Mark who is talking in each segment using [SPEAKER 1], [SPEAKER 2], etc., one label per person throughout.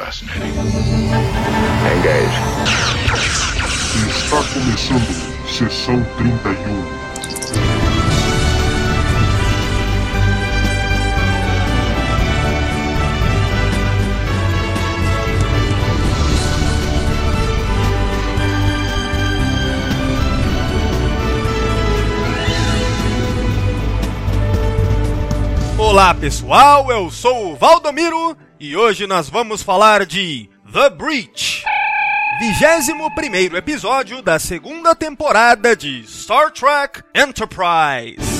[SPEAKER 1] fascinating. Engage.
[SPEAKER 2] Está começando Sessão 31.
[SPEAKER 3] Olá pessoal, eu sou o Valdomiro e hoje nós vamos falar de The Breach, 21º episódio da segunda temporada de Star Trek Enterprise.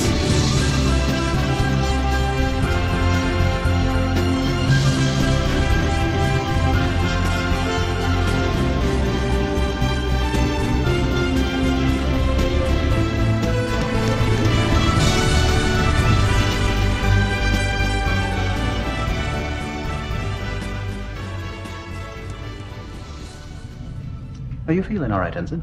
[SPEAKER 4] Are you feeling all right, Ensign?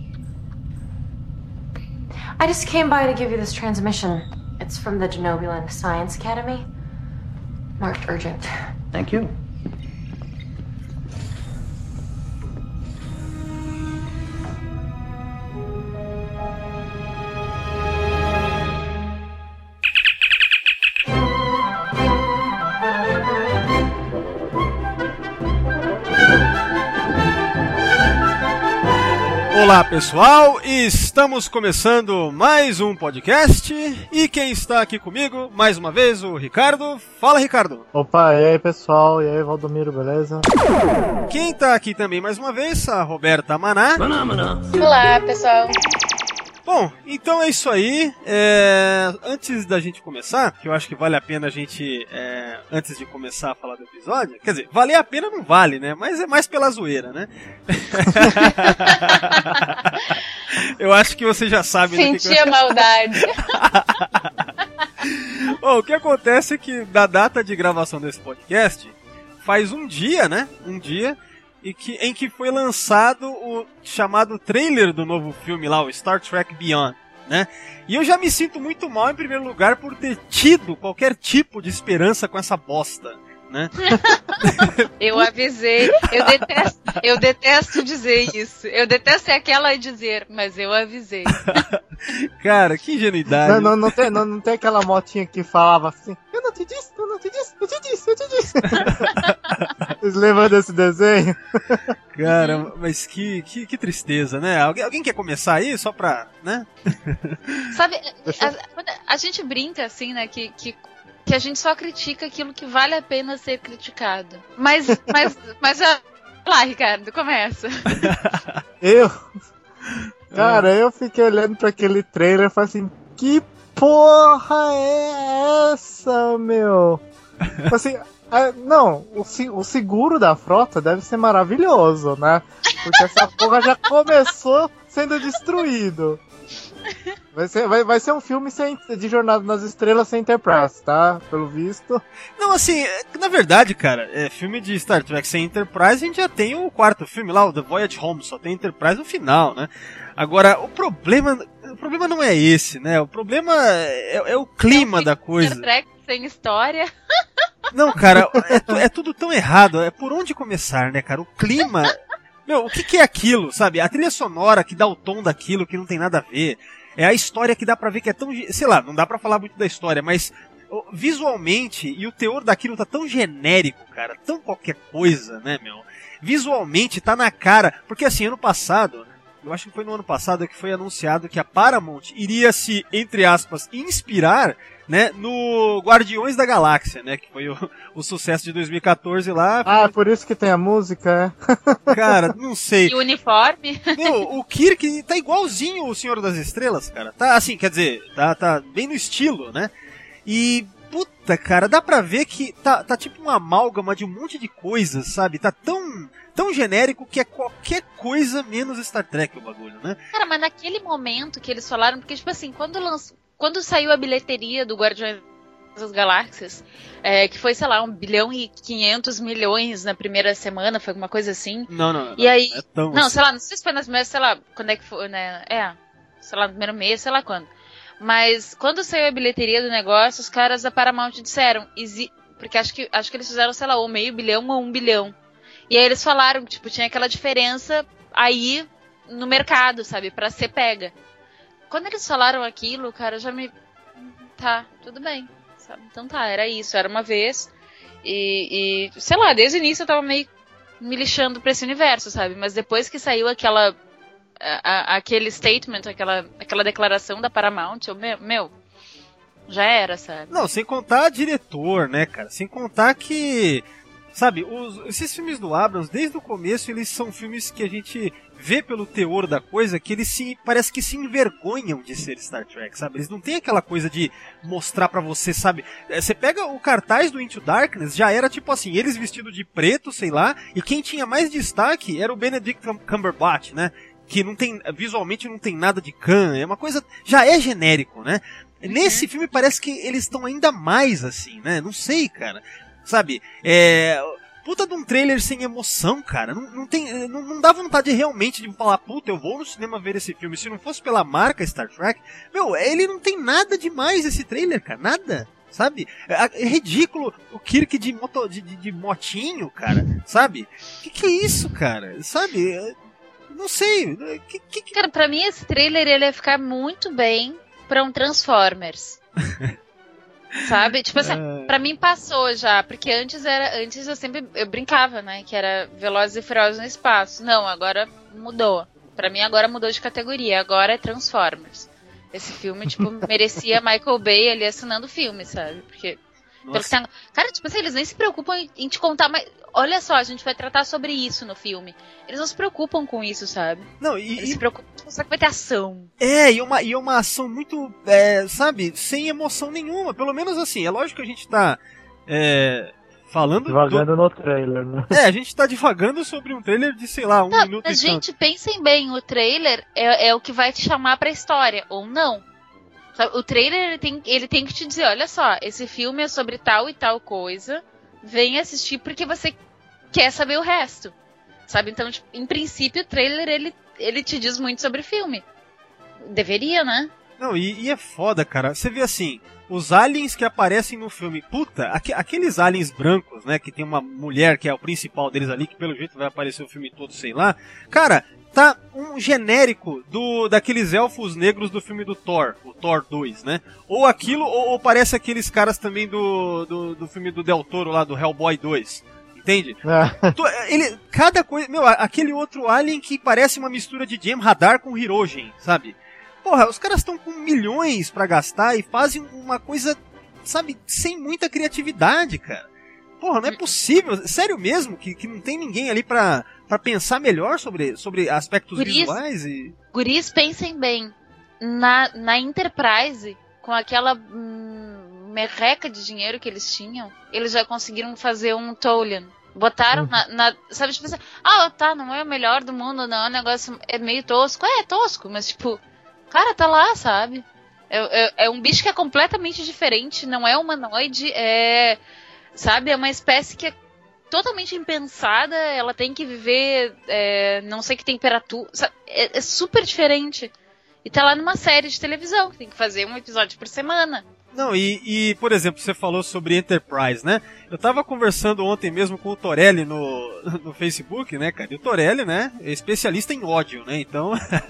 [SPEAKER 5] I just came by to give you this transmission. It's from the Genobulan Science Academy. Marked urgent.
[SPEAKER 4] Thank you.
[SPEAKER 3] Olá pessoal, estamos começando mais um podcast e quem está aqui comigo, mais uma vez, o Ricardo. Fala, Ricardo.
[SPEAKER 6] Opa, e aí pessoal, e aí Valdomiro, beleza?
[SPEAKER 3] Quem está aqui também mais uma vez, a Roberta Maná.
[SPEAKER 7] Olá pessoal.
[SPEAKER 3] Bom, então é isso aí. Antes da gente começar, que eu acho que vale a pena a gente, antes de começar a falar do episódio, quer dizer, valer a pena não vale, né? Mas é mais pela zoeira, né? Eu acho que você já sabe.
[SPEAKER 7] Senti a maldade.
[SPEAKER 3] Bom, o que acontece é que da data de gravação desse podcast, faz um dia, né? Em que foi lançado o chamado trailer do novo filme lá, o Star Trek Beyond, né? E eu já me sinto muito mal, em primeiro lugar, por ter tido qualquer tipo de esperança com essa bosta, né?
[SPEAKER 7] Eu avisei, eu detesto dizer isso. Eu detesto ser aquela a dizer, mas eu avisei.
[SPEAKER 3] Cara, que ingenuidade.
[SPEAKER 6] Não tem aquela motinha que falava assim, eu não te disse. Vocês lembram desse desenho?
[SPEAKER 3] Cara, mas que tristeza, né? Alguém quer começar aí, só pra, né?
[SPEAKER 7] Sabe, a gente brinca assim, né, que a gente só critica aquilo que vale a pena ser criticado. Mas lá, Ricardo, começa.
[SPEAKER 6] Eu fiquei olhando pra aquele trailer e falei assim, que porra é essa, meu? Assim, não, o seguro da frota deve ser maravilhoso, né? Porque essa porra já começou sendo destruído. Vai ser um filme de Jornada nas Estrelas sem Enterprise, tá? Pelo visto.
[SPEAKER 3] Não, assim, na verdade, cara, filme de Star Trek sem Enterprise, a gente já tem o quarto filme lá, o The Voyage Home, só tem Enterprise no final, né? Agora, o problema não é esse, né? O problema é o clima da coisa.
[SPEAKER 7] Star Trek sem história.
[SPEAKER 3] Não, cara, é tudo tão errado. É por onde começar, né, cara? O clima... Meu, o que é aquilo, sabe? A trilha sonora que dá o tom daquilo que não tem nada a ver. É a história que dá pra ver que é tão... Sei lá, não dá pra falar muito da história, mas visualmente e o teor daquilo tá tão genérico, cara. Tão qualquer coisa, né, meu? Visualmente tá na cara. Porque assim, ano passado... Eu acho que foi no ano passado que foi anunciado que a Paramount iria se, entre aspas, inspirar, né, no Guardiões da Galáxia, né, que foi o sucesso de 2014 lá.
[SPEAKER 6] Ah, por isso que tem a música, é?
[SPEAKER 3] Cara, não sei.
[SPEAKER 7] E o uniforme?
[SPEAKER 3] Meu, o Kirk tá igualzinho o Senhor das Estrelas, cara. Tá assim, quer dizer, tá bem no estilo, né? E, puta, cara, dá pra ver que tá tipo uma amálgama de um monte de coisas, sabe? Tá tão genérico que é qualquer coisa menos Star Trek o bagulho, né?
[SPEAKER 7] Cara, mas naquele momento que eles falaram, porque tipo assim, quando saiu a bilheteria do Guardiões das Galáxias, que foi, sei lá, 1 bilhão e 500 milhões na primeira semana, foi alguma coisa assim.
[SPEAKER 3] Não.
[SPEAKER 7] E aí,
[SPEAKER 3] é tão
[SPEAKER 7] não,
[SPEAKER 3] assim.
[SPEAKER 7] sei lá, não sei se foi nas primeiras, sei lá, quando é que foi, né? Sei lá, no primeiro mês, sei lá quando. Mas quando saiu a bilheteria do negócio, os caras da Paramount disseram, porque acho que eles fizeram, sei lá, ou meio bilhão ou 1 bilhão. E aí eles falaram que, tipo, tinha aquela diferença aí no mercado, sabe? Pra ser pega. Quando eles falaram aquilo, cara, já me... Tá, tudo bem, sabe? Então tá, era isso, era uma vez. E sei lá, desde o início eu tava meio me lixando pra esse universo, sabe? Mas depois que saiu aquele statement, aquela declaração da Paramount, meu, já era, sabe?
[SPEAKER 3] Não, sem contar diretor, né, cara? Sem contar que, sabe, esses filmes do Abrams, desde o começo, eles são filmes que a gente vê pelo teor da coisa que eles parece que se envergonham de ser Star Trek, sabe? Eles não têm aquela coisa de mostrar pra você, sabe? Você pega o cartaz do Into Darkness, já era tipo assim, eles vestidos de preto, sei lá, e quem tinha mais destaque era o Benedict Cumberbatch, né? Que visualmente não tem nada de Khan, é uma coisa, já é genérico, né? Nesse filme parece que eles estão ainda mais assim, né? Não sei, cara. Sabe? Puta de um trailer sem emoção, cara. Não dá vontade realmente de falar, puta, eu vou no cinema ver esse filme. Se não fosse pela marca Star Trek, ele não tem nada demais esse trailer, cara. Nada. Sabe? É ridículo o Kirk de motinho, cara. Sabe? Que é isso, cara? Sabe? Não sei.
[SPEAKER 7] Cara, pra mim esse trailer ele ia ficar muito bem pra um Transformers. Sabe? Tipo assim, pra mim passou já, porque antes eu brincava, né, que era Velozes e Furiosos no espaço. Não, agora mudou. Pra mim agora mudou de categoria, agora é Transformers. Esse filme, tipo, merecia Michael Bay ali assinando o filme, sabe? Porque cara, tipo assim, eles nem se preocupam em te contar, mas olha só, a gente vai tratar sobre isso no filme. Eles não se preocupam com isso, sabe? Não, eles se preocupam com que vai ter ação.
[SPEAKER 3] E uma ação muito, sabe, sem emoção nenhuma. Pelo menos assim, é lógico que a gente tá falando...
[SPEAKER 6] Divagando no trailer, né?
[SPEAKER 3] A gente tá divagando sobre um trailer de, sei lá, um minuto
[SPEAKER 7] mas, gente, pensem bem, o trailer é o que vai te chamar pra história, ou não. O trailer ele tem que te dizer, olha só, esse filme é sobre tal e tal coisa, vem assistir porque você quer saber o resto, sabe? Então, tipo, em princípio, o trailer ele te diz muito sobre o filme. Deveria, né?
[SPEAKER 3] Não, e é foda, cara. Você vê assim, os aliens que aparecem no filme, puta, aqueles aliens brancos, né, que tem uma mulher que é o principal deles ali, que pelo jeito vai aparecer o filme todo, sei lá, cara... Tá um genérico daqueles elfos negros do filme do Thor, o Thor 2, né? Ou aquilo, ou parece aqueles caras também do filme do Del Toro lá, do Hellboy 2. Entende? Cada coisa... aquele outro alien que parece uma mistura de Jem'Hadar com Hirogen, sabe? Porra, os caras estão com milhões pra gastar e fazem uma coisa, sabe, sem muita criatividade, cara. Porra, não é possível. Sério mesmo que não tem ninguém ali pra pensar melhor sobre aspectos visuais?
[SPEAKER 7] Guris, pensem bem. Na Enterprise, com aquela merreca de dinheiro que eles tinham, eles já conseguiram fazer um Tolian. Botaram sabe, tipo assim, não é o melhor do mundo, não, o negócio é meio tosco. É tosco, mas tipo, cara, tá lá, sabe? É um bicho que é completamente diferente, não é humanoide, sabe, é uma espécie que é totalmente impensada, ela tem que viver não sei que temperatura, sabe? É super diferente. E tá lá numa série de televisão, que tem que fazer um episódio por semana.
[SPEAKER 3] Não, e por exemplo, você falou sobre Enterprise, né? Eu tava conversando ontem mesmo com o Torelli no Facebook, né, cara? E o Torelli, né, é especialista em ódio, né? Então...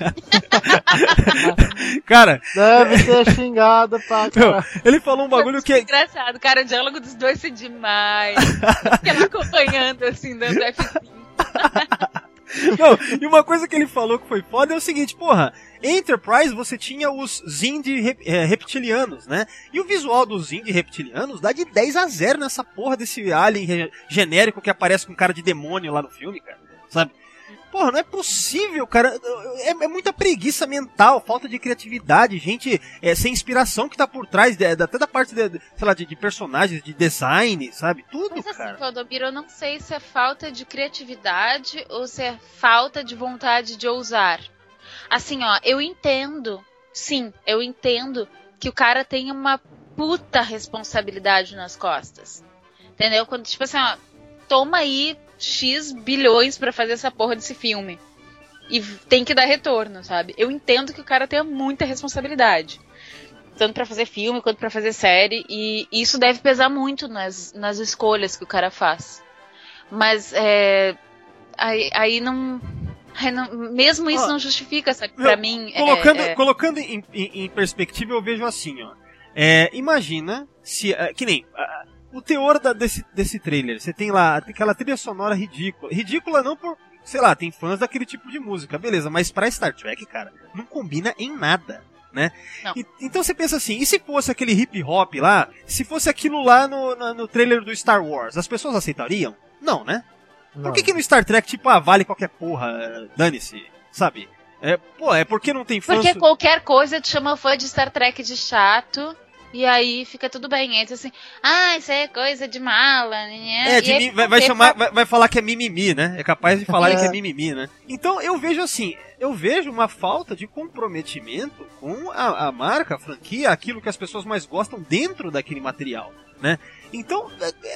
[SPEAKER 3] cara...
[SPEAKER 6] Deve ter xingado pra cara.
[SPEAKER 3] Ele falou um bagulho que...
[SPEAKER 7] Engraçado, cara, o diálogo dos dois é demais. Ela acompanhando, assim, dando F5.
[SPEAKER 3] Não, e uma coisa que ele falou que foi foda é o seguinte, porra, em Enterprise você tinha os Xindi reptilianos, né? E o visual dos Xindi reptilianos dá de 10-0 nessa porra desse alien genérico que aparece com cara de demônio lá no filme, cara, sabe? Porra, não é possível, cara. É muita preguiça mental, falta de criatividade, gente sem inspiração que tá por trás, até da parte, sei lá, de personagens, de design, sabe? Tudo,
[SPEAKER 7] mas,
[SPEAKER 3] cara.
[SPEAKER 7] Assim, Valdomiro, eu não sei se é falta de criatividade ou se é falta de vontade de ousar. Assim, ó, eu entendo que o cara tem uma puta responsabilidade nas costas. Entendeu? Quando, tipo assim, ó, toma aí X bilhões pra fazer essa porra desse filme. E tem que dar retorno, sabe? Eu entendo que o cara tenha muita responsabilidade. Tanto pra fazer filme quanto pra fazer série. E isso deve pesar muito nas escolhas que o cara faz. Mas aí não. Mesmo isso não justifica, sabe? Pra mim.
[SPEAKER 3] Colocando em perspectiva, eu vejo assim, ó. Imagina se. Que nem. O teor desse trailer. Você tem lá aquela trilha sonora ridícula. Ridícula não por. Sei lá, tem fãs daquele tipo de música, beleza, mas pra Star Trek, cara, não combina em nada, né? Então você pensa assim, e se fosse aquele hip hop lá, se fosse aquilo lá no trailer do Star Wars, as pessoas aceitariam? Não, né? Por que no Star Trek, tipo, vale qualquer porra, dane-se, sabe? É porque não tem fãs...
[SPEAKER 7] Porque qualquer coisa te chama fã de Star Trek de chato... E aí fica tudo bem. Aí diz assim, isso aí é coisa de mala, né?
[SPEAKER 3] Vai falar que é mimimi, né? É capaz de falar que é mimimi, né? Então eu vejo assim, uma falta de comprometimento com a marca, a franquia, aquilo que as pessoas mais gostam dentro daquele material, né? Então,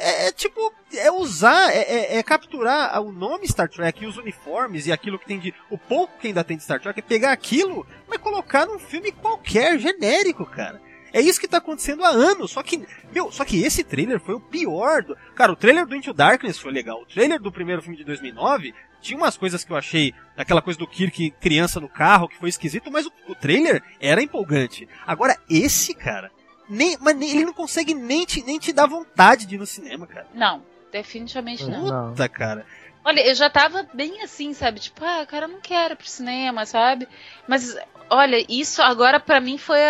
[SPEAKER 3] capturar o nome Star Trek e os uniformes e aquilo que tem o pouco que ainda tem de Star Trek, é pegar aquilo, mas colocar num filme qualquer, genérico, cara. É isso que tá acontecendo há anos, só que esse trailer foi o pior. Cara, o trailer do Into Darkness foi legal, o trailer do primeiro filme de 2009 tinha umas coisas que eu achei, aquela coisa do Kirk criança no carro, que foi esquisito, mas o trailer era empolgante. Agora, esse, cara, ele não consegue nem te dar vontade de ir no cinema, cara.
[SPEAKER 7] Não, definitivamente não.
[SPEAKER 3] Puta, cara.
[SPEAKER 7] Olha, eu já tava bem assim, sabe? Tipo, cara, eu não quero ir pro cinema, sabe? Mas, olha, isso agora pra mim foi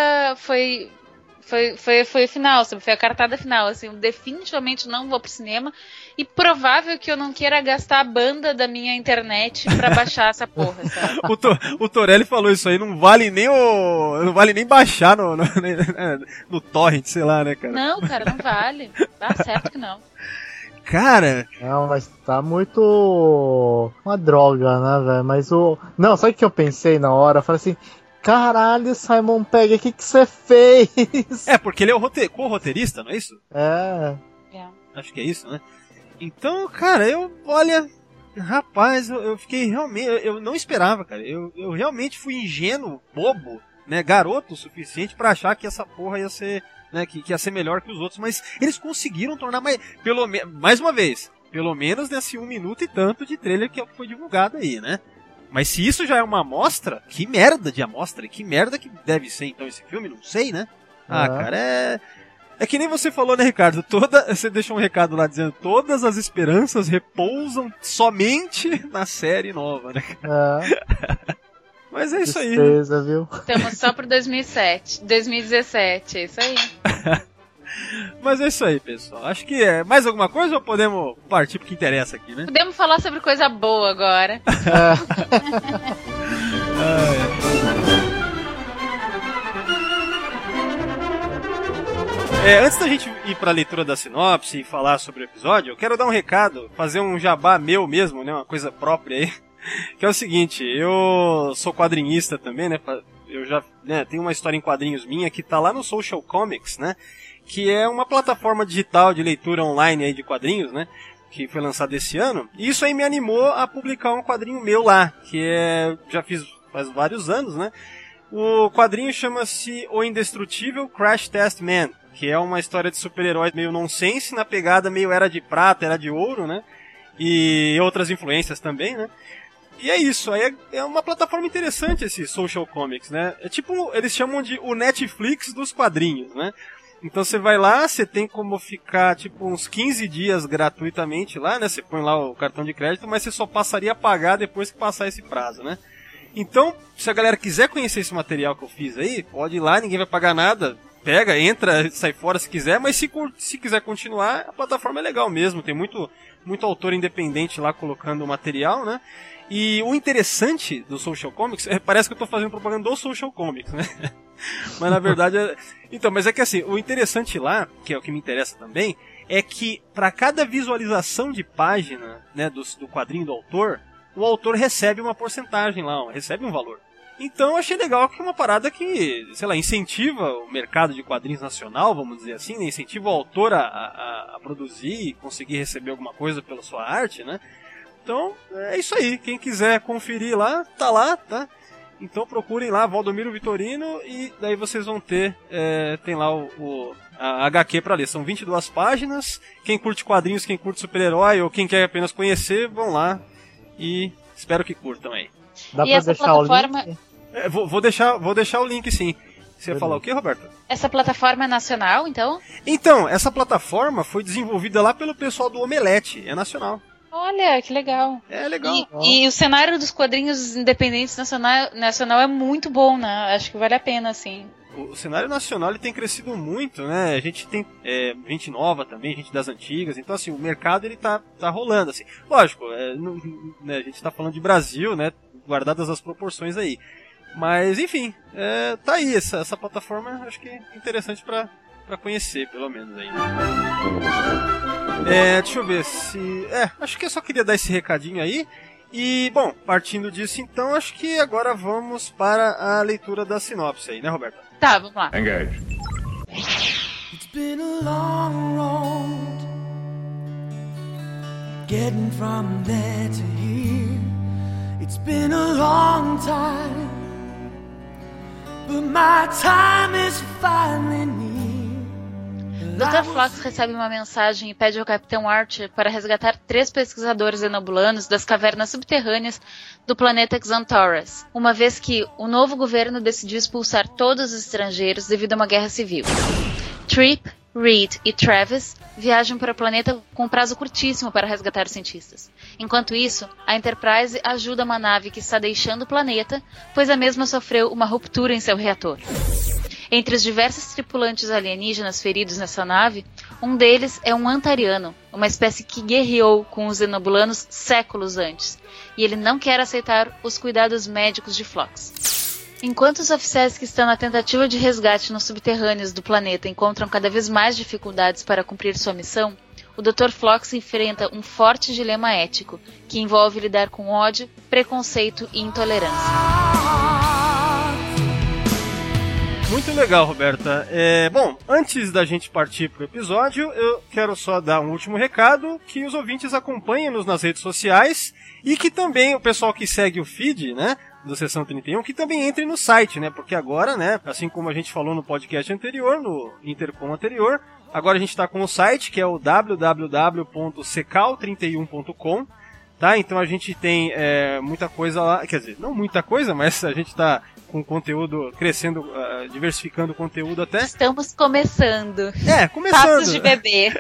[SPEAKER 7] o final, sabe? Foi a cartada final, assim, eu definitivamente não vou pro cinema e provável que eu não queira gastar a banda da minha internet pra baixar essa porra, sabe?
[SPEAKER 3] O Torelli falou isso aí, não vale nem baixar no torrent, sei lá, né, cara?
[SPEAKER 7] Não, cara, não vale. Tá certo que não.
[SPEAKER 3] Cara...
[SPEAKER 6] Não, mas tá muito... uma droga, né, velho? Mas não, sabe o que eu pensei na hora? Eu falei assim... Caralho, Simon Pegg, o que você fez?
[SPEAKER 3] Porque ele é o co-roteirista, não é isso? Acho que é isso, né? Então, cara, rapaz, eu fiquei realmente, eu não esperava, cara. Eu realmente fui ingênuo, bobo, né, garoto o suficiente pra achar que essa porra ia ser, né, que ia ser melhor que os outros, mas eles conseguiram tornar mais uma vez, pelo menos nesse 1 minuto e tanto de trailer que foi divulgado aí, né? Mas se isso já é uma amostra, que merda de amostra, e que merda que deve ser então esse filme, não sei, né? Cara, é que nem você falou, né, Ricardo? Você deixou um recado lá dizendo todas as esperanças repousam somente na série nova, né? Mas é isso aí.
[SPEAKER 6] Tristeza, viu?
[SPEAKER 7] Temos só pro 2017, é isso aí.
[SPEAKER 3] Mas é isso aí, pessoal. Acho que mais alguma coisa ou podemos partir pro que interessa aqui, né?
[SPEAKER 7] Podemos falar sobre coisa boa agora.
[SPEAKER 3] Antes da gente ir pra leitura da sinopse e falar sobre o episódio, eu quero dar um recado, fazer um jabá meu mesmo, né? Uma coisa própria aí. Que é o seguinte, eu sou quadrinhista também, né? Eu já tenho uma história em quadrinhos minha que tá lá no Social Comics, né? Que é uma plataforma digital de leitura online aí de quadrinhos, né? Que foi lançado esse ano. E isso aí me animou a publicar um quadrinho meu lá, que já fiz faz vários anos, né? O quadrinho chama-se O Indestrutível Crash Test Man, que é uma história de super-heróis meio nonsense, na pegada meio Era de Prata, Era de Ouro, né? E outras influências também, né? E é isso, aí é uma plataforma interessante esse Social Comics, né? É tipo, eles chamam de o Netflix dos quadrinhos, né? Então você vai lá, você tem como ficar tipo uns 15 dias gratuitamente lá, né? Você põe lá o cartão de crédito, mas você só passaria a pagar depois que passar esse prazo, né? Então, se a galera quiser conhecer esse material que eu fiz aí, pode ir lá, ninguém vai pagar nada. Pega, entra, sai fora se quiser, mas se quiser continuar, a plataforma é legal mesmo, tem muito autor independente lá colocando o material, né? E o interessante do Social Comics, parece que eu tô fazendo propaganda do Social Comics, né? Mas na verdade mas é que assim, o interessante lá, que é o que me interessa também, é que para cada visualização de página, né, do quadrinho do autor, o autor recebe uma porcentagem lá, recebe um valor. Então eu achei legal que é uma parada que, sei lá, incentiva o mercado de quadrinhos nacional, vamos dizer assim, né? Incentiva o autor a produzir e conseguir receber alguma coisa pela sua arte, né? Então, é isso aí. Quem quiser conferir lá, tá? Então procurem lá, Valdomiro Vitorino, e daí vocês vão ter, tem lá a HQ pra ler. São 22 páginas. Quem curte quadrinhos, quem curte super-herói, ou quem quer apenas conhecer, vão lá e espero que curtam aí.
[SPEAKER 6] Dá
[SPEAKER 7] E
[SPEAKER 6] pra
[SPEAKER 7] essa
[SPEAKER 6] deixar
[SPEAKER 7] plataforma-
[SPEAKER 6] o link?
[SPEAKER 3] Vou deixar o link, sim. Você ia falar o quê, Roberto?
[SPEAKER 7] Essa plataforma é nacional, então?
[SPEAKER 3] Então, essa plataforma foi desenvolvida lá pelo pessoal do Omelete, é nacional.
[SPEAKER 7] Olha, que legal.
[SPEAKER 3] É legal.
[SPEAKER 7] E o cenário dos quadrinhos independentes nacional é muito bom, né? Acho que vale a pena, assim.
[SPEAKER 3] O cenário nacional ele tem crescido muito, né? A gente tem gente nova também, gente das antigas. Então, assim, o mercado ele tá rolando, assim. Lógico, né, a gente tá falando de Brasil, né? Guardadas as proporções aí. Mas, enfim, tá aí. Essa plataforma acho que é interessante pra conhecer, pelo menos aí. Deixa eu ver se... acho que eu só queria dar esse recadinho aí. E, bom, partindo disso, então, acho que agora vamos para a leitura da sinopse aí, né, Roberto?
[SPEAKER 7] Tá, vamos lá.
[SPEAKER 1] Engage.
[SPEAKER 8] It's been a long road getting from there to here. It's been a long time, but my time is finally near.
[SPEAKER 7] Dr. Phlox recebe uma mensagem e pede ao Capitão Archer para resgatar 3 pesquisadores enobulanos das cavernas subterrâneas do planeta Xantaurus, uma vez que o novo governo decidiu expulsar todos os estrangeiros devido a uma guerra civil. Trip, Reed e Travis viajam para o planeta com um prazo curtíssimo para resgatar os cientistas. Enquanto isso, a Enterprise ajuda uma nave que está deixando o planeta, pois a mesma sofreu uma ruptura em seu reator. Entre os diversos tripulantes alienígenas feridos nessa nave, um deles é um antariano, uma espécie que guerreou com os enobulanos séculos antes, e ele não quer aceitar os cuidados médicos de Phlox. Enquanto os oficiais que estão na tentativa de resgate nos subterrâneos do planeta encontram cada vez mais dificuldades para cumprir sua missão, o Dr. Phlox enfrenta um forte dilema ético, que envolve lidar com ódio, preconceito e intolerância.
[SPEAKER 3] Muito legal, Roberta. Bom, antes da gente partir pro episódio, eu quero só dar um último recado, que os ouvintes acompanhem-nos nas redes sociais e que também o pessoal que segue o feed, né, do Sessão 31, que também entre no site, né, porque agora, né, assim como a gente falou no podcast anterior, no Intercom anterior, agora a gente está com o site, que é o www.secal31.com, tá? Então a gente tem muita coisa lá, quer dizer, não muita coisa, mas a gente está com conteúdo crescendo, diversificando o conteúdo até.
[SPEAKER 7] Estamos começando.
[SPEAKER 3] Começando.
[SPEAKER 7] Passos de bebê.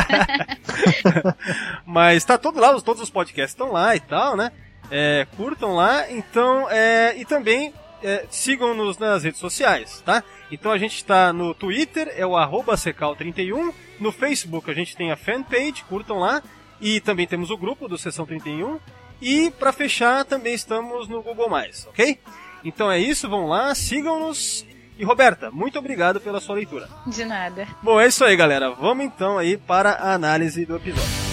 [SPEAKER 3] Mas tá todo lá, todos os podcasts estão lá e tal, né? Curtam lá, então, e também sigam-nos nas redes sociais, tá? Então a gente está no Twitter, é o @secal31, no Facebook a gente tem a fanpage, curtam lá, e também temos o grupo do Sessão 31, e para fechar também estamos no Google+, ok? Então é isso, vão lá, sigam-nos. E Roberta, muito obrigado pela sua leitura.
[SPEAKER 7] De nada.
[SPEAKER 3] Bom, é isso aí, galera. Vamos então aí para a análise do episódio.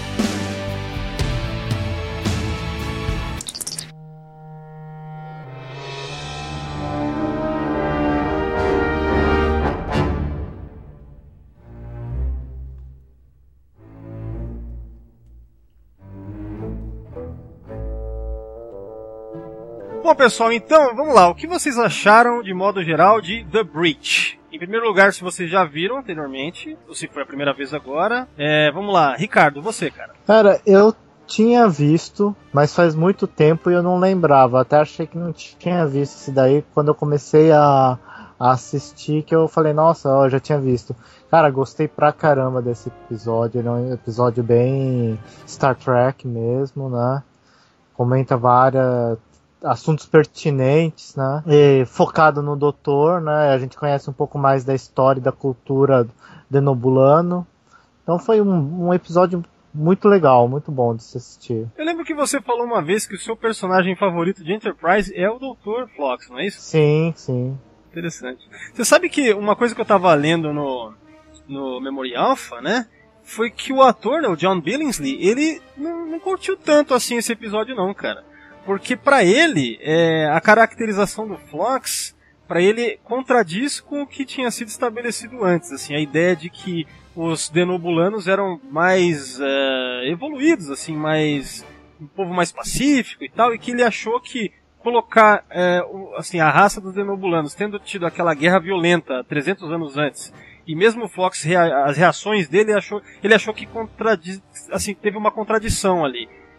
[SPEAKER 3] Bom, pessoal, então, vamos lá. O que vocês acharam, de modo geral, de The Breach? Em primeiro lugar, se vocês já viram anteriormente, ou se foi a primeira vez agora, vamos lá. Ricardo, você, cara.
[SPEAKER 6] Cara, eu tinha visto, mas faz muito tempo e eu não lembrava. Até achei que não tinha visto isso daí quando eu comecei a assistir, que eu falei, nossa, eu já tinha visto. Cara, gostei pra caramba desse episódio. Ele é um episódio bem Star Trek mesmo, né? Comenta vários assuntos pertinentes, né? E focado no doutor, né? A gente conhece um pouco mais da história e da cultura de Nobulano. Então foi um episódio muito legal, muito bom de se assistir.
[SPEAKER 3] Eu lembro que você falou uma vez que o seu personagem favorito de Enterprise é o Dr. Phlox, não é isso?
[SPEAKER 6] Sim, sim.
[SPEAKER 3] Interessante. Você sabe que uma coisa que eu tava lendo no Memory Alpha, né? Foi que o ator, né, o John Billingsley, ele não curtiu tanto assim esse episódio não, cara. Porque pra ele, a caracterização do Phlox, pra ele contradiz com o que tinha sido estabelecido antes, assim, a ideia de que os denobulanos eram mais evoluídos, assim, um povo mais pacífico e tal, e que ele achou que colocar assim, a raça dos denobulanos, tendo tido aquela guerra violenta 300 anos antes, e mesmo o Phlox, as reações dele, ele achou que teve uma contradição ali.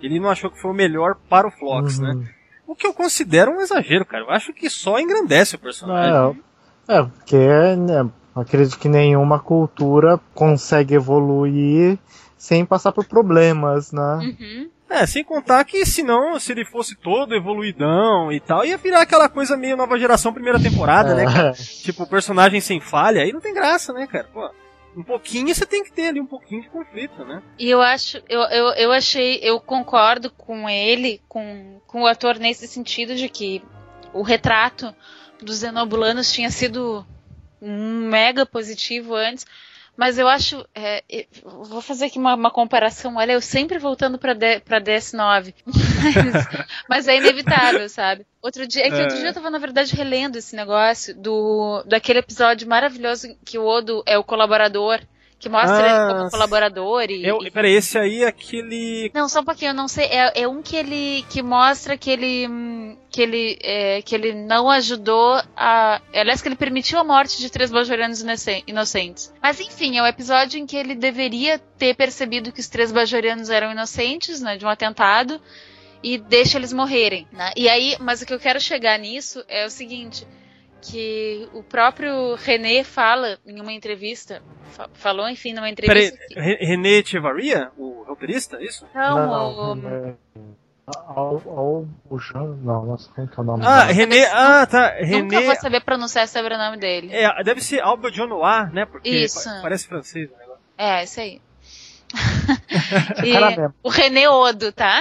[SPEAKER 3] Ele não achou que foi o melhor para o Phlox, né? O que eu considero um exagero, cara. Eu acho que só engrandece o personagem.
[SPEAKER 6] Porque né, acredito que nenhuma cultura consegue evoluir sem passar por problemas, né?
[SPEAKER 3] Sem contar que se ele fosse todo evoluidão e tal, ia virar aquela coisa meio nova geração, primeira temporada, né, cara? Tipo, personagem sem falha, aí não tem graça, né, cara? Pô, um pouquinho você tem que ter ali, um pouquinho de conflito, né?
[SPEAKER 7] E eu concordo com ele, com o ator nesse sentido de que o retrato dos Xenobulanos tinha sido mega positivo antes. Mas eu acho, vou fazer aqui uma comparação, olha, eu sempre voltando pra DS9, mas é inevitável, sabe? Outro dia eu tava, na verdade, relendo esse negócio daquele episódio maravilhoso que o Odo é o colaborador, que mostra ele como colaborador
[SPEAKER 3] Peraí, esse aí é aquele...
[SPEAKER 7] Não, só um pouquinho, eu não sei, é um que mostra que ele não ajudou aliás, que ele permitiu a morte de 3 bajorianos inocentes. Mas enfim, é o episódio em que ele deveria ter percebido que os 3 bajorianos eram inocentes, né, de um atentado, e deixa eles morrerem, né? E aí, mas o que eu quero chegar nisso é o seguinte, que o próprio René fala em uma entrevista, falou, enfim, numa entrevista...
[SPEAKER 3] Peraí, René Echevarria, o roteirista, isso?
[SPEAKER 7] Não.
[SPEAKER 6] Não, nossa, como que é o nome
[SPEAKER 3] dele? René, tá, René...
[SPEAKER 7] Nunca vou saber pronunciar o sobrenome dele.
[SPEAKER 3] Deve ser Alba Jonois, né, porque
[SPEAKER 7] isso.
[SPEAKER 3] Parece francês o negócio.
[SPEAKER 7] Isso aí. O René Odo, tá?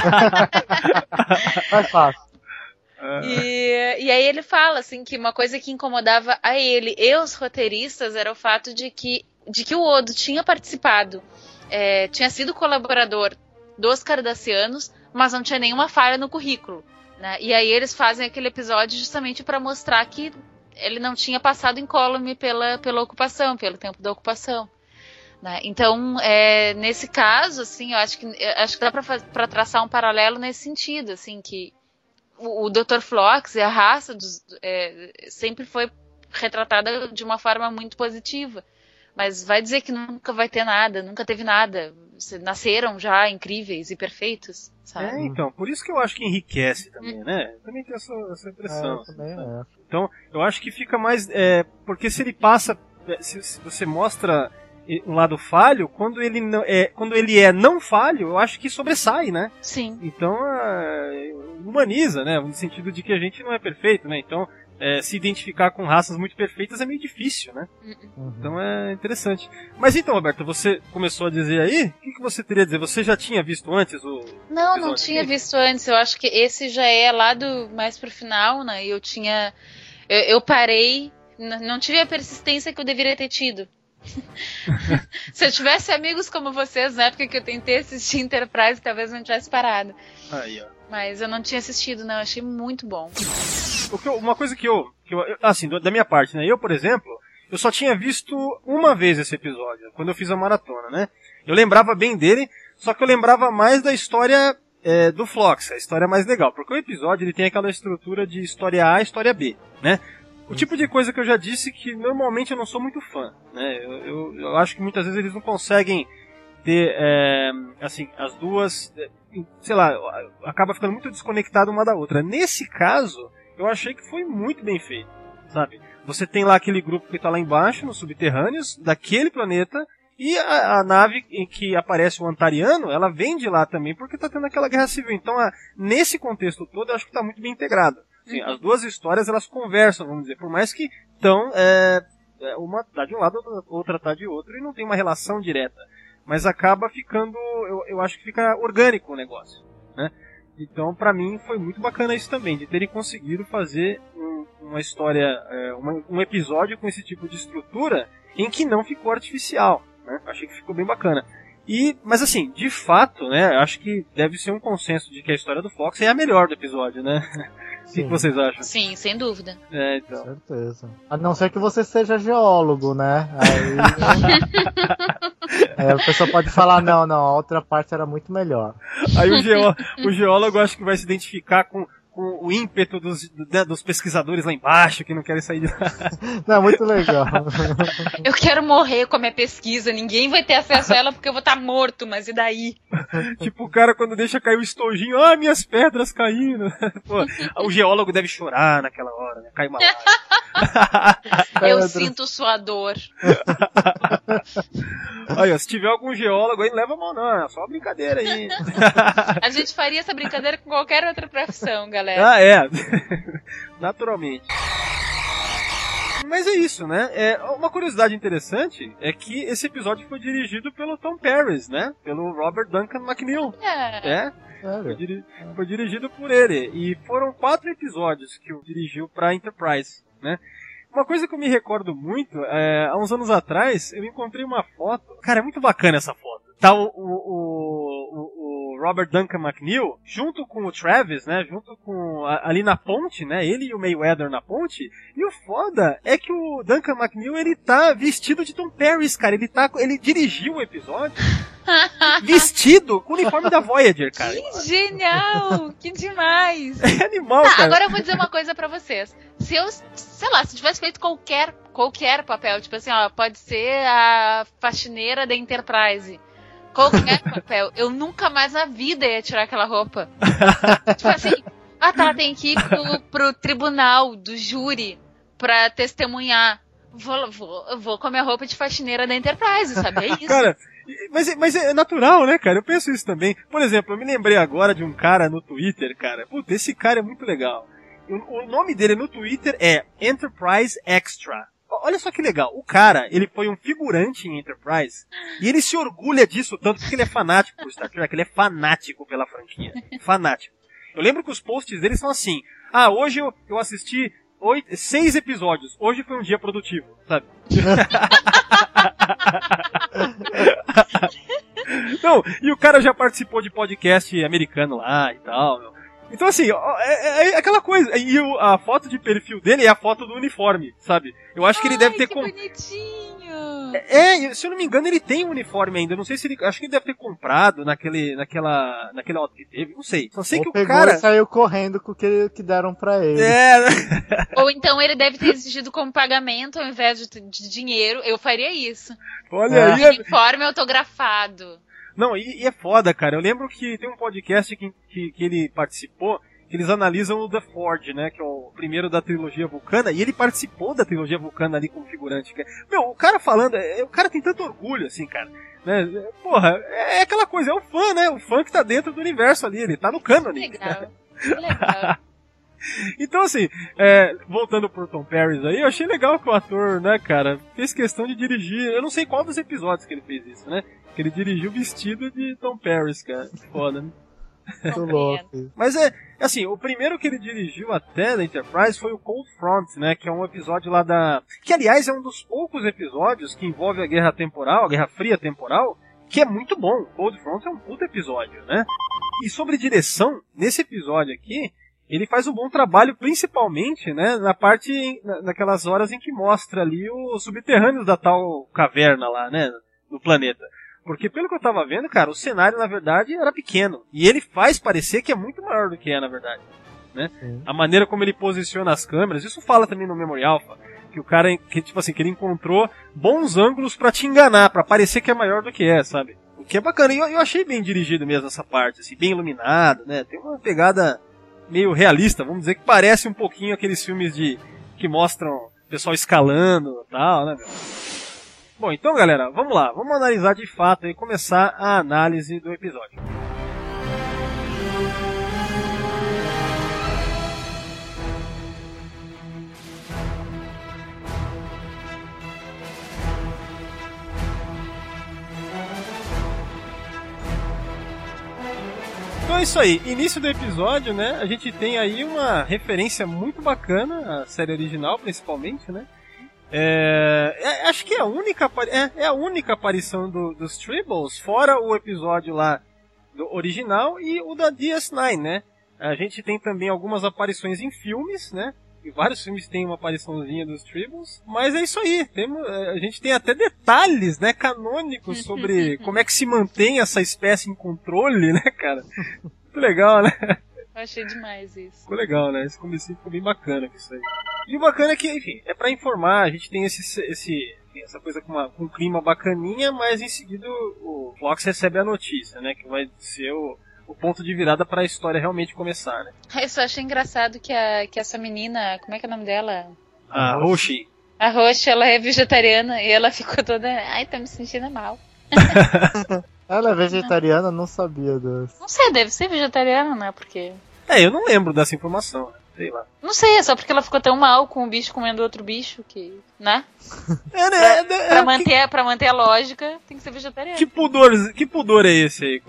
[SPEAKER 6] Mais fácil.
[SPEAKER 7] E aí ele fala assim que uma coisa que incomodava a ele e os roteiristas era o fato de que o Odo tinha participado, tinha sido colaborador dos Cardassianos, mas não tinha nenhuma falha no currículo, né? E aí eles fazem aquele episódio justamente para mostrar que ele não tinha passado incólume pela ocupação, pelo tempo da ocupação, né? Então, nesse caso, assim, eu acho que dá para traçar um paralelo nesse sentido, assim, que o Dr. Phlox e a raça sempre foi retratada de uma forma muito positiva. Mas vai dizer que nunca vai ter nada, nunca teve nada. Nasceram já incríveis e perfeitos, sabe?
[SPEAKER 3] Então, por isso que eu acho que enriquece também, né? Eu também tenho essa impressão. Então, eu acho que fica mais... porque se ele passa... Se você mostra um lado falho, quando ele não falho, eu acho que sobressai, né?
[SPEAKER 7] Sim.
[SPEAKER 3] Então, humaniza, né? No sentido de que a gente não é perfeito, né? Então, se identificar com raças muito perfeitas é meio difícil, né? Então é interessante. Mas então, Roberto, você começou a dizer aí, o que você teria a dizer? Você já tinha visto antes o...
[SPEAKER 7] Não tinha visto antes. Eu acho que esse já é lá mais pro final, né? Eu parei, não tive a persistência que eu deveria ter tido. Se eu tivesse amigos como vocês na época que eu tentei assistir Enterprise, talvez não tivesse parado.
[SPEAKER 3] Aí, ó.
[SPEAKER 7] Mas eu não tinha assistido, não. Eu achei muito bom.
[SPEAKER 3] Uma coisa que eu assim, da minha parte, né? Eu, por exemplo, eu só tinha visto uma vez esse episódio, quando eu fiz a maratona, né? Eu lembrava bem dele, só que eu lembrava mais da história do Phlox, a história mais legal. Porque o episódio ele tem aquela estrutura de história A e história B, né? O tipo de coisa que eu já disse que normalmente eu não sou muito fã, né? Eu acho que muitas vezes eles não conseguem ter, assim, as duas, sei lá, acaba ficando muito desconectado uma da outra. Nesse caso, eu achei que foi muito bem feito, sabe? Você tem lá aquele grupo que está lá embaixo, nos subterrâneos daquele planeta, e a nave em que aparece o Antariano, ela vem de lá também, porque está tendo aquela guerra civil. Então, nesse contexto todo, eu acho que está muito bem integrado. Assim, as duas histórias, elas conversam, vamos dizer, por mais que estão, uma tá de um lado, outra tá de outro, e não tem uma relação direta. Mas acaba ficando, eu acho que fica orgânico o negócio, né? Então, pra mim, foi muito bacana isso também, de terem conseguido fazer uma história, um episódio com esse tipo de estrutura em que não ficou artificial, né? Achei que ficou bem bacana. Mas assim, de fato, né, acho que deve ser um consenso de que a história do Phlox é a melhor do episódio, né? O que vocês acham?
[SPEAKER 7] Sim, sem dúvida.
[SPEAKER 3] Então.
[SPEAKER 6] Com certeza. A não ser que você seja geólogo, né? Aí a pessoa pode falar, não, a outra parte era muito melhor.
[SPEAKER 3] Aí o geólogo acho que vai se identificar com com o ímpeto dos pesquisadores lá embaixo que não querem sair de lá.
[SPEAKER 6] Não, muito legal.
[SPEAKER 7] Eu quero morrer com a minha pesquisa, ninguém vai ter acesso a ela porque eu vou estar morto, mas e daí?
[SPEAKER 3] Tipo o cara quando deixa cair o estojinho, minhas pedras caindo. Pô, o geólogo deve chorar naquela hora, né? Cai uma lágrima.
[SPEAKER 7] Eu sinto sua dor.
[SPEAKER 3] Aí, ó, se tiver algum geólogo aí, não leva a mão não, é só uma brincadeira aí.
[SPEAKER 7] A gente faria essa brincadeira com qualquer outra profissão, galera.
[SPEAKER 3] Naturalmente. Mas é isso, né? Uma curiosidade interessante é que esse episódio foi dirigido pelo Tom Paris, né? Pelo Robert Duncan McNeil. Foi dirigido por ele. E foram 4 episódios que o dirigiu pra Enterprise, né? Uma coisa que eu me recordo muito, há uns anos atrás, eu encontrei uma foto. Cara, é muito bacana essa foto. Tá o Robert Duncan McNeil, junto com o Travis, né? Junto com ali na ponte, né? Ele e o Mayweather na ponte. E o foda é que o Duncan McNeil, ele tá vestido de Tom Paris, cara. Ele dirigiu o episódio vestido com o uniforme da Voyager, cara.
[SPEAKER 7] Que genial! Que demais!
[SPEAKER 3] É animal, cara.
[SPEAKER 7] Agora eu vou dizer uma coisa pra vocês. Se eu, sei lá, se tivesse feito qualquer papel, tipo assim, ó, pode ser a faxineira da Enterprise. Qualquer papel, eu nunca mais na vida ia tirar aquela roupa. Tipo assim, tem que ir pro tribunal do júri pra testemunhar. Vou com a minha roupa de faxineira da Enterprise, sabe? É isso.
[SPEAKER 3] Cara, mas é natural, né, cara? Eu penso isso também. Por exemplo, eu me lembrei agora de um cara no Twitter, cara. Puta, esse cara é muito legal. O nome dele no Twitter é Enterprise Extra. Olha só que legal. O cara, ele foi um figurante em Enterprise e ele se orgulha disso tanto porque ele é fanático por Star Trek. Ele é fanático pela franquia. Fanático. Eu lembro que os posts dele são assim. Hoje eu assisti 6 episódios. Hoje foi um dia produtivo, sabe? Não, e o cara já participou de podcast americano lá e tal, meu. Então assim, é aquela coisa. E a foto de perfil dele é a foto do uniforme, sabe? Eu acho que ele deve ter...
[SPEAKER 7] bonitinho!
[SPEAKER 3] Se eu não me engano, ele tem um uniforme ainda. Não sei se ele... Acho que ele deve ter comprado naquele auto que teve. Não sei. Só sei que o cara...
[SPEAKER 6] e saiu correndo com o que deram pra ele.
[SPEAKER 7] Ou então ele deve ter exigido como pagamento ao invés de dinheiro. Eu faria isso.
[SPEAKER 3] Olha aí...
[SPEAKER 7] Uniforme autografado.
[SPEAKER 3] Não, e é foda, cara. Eu lembro que tem um podcast que ele participou, que eles analisam o The Forge, né? Que é o primeiro da trilogia Vulcana, e ele participou da trilogia Vulcana ali como figurante. Meu, o cara falando, o cara tem tanto orgulho, assim, cara. Né? Porra, é aquela coisa, é o fã, né? O fã que tá dentro do universo ali, ele tá no cânone.
[SPEAKER 7] Legal, legal.
[SPEAKER 3] Então, assim, voltando pro Tom Paris aí, eu achei legal que o ator, né, cara, fez questão de dirigir, eu não sei qual dos episódios que ele fez isso, né? Que ele dirigiu vestido de Tom Paris, cara. Foda, né?
[SPEAKER 6] Muito louco.
[SPEAKER 3] Mas assim, o primeiro que ele dirigiu até da Enterprise foi o Cold Front, né? Que é um episódio lá que, aliás, é um dos poucos episódios que envolve a Guerra Temporal, a Guerra Fria Temporal, que é muito bom. Cold Front é um puto episódio, né? E sobre direção, nesse episódio aqui, ele faz um bom trabalho, principalmente, né, naquelas horas em que mostra ali os subterrâneos da tal caverna lá, né, no planeta. Porque pelo que eu tava vendo, cara, o cenário, na verdade, era pequeno. E ele faz parecer que é muito maior do que é, na verdade. Né? A maneira como ele posiciona as câmeras, isso fala também no Memory Alpha, que o cara, que ele encontrou bons ângulos pra te enganar, pra parecer que é maior do que é, sabe? O que é bacana. E eu achei bem dirigido mesmo essa parte, assim, bem iluminado, né? Tem uma pegada meio realista, vamos dizer, que parece um pouquinho aqueles filmes que mostram o pessoal escalando e tal, né, meu? Bom, então galera, vamos lá, vamos analisar de fato e começar a análise do episódio. Então é isso aí, início do episódio, né, a gente tem aí uma referência muito bacana, à série original principalmente, né. Acho que é a única aparição dos Tribbles, fora o episódio lá do original e o da DS9, né? A gente tem também algumas aparições em filmes, né? E vários filmes têm uma apariçãozinha dos Tribbles, mas é isso aí, a gente tem até detalhes, né, canônicos sobre como é que se mantém essa espécie em controle, né, cara? Muito legal, né?
[SPEAKER 7] Eu achei demais isso.
[SPEAKER 3] Ficou legal, né? Esse comecinho ficou bem bacana com isso aí. E o bacana é que, enfim, é pra informar, a gente tem essa coisa com um clima bacaninha, mas em seguida o Phlox recebe a notícia, né? Que vai ser o ponto de virada pra história realmente começar, né?
[SPEAKER 7] Eu só achei engraçado que essa menina, como é que é o nome dela?
[SPEAKER 3] A Roshi.
[SPEAKER 7] A Roshi, ela é vegetariana e ela ficou toda, ai, tá me sentindo mal.
[SPEAKER 6] Ela é vegetariana, não sabia disso.
[SPEAKER 7] Não sei, deve ser vegetariana, né? Porque...
[SPEAKER 3] Eu não lembro dessa informação, sei lá.
[SPEAKER 7] Não sei, é só porque ela ficou tão mal com o bicho comendo outro bicho que, né? Pra manter a lógica, tem que ser vegetariana.
[SPEAKER 3] Que pudor é esse aí?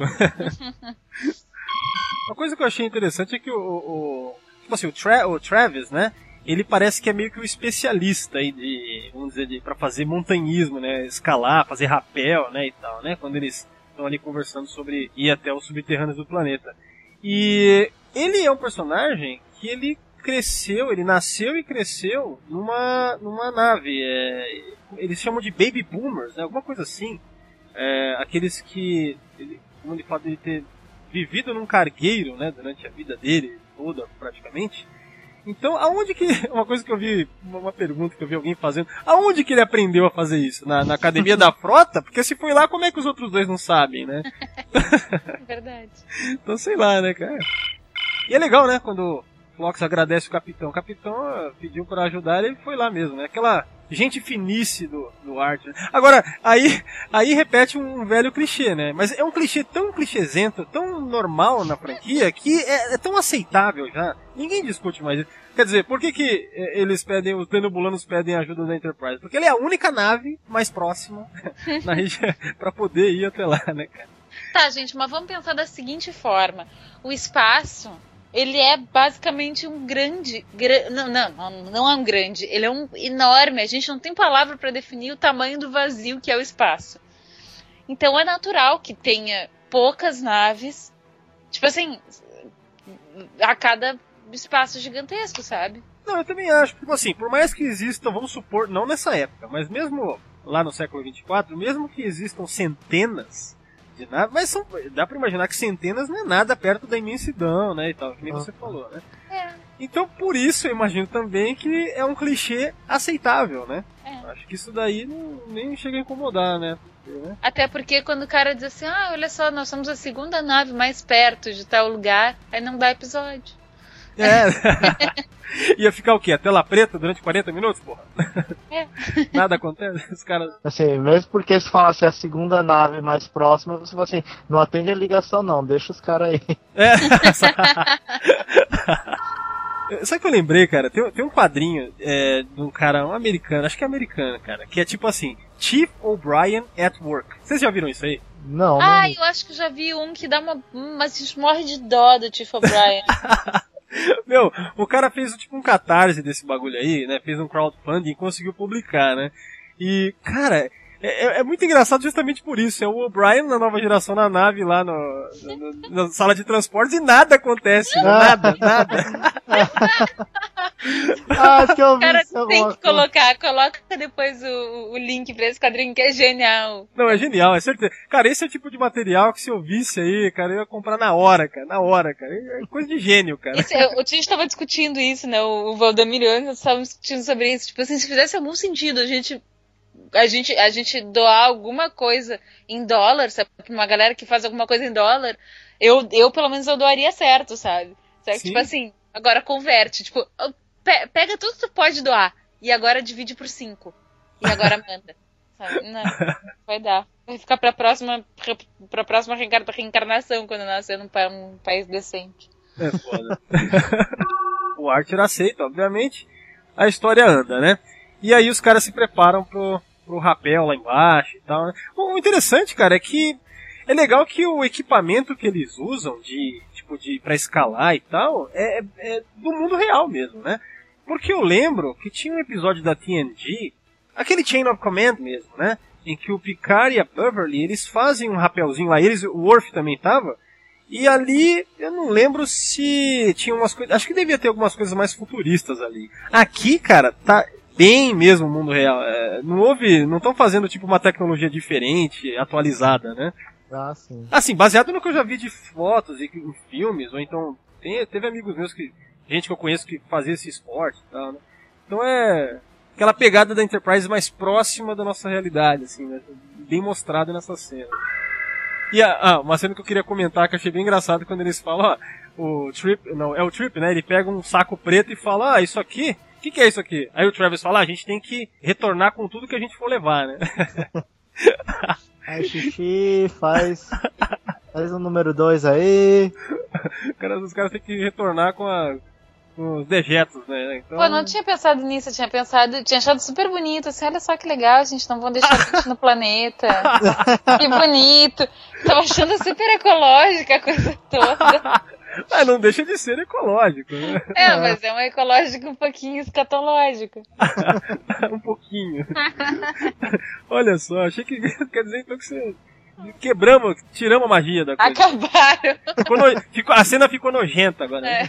[SPEAKER 3] Uma coisa que eu achei interessante é que tipo assim, o Travis, né? Ele parece que é meio que um especialista aí vamos dizer, pra fazer montanhismo, né? Escalar, fazer rapel, né? E tal, né? Quando eles estão ali conversando sobre ir até os subterrâneos do planeta. E ele é um personagem que ele nasceu e cresceu numa nave. Eles chamam de baby boomers, né? Alguma coisa assim. Aqueles que, como ele fala, de ter vivido num cargueiro, né? Durante a vida dele toda, praticamente. Então, uma coisa que eu vi, uma pergunta que eu vi alguém fazendo, aonde que ele aprendeu a fazer isso? Na academia da frota? Porque se foi lá, como é que os outros dois não sabem, né?
[SPEAKER 7] Verdade.
[SPEAKER 3] Então, sei lá, né, cara? E é legal, né, quando o Phlox agradece o capitão pediu pra ajudar, ele foi lá mesmo, né? Aquela gente finice do Archer. Agora, aí repete um velho clichê, né? Mas é um clichê tão clichêzento, tão normal na franquia, que é tão aceitável já. Ninguém discute mais isso. Quer dizer, por que os Penobulanos pedem ajuda da Enterprise? Porque ele é a única nave mais próxima na região pra poder ir até lá, né, cara?
[SPEAKER 7] Tá, gente, mas vamos pensar da seguinte forma. O espaço... Ele é basicamente um grande... Não é um grande. Ele é um enorme. A gente não tem palavra para definir o tamanho do vazio que é o espaço. Então é natural que tenha poucas naves. Tipo assim... A cada espaço gigantesco, sabe?
[SPEAKER 3] Não, eu também acho. Tipo assim, por mais que existam, vamos supor... Não nessa época, mas mesmo lá no século 24, mesmo que existam centenas... Mas dá pra imaginar que centenas não é nada perto da imensidão, né, e tal, que nem você falou, né? Então, por isso, eu imagino também que é um clichê aceitável, né? Acho que isso daí nem chega a incomodar, né?
[SPEAKER 7] Até porque quando o cara diz assim, olha só, nós somos a segunda nave mais perto de tal lugar, aí não dá episódio.
[SPEAKER 3] Ia ficar o quê? A tela preta durante 40 minutos, porra? Nada acontece, os caras...
[SPEAKER 6] Assim, mesmo porque se falasse a segunda nave mais próxima, você fala assim, não atende a ligação não, deixa os caras aí.
[SPEAKER 3] Sabe o que eu lembrei, cara? Tem um quadrinho de um cara, um americano, acho que é americano, cara, que é tipo assim, Chief O'Brien at Work. Vocês já viram isso aí?
[SPEAKER 6] Não.
[SPEAKER 7] Eu acho que já vi um que dá mas a gente morre de dó do Chief O'Brien.
[SPEAKER 3] Meu, o cara fez tipo um catarse desse bagulho aí, né? Fez um crowdfunding e conseguiu publicar, né? E, cara, é muito engraçado justamente por isso. É o O'Brien na nova geração na nave lá na sala de transportes e nada acontece. Nada.
[SPEAKER 6] Acho que eu vi.
[SPEAKER 7] Cara, tem que coloca depois o link pra esse quadrinho que é genial.
[SPEAKER 3] Não, é genial, é certeza. Cara, esse é o tipo de material que se eu visse aí, cara, eu ia comprar na hora, cara. É coisa de gênio, cara.
[SPEAKER 7] O Tio estava discutindo isso, né? O Valdemir e eu nós estávamos discutindo sobre isso. Tipo assim, se fizesse algum sentido a gente doar alguma coisa em dólar, sabe? Pra uma galera que faz alguma coisa em dólar, eu pelo menos eu doaria certo, sabe? Certo? Tipo assim, agora converte, tipo, pega tudo que tu pode doar e agora divide por 5 e agora manda, sabe? Não vai dar. Vai ficar pra próxima reencarnação quando nascer num país decente.
[SPEAKER 3] É foda. O Archer aceita, obviamente. A história anda, né? E aí os caras se preparam pro rapel lá embaixo e tal, né? O interessante, cara, é que é legal que o equipamento que eles usam pra escalar e tal é do mundo real mesmo, né? Porque eu lembro que tinha um episódio da TNG, aquele Chain of Command mesmo, né? Em que o Picard e a Beverly, eles fazem um rapelzinho lá, o Worf também tava, e ali eu não lembro se tinha umas coisas, acho que devia ter algumas coisas mais futuristas ali. Aqui, cara, tá bem mesmo o mundo real. Não estão fazendo tipo uma tecnologia diferente, atualizada, né?
[SPEAKER 6] Ah, sim.
[SPEAKER 3] Assim, baseado no que eu já vi de fotos e em filmes, ou então Teve amigos meus gente que eu conheço que fazia esse esporte e tal, né? Então é aquela pegada da Enterprise mais próxima da nossa realidade, assim, né? Bem mostrada nessa cena. E uma cena que eu queria comentar, que eu achei bem engraçado, quando eles falam, o Trip, né? Ele pega um saco preto e fala, isso aqui? O que é isso aqui? Aí o Travis fala, a gente tem que retornar com tudo que a gente for levar, né?
[SPEAKER 6] Aí, xixi, faz o número 2 aí.
[SPEAKER 3] Os caras têm que retornar com os dejetos, né? Então...
[SPEAKER 7] Pô, não tinha pensado nisso, tinha achado super bonito, assim, olha só que legal, gente, não vão deixar a gente no planeta. Que bonito. Tava achando super ecológica a coisa toda.
[SPEAKER 3] Mas não deixa de ser ecológico, né?
[SPEAKER 7] Mas é um ecológico um pouquinho escatológico.
[SPEAKER 3] Um pouquinho. Olha só, achei que quer dizer então que você... tiramos a magia da coisa.
[SPEAKER 7] Acabaram.
[SPEAKER 3] A cena ficou nojenta agora. Né?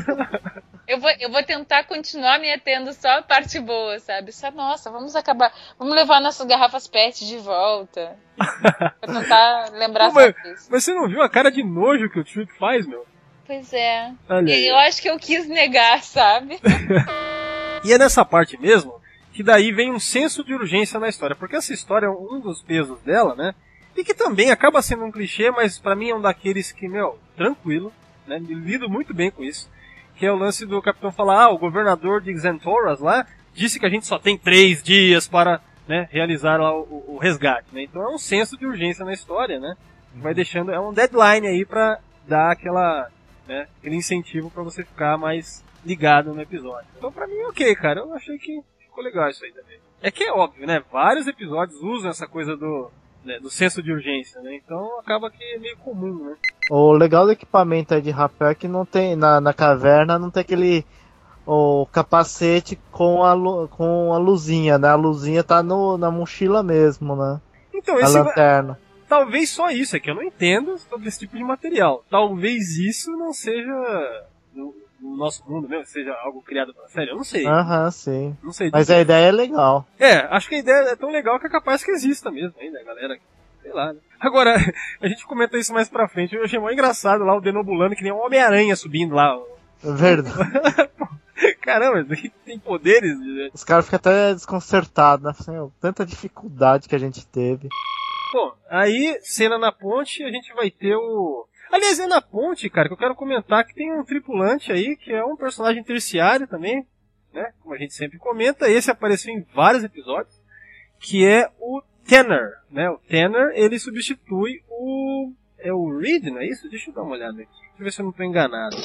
[SPEAKER 7] Eu vou tentar continuar me atendo só a parte boa, sabe? Só, nossa, vamos levar nossas garrafas PET de volta. Pra tentar lembrar só disso.
[SPEAKER 3] Mas você não viu a cara de nojo que o Trip faz, meu?
[SPEAKER 7] Pois é. Eu acho que eu quis negar, sabe?
[SPEAKER 3] E é nessa parte mesmo que daí vem um senso de urgência na história. Porque essa história é um dos pesos dela, né? E que também acaba sendo um clichê, mas pra mim é um daqueles que, tranquilo, né? Lido muito bem com isso. Que é o lance do capitão falar, o governador de Xantoras lá disse que a gente só tem 3 dias para, né, realizar lá o resgate, né? Então é um senso de urgência na história, né? Vai deixando, é um deadline aí pra dar aquele incentivo pra você ficar mais ligado no episódio. Então pra mim, ok, cara, eu achei que ficou legal isso aí também. É que é óbvio, né? Vários episódios usam essa coisa do senso de urgência, né? Então acaba que é meio comum, né?
[SPEAKER 6] O legal do equipamento aí de rapel é que não tem, na caverna não tem aquele capacete com a luzinha, né? A luzinha tá na mochila mesmo, né?
[SPEAKER 3] Então,
[SPEAKER 6] a lanterna.
[SPEAKER 3] Talvez só isso, é que eu não entendo sobre esse tipo de material. Talvez isso não seja no nosso mundo mesmo, seja algo criado pela série, eu não sei.
[SPEAKER 6] Sim.
[SPEAKER 3] Não sei.
[SPEAKER 6] Mas a ideia é legal.
[SPEAKER 3] Acho que a ideia é tão legal que é capaz que exista mesmo ainda, galera. Sei lá, né? Agora, a gente comenta isso mais pra frente. Eu achei muito engraçado lá o Denobulano, que nem um Homem-Aranha subindo lá.
[SPEAKER 6] Verdade.
[SPEAKER 3] Caramba, tem poderes.
[SPEAKER 6] Os caras ficam até desconcertados, né? Assim, tanta dificuldade que a gente teve.
[SPEAKER 3] Bom, aí, cena na ponte, a gente vai ter o... Aliás, é na ponte, cara, que eu quero comentar que tem um tripulante aí, que é um personagem terciário também, né? Como a gente sempre comenta, esse apareceu em vários episódios, que é o Tanner, né? O Tanner, ele substitui o Reed, não é isso? Deixa eu dar uma olhada aqui. Deixa eu ver se eu não estou enganado.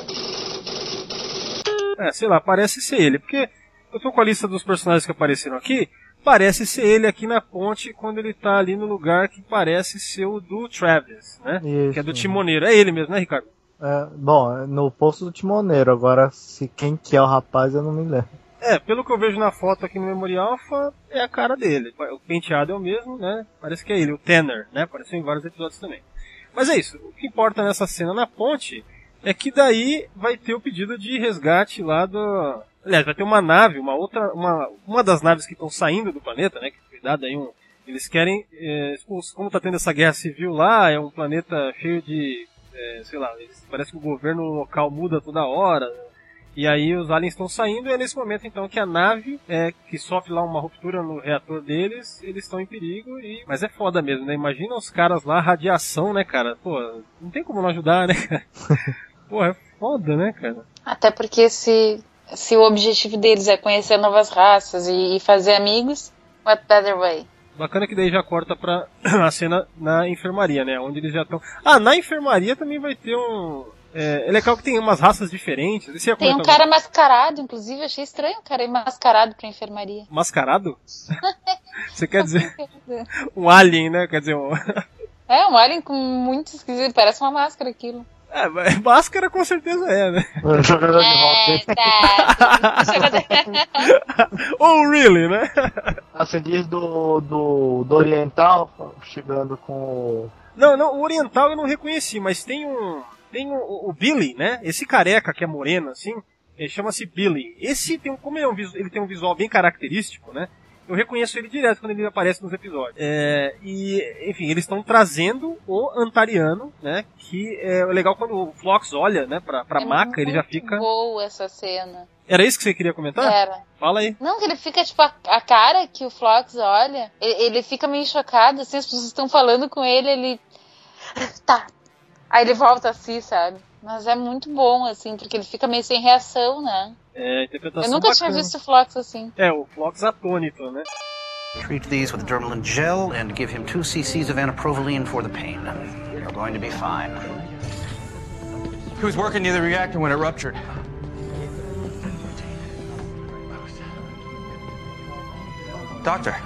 [SPEAKER 3] Sei lá, parece ser ele, porque eu tô com a lista dos personagens que apareceram aqui, parece ser ele aqui na ponte quando ele tá ali no lugar que parece ser o do Travis, né? Isso. Que é do timoneiro. É ele mesmo, né, Ricardo?
[SPEAKER 6] Bom, no posto do timoneiro. Agora, quem que é o rapaz, eu não me lembro.
[SPEAKER 3] Pelo que eu vejo na foto aqui no Memorial, é a cara dele. O penteado é o mesmo, né? Parece que é ele, o Tanner, né? Apareceu em vários episódios também. Mas é isso. O que importa nessa cena na ponte é que daí vai ter o pedido de resgate lá do... Aliás, vai ter uma nave, uma das naves que estão saindo do planeta, né? Que cuidado aí, eles querem, como tá tendo essa guerra civil lá, é um planeta cheio de, sei lá, parece que o governo local muda toda hora, e aí os aliens estão saindo, e é nesse momento então que a nave, que sofre lá uma ruptura no reator deles, eles estão em perigo, mas é foda mesmo, né? Imagina os caras lá, radiação, né, cara? Pô, não tem como não ajudar, né, cara? Pô, é foda, né, cara?
[SPEAKER 7] Até porque se o objetivo deles é conhecer novas raças e fazer amigos, what better way?
[SPEAKER 3] Bacana que daí já corta pra a cena na enfermaria, né? Onde eles já estão... na enfermaria também vai ter um... É legal que tem umas raças diferentes.
[SPEAKER 7] Tem um cara mascarado, inclusive, achei estranho o cara ir mascarado pra enfermaria.
[SPEAKER 3] Mascarado? Você quer dizer um alien, né? Quer dizer um
[SPEAKER 7] alien com muito esquisito, parece uma máscara aquilo.
[SPEAKER 3] Máscara com certeza né?
[SPEAKER 6] Jogador de hockey.
[SPEAKER 3] Oh, really, né?
[SPEAKER 6] Você diz do Oriental chegando com...
[SPEAKER 3] Não, o Oriental eu não reconheci, mas tem o Billy, né? Esse careca que é moreno, assim, ele chama-se Billy. Esse tem como ele tem um visual bem característico, né? eu reconheço ele direto quando ele aparece nos episódios. E, enfim, eles estão trazendo o Antariano, né? Que é legal quando o Phlox olha, né, pra maca, ele já fica...
[SPEAKER 7] boa essa cena.
[SPEAKER 3] Era isso que você queria comentar?
[SPEAKER 7] Era.
[SPEAKER 3] Fala aí.
[SPEAKER 7] Não, que ele fica, tipo, a cara que o Phlox olha, ele fica meio chocado, assim, as pessoas estão falando com ele, tá. Aí ele volta assim, sabe? Mas é muito bom, assim, porque ele fica meio sem reação, né?
[SPEAKER 3] Interpretação
[SPEAKER 7] Eu nunca
[SPEAKER 3] bacana.
[SPEAKER 7] tinha visto o Phlox assim.
[SPEAKER 3] O Phlox atônito, né?
[SPEAKER 4] Treat these with Dermalin gel and give him 2 cc's of anaprovaline for the pain. You're going to be fine.
[SPEAKER 9] He was working near the reactor when it ruptured. Doctor.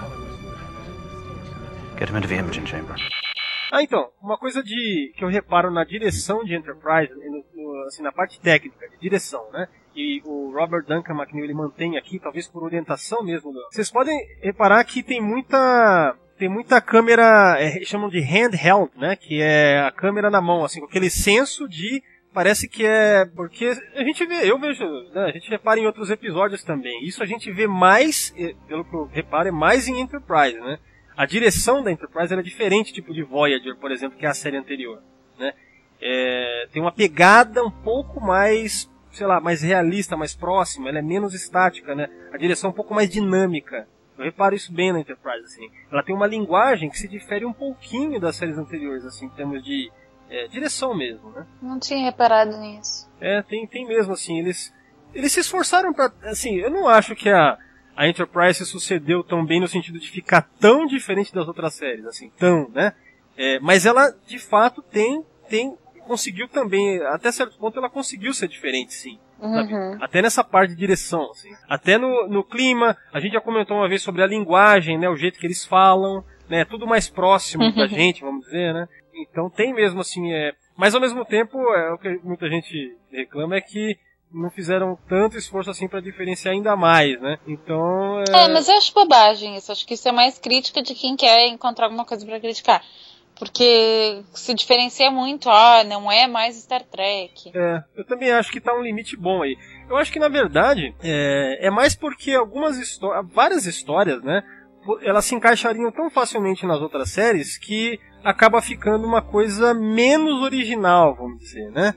[SPEAKER 4] Get him into the imaging chamber.
[SPEAKER 3] Então, uma coisa que eu reparo na direção de Enterprise, assim, na parte técnica de direção, né? E o Robert Duncan McNeil ele mantém aqui, talvez por orientação mesmo. Vocês podem reparar que tem muita câmera, chamam de handheld, né? Que é a câmera na mão, assim, com aquele senso de... Parece que é... Porque a gente vê, eu vejo, né, a gente repara em outros episódios também. Isso a gente vê mais, pelo que eu reparo, é mais em Enterprise, né? A direção da Enterprise ela é diferente, tipo de Voyager, por exemplo, que é a série anterior, né? Tem uma pegada um pouco mais, sei lá, mais realista, mais próxima, ela é menos estática, né? A direção é um pouco mais dinâmica. Eu reparo isso bem na Enterprise, assim. Ela tem uma linguagem que se difere um pouquinho das séries anteriores, assim, em termos de direção mesmo, né?
[SPEAKER 7] Não tinha reparado nisso.
[SPEAKER 3] Tem mesmo, assim, eles se esforçaram pra, assim, eu não acho que a Enterprise se sucedeu tão bem no sentido de ficar tão diferente das outras séries, assim, né? Mas ela, de fato, conseguiu também, até certo ponto, ela conseguiu ser diferente, sim. Sabe? Até nessa parte de direção, assim. Até no clima, a gente já comentou uma vez sobre a linguagem, né? O jeito que eles falam, né? Tudo mais próximo da gente, vamos dizer, né? Então tem mesmo, assim, mas ao mesmo tempo, o que muita gente reclama é que não fizeram tanto esforço assim pra diferenciar ainda mais, né? Então...
[SPEAKER 7] mas eu acho bobagem isso. Acho que isso é mais crítica de quem quer encontrar alguma coisa pra criticar. Porque se diferencia muito, não é mais Star Trek.
[SPEAKER 3] Eu também acho que tá um limite bom aí. Eu acho que, na verdade, é mais porque várias histórias, né? Elas se encaixariam tão facilmente nas outras séries que acaba ficando uma coisa menos original, vamos dizer, né?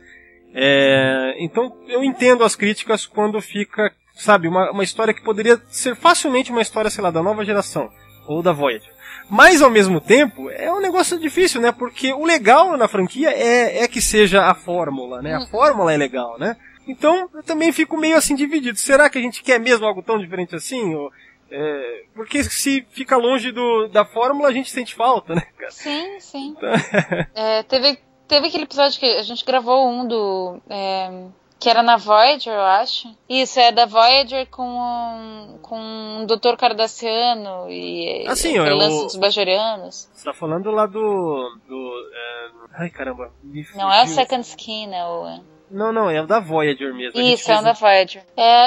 [SPEAKER 3] Então eu entendo as críticas quando fica, sabe, uma história que poderia ser facilmente uma história, sei lá, da nova geração ou da Voyager. Mas ao mesmo tempo é um negócio difícil, né? Porque o legal na franquia é que seja a fórmula, né? A fórmula é legal, né? Então eu também fico meio assim dividido. Será que a gente quer mesmo algo tão diferente assim? Porque se fica longe da fórmula a gente sente falta, né, cara?
[SPEAKER 7] Sim. Então... Teve aquele episódio que a gente gravou que era na Voyager, eu acho. Isso, da Voyager com o Dr. Cardassiano e o lance dos Bajorianos.
[SPEAKER 3] Você tá falando lá do ai, caramba.
[SPEAKER 7] Não é o Second Skin, né?
[SPEAKER 3] Não, é o da Voyager mesmo.
[SPEAKER 7] Isso, é o da Voyager.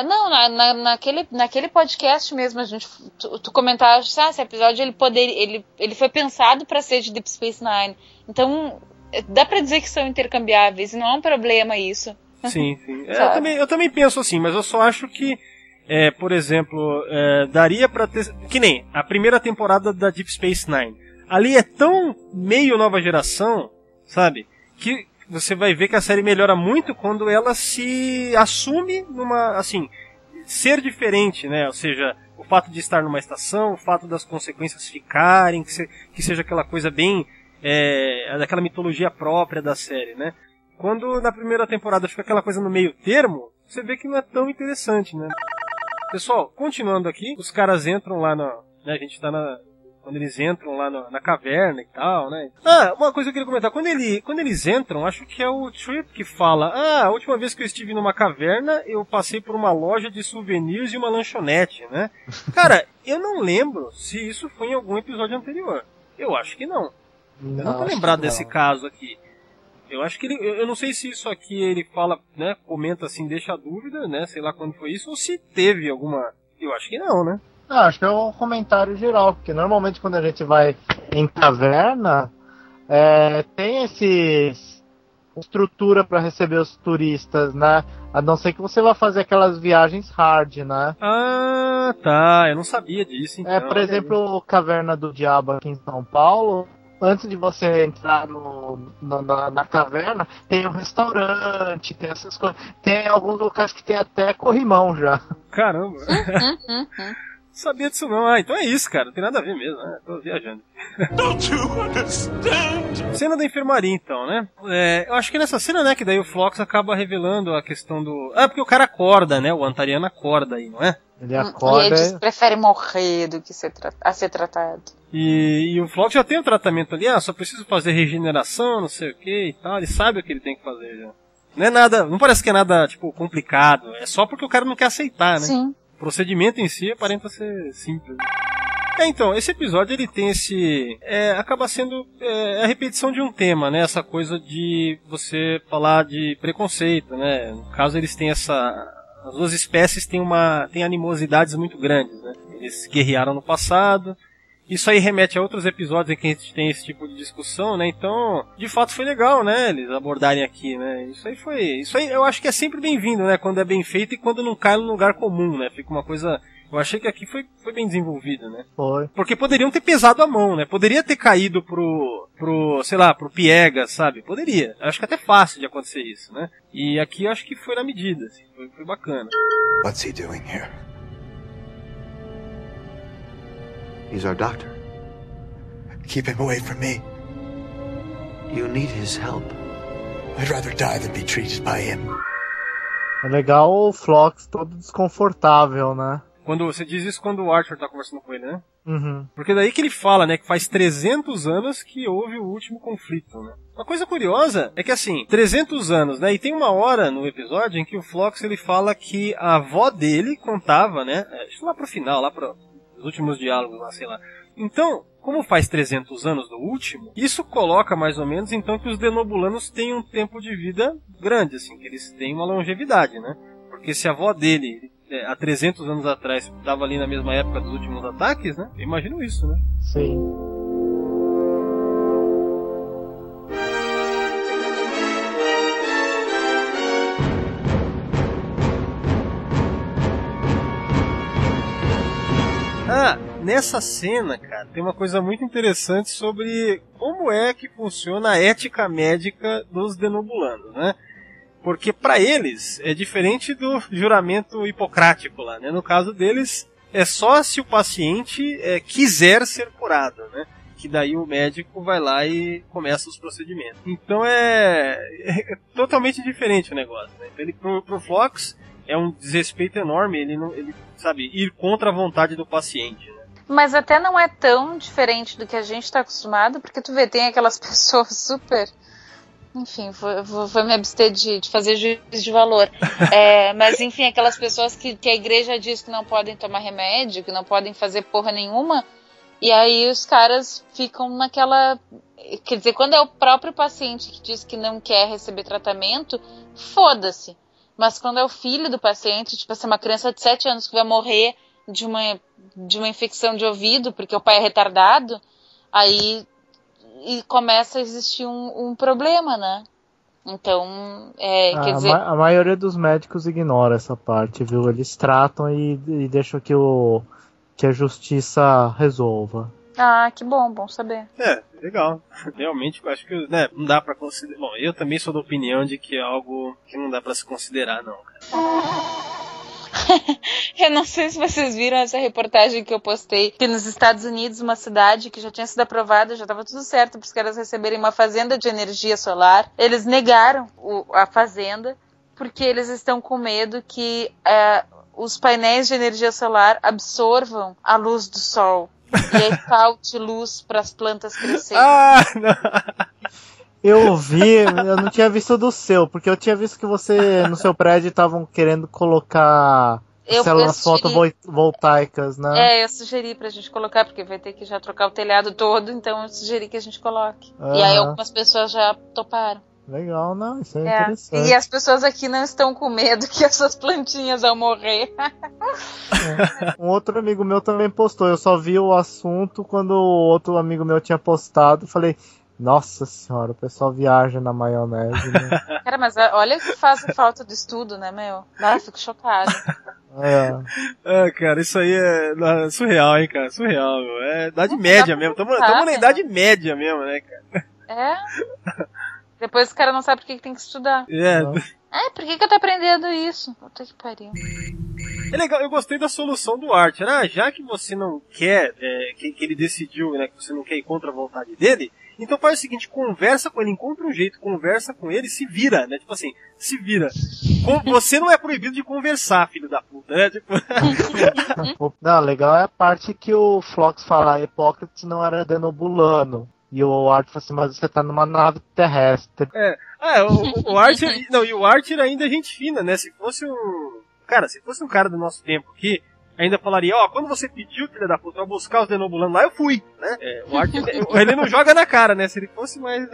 [SPEAKER 7] Naquele podcast mesmo, tu comentaste, esse episódio ele foi pensado pra ser de Deep Space Nine. Então, dá pra dizer que são intercambiáveis, e não é um problema isso.
[SPEAKER 3] Sim. Eu também penso assim, mas eu só acho que, por exemplo, daria pra ter... Que nem a primeira temporada da Deep Space Nine. Ali é tão meio nova geração, sabe? Que você vai ver que a série melhora muito quando ela se assume numa, assim, ser diferente, né? Ou seja, o fato de estar numa estação, o fato das consequências ficarem, que seja aquela coisa bem... daquela mitologia própria da série, né? Quando na primeira temporada fica aquela coisa no meio termo, você vê que não é tão interessante, né? Pessoal, continuando aqui, os caras entram lá né, a gente tá quando eles entram lá na caverna e tal, né? Uma coisa que eu queria comentar, quando eles entram, acho que é o Trip que fala, a última vez que eu estive numa caverna, eu passei por uma loja de souvenirs e uma lanchonete, né? Cara, eu não lembro se isso foi em algum episódio anterior. Eu acho que não. Eu não tô lembrado desse caso aqui. Eu acho que eu não sei se isso aqui ele fala, né, comenta assim, deixa a dúvida, né, sei lá quando foi isso, ou se teve alguma... Eu acho que não, né?
[SPEAKER 6] Acho que é um comentário geral, porque normalmente quando a gente vai em caverna, tem esses estrutura para receber os turistas, né? A não ser que você vá fazer aquelas viagens hard, né?
[SPEAKER 3] Ah, tá. Eu não sabia disso, então.
[SPEAKER 6] Por exemplo, Caverna do Diabo aqui em São Paulo. Antes de você entrar na caverna, tem um restaurante, tem essas coisas. Tem alguns locais que tem até corrimão já.
[SPEAKER 3] Caramba. Não sabia disso não. Ah, então é isso, cara. Não tem nada a ver mesmo, né? Tô viajando. Don't you understand? Cena da enfermaria, então, né? Eu acho que nessa cena, né, que daí o Phlox acaba revelando a questão do... Ah, porque o cara acorda, né? O Antariano acorda aí, não é?
[SPEAKER 6] Ele acorda...
[SPEAKER 10] E ele diz que prefere morrer do que ser tratado.
[SPEAKER 3] E o Phlox já tem um tratamento ali, só preciso fazer regeneração, não sei o que e tal. Ele sabe o que ele tem que fazer já. Não é nada... Não parece que é nada, tipo, complicado. É só porque o cara não quer aceitar, né?
[SPEAKER 10] Sim.
[SPEAKER 3] O procedimento em si aparenta ser simples. Então, esse episódio ele tem esse... acaba sendo a repetição de um tema, né? Essa coisa de você falar de preconceito, né? No caso, eles têm essa... As duas espécies têm animosidades muito grandes, né? Eles guerrearam no passado. Isso aí remete a outros episódios em que a gente tem esse tipo de discussão, né? Então, de fato foi legal, né? Eles abordarem aqui, né? Isso aí eu acho que é sempre bem-vindo, né? Quando é bem feito e quando não cai num lugar comum, né? Fica uma coisa... Eu achei que aqui foi bem desenvolvido, né?
[SPEAKER 6] Foi.
[SPEAKER 3] Porque poderiam ter pesado a mão, né? Poderia ter caído pro Piegas, sabe? Poderia. Acho que é até fácil de acontecer isso, né? E aqui eu acho que foi na medida, assim. Foi bacana.
[SPEAKER 11] What's he doing here? He's our doctor. Keep him away from me.
[SPEAKER 4] You need his help.
[SPEAKER 11] I'd rather die than be treated by him.
[SPEAKER 6] É legal o Phlox todo desconfortável, né?
[SPEAKER 3] Quando você diz isso quando o Archer tá conversando com ele, né?
[SPEAKER 6] Uhum.
[SPEAKER 3] Porque daí que ele fala, né, que faz 300 anos que houve o último conflito, né? Uma coisa curiosa é que assim, 300 anos, né, e tem uma hora no episódio em que o Phlox ele fala que a avó dele contava, né, lá pro final, lá para os últimos diálogos, lá, sei lá. Então, como faz 300 anos do último, isso coloca mais ou menos então que os denobulanos têm um tempo de vida grande, assim, que eles têm uma longevidade, né? Porque se a avó dele há 300 anos atrás estava ali na mesma época dos últimos ataques, né? Eu imagino isso, né?
[SPEAKER 6] Sim.
[SPEAKER 3] Nessa cena, cara, tem uma coisa muito interessante sobre como é que funciona a ética médica dos denobulanos, né? Porque para eles é diferente do juramento hipocrático lá, né? No caso deles, é só se o paciente quiser ser curado, né? Que daí o médico vai lá e começa os procedimentos. Então é totalmente diferente o negócio, né? Então ele, pro Phlox é um desrespeito enorme, ele sabe, ir contra a vontade do paciente, né?
[SPEAKER 10] Mas até não é tão diferente do que a gente está acostumado, porque tu vê, tem aquelas pessoas super... Enfim, vou me abster de fazer juízo de valor. Mas, enfim, aquelas pessoas que a igreja diz que não podem tomar remédio, que não podem fazer porra nenhuma, e aí os caras ficam naquela... Quer dizer, quando é o próprio paciente que diz que não quer receber tratamento, foda-se. Mas quando é o filho do paciente, tipo assim, uma criança de 7 anos que vai morrer de uma infecção de ouvido, porque o pai é retardado, aí começa a existir um problema, né? Então, quer dizer...
[SPEAKER 6] A maioria dos médicos ignora essa parte, viu? Eles tratam e deixam que a justiça resolva.
[SPEAKER 10] Ah, que bom saber.
[SPEAKER 3] Legal. Realmente, eu acho que não dá pra considerar... Bom, eu também sou da opinião de que é algo que não dá pra se considerar, não, cara.
[SPEAKER 10] Eu não sei se vocês viram essa reportagem que eu postei, que nos Estados Unidos, uma cidade que já tinha sido aprovada, já estava tudo certo para os caras receberem uma fazenda de energia solar. Eles negaram a fazenda porque eles estão com medo que os painéis de energia solar absorvam a luz do sol e aí falte luz para as plantas crescerem.
[SPEAKER 6] Eu não tinha visto do seu, porque eu tinha visto que você, no seu prédio, estavam querendo colocar células fotovoltaicas, né?
[SPEAKER 10] Eu sugeri pra gente colocar, porque vai ter que já trocar o telhado todo, então eu sugeri que a gente coloque. E aí algumas pessoas já toparam.
[SPEAKER 6] Legal, não, isso é interessante.
[SPEAKER 10] E as pessoas aqui não estão com medo que essas plantinhas vão morrer.
[SPEAKER 6] Um outro amigo meu também postou, eu só vi o assunto quando o outro amigo meu tinha postado, falei... Nossa senhora, o pessoal viaja na maionese, né?
[SPEAKER 10] Cara, mas olha o que faz a falta do estudo, né, meu? Ah, fico chocado.
[SPEAKER 3] Cara, isso aí é surreal, hein, cara? Surreal, meu. É idade média mesmo. Tamo na idade média mesmo, né, cara?
[SPEAKER 10] Depois o cara não sabe por que tem que estudar. Por que eu tô aprendendo isso? Puta que pariu.
[SPEAKER 3] É legal, eu gostei da solução do Archer. Já que você não quer, que ele decidiu, né, que você não quer ir contra a vontade dele, então faz o seguinte, conversa com ele, encontra um jeito, conversa com ele, se vira, né? Tipo assim, se vira. Você não é proibido de conversar, filho da puta, né? Tipo...
[SPEAKER 6] Não, legal é a parte que o Phlox fala, Hipócrates não era denobulano. E o Archer fala assim, mas você tá numa nave terrestre.
[SPEAKER 3] O Archer, não, e o Archer ainda é gente fina, né? Se fosse um cara do nosso tempo aqui, ainda falaria, quando você pediu, filha da puta, pra buscar os denobulanos lá, eu fui, né? O Archer, ele não joga na cara, né? Se ele fosse mais...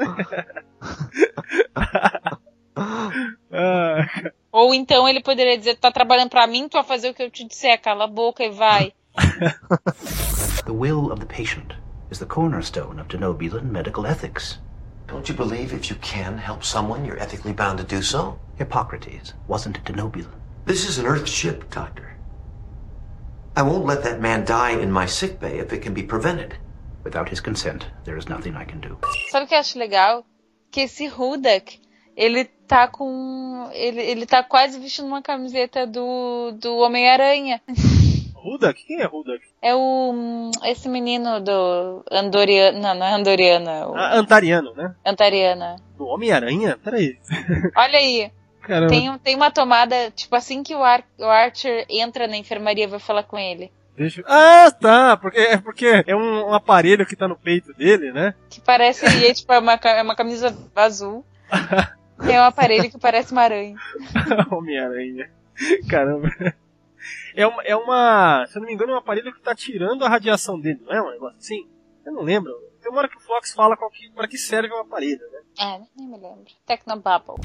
[SPEAKER 10] Ou então ele poderia dizer, tá trabalhando pra mim, tu vai fazer o que eu te disser, cala a boca e vai.
[SPEAKER 4] The will of the patient is the cornerstone of Denobulan medical ethics.
[SPEAKER 11] Don't you believe if you can help someone, you're ethically bound to do so?
[SPEAKER 4] Hippocrates wasn't a Denobulan.
[SPEAKER 11] This is an Earth ship, Doctor. I won't let that man die in my sickbay if it can be prevented.
[SPEAKER 4] Without his consent, there is nothing I can do.
[SPEAKER 10] Sabe o que eu acho legal? Que esse Hudak, ele tá com... Ele tá quase vestindo uma camiseta do Homem-Aranha.
[SPEAKER 3] Hudak? Quem é Hudak?
[SPEAKER 10] É esse menino do Andoriano... Não é Andoriana.
[SPEAKER 3] Antariano, né?
[SPEAKER 10] Antariana.
[SPEAKER 3] Do Homem-Aranha? Peraí.
[SPEAKER 10] Olha aí.
[SPEAKER 3] Caramba.
[SPEAKER 10] Tem uma tomada, tipo assim que o Archer entra na enfermaria, vai falar com ele.
[SPEAKER 3] Tá, porque é um aparelho que tá no peito dele, né?
[SPEAKER 10] Que parece, tipo, é uma camisa azul. Tem um aparelho que parece uma aranha.
[SPEAKER 3] Homem-Aranha. Caramba. É uma, se eu não me engano, é um aparelho que tá tirando a radiação dele, não é um negócio assim? Eu não lembro. Tem uma hora que o Phlox fala pra que serve o aparelho, né?
[SPEAKER 10] Nem me lembro. Technobubble.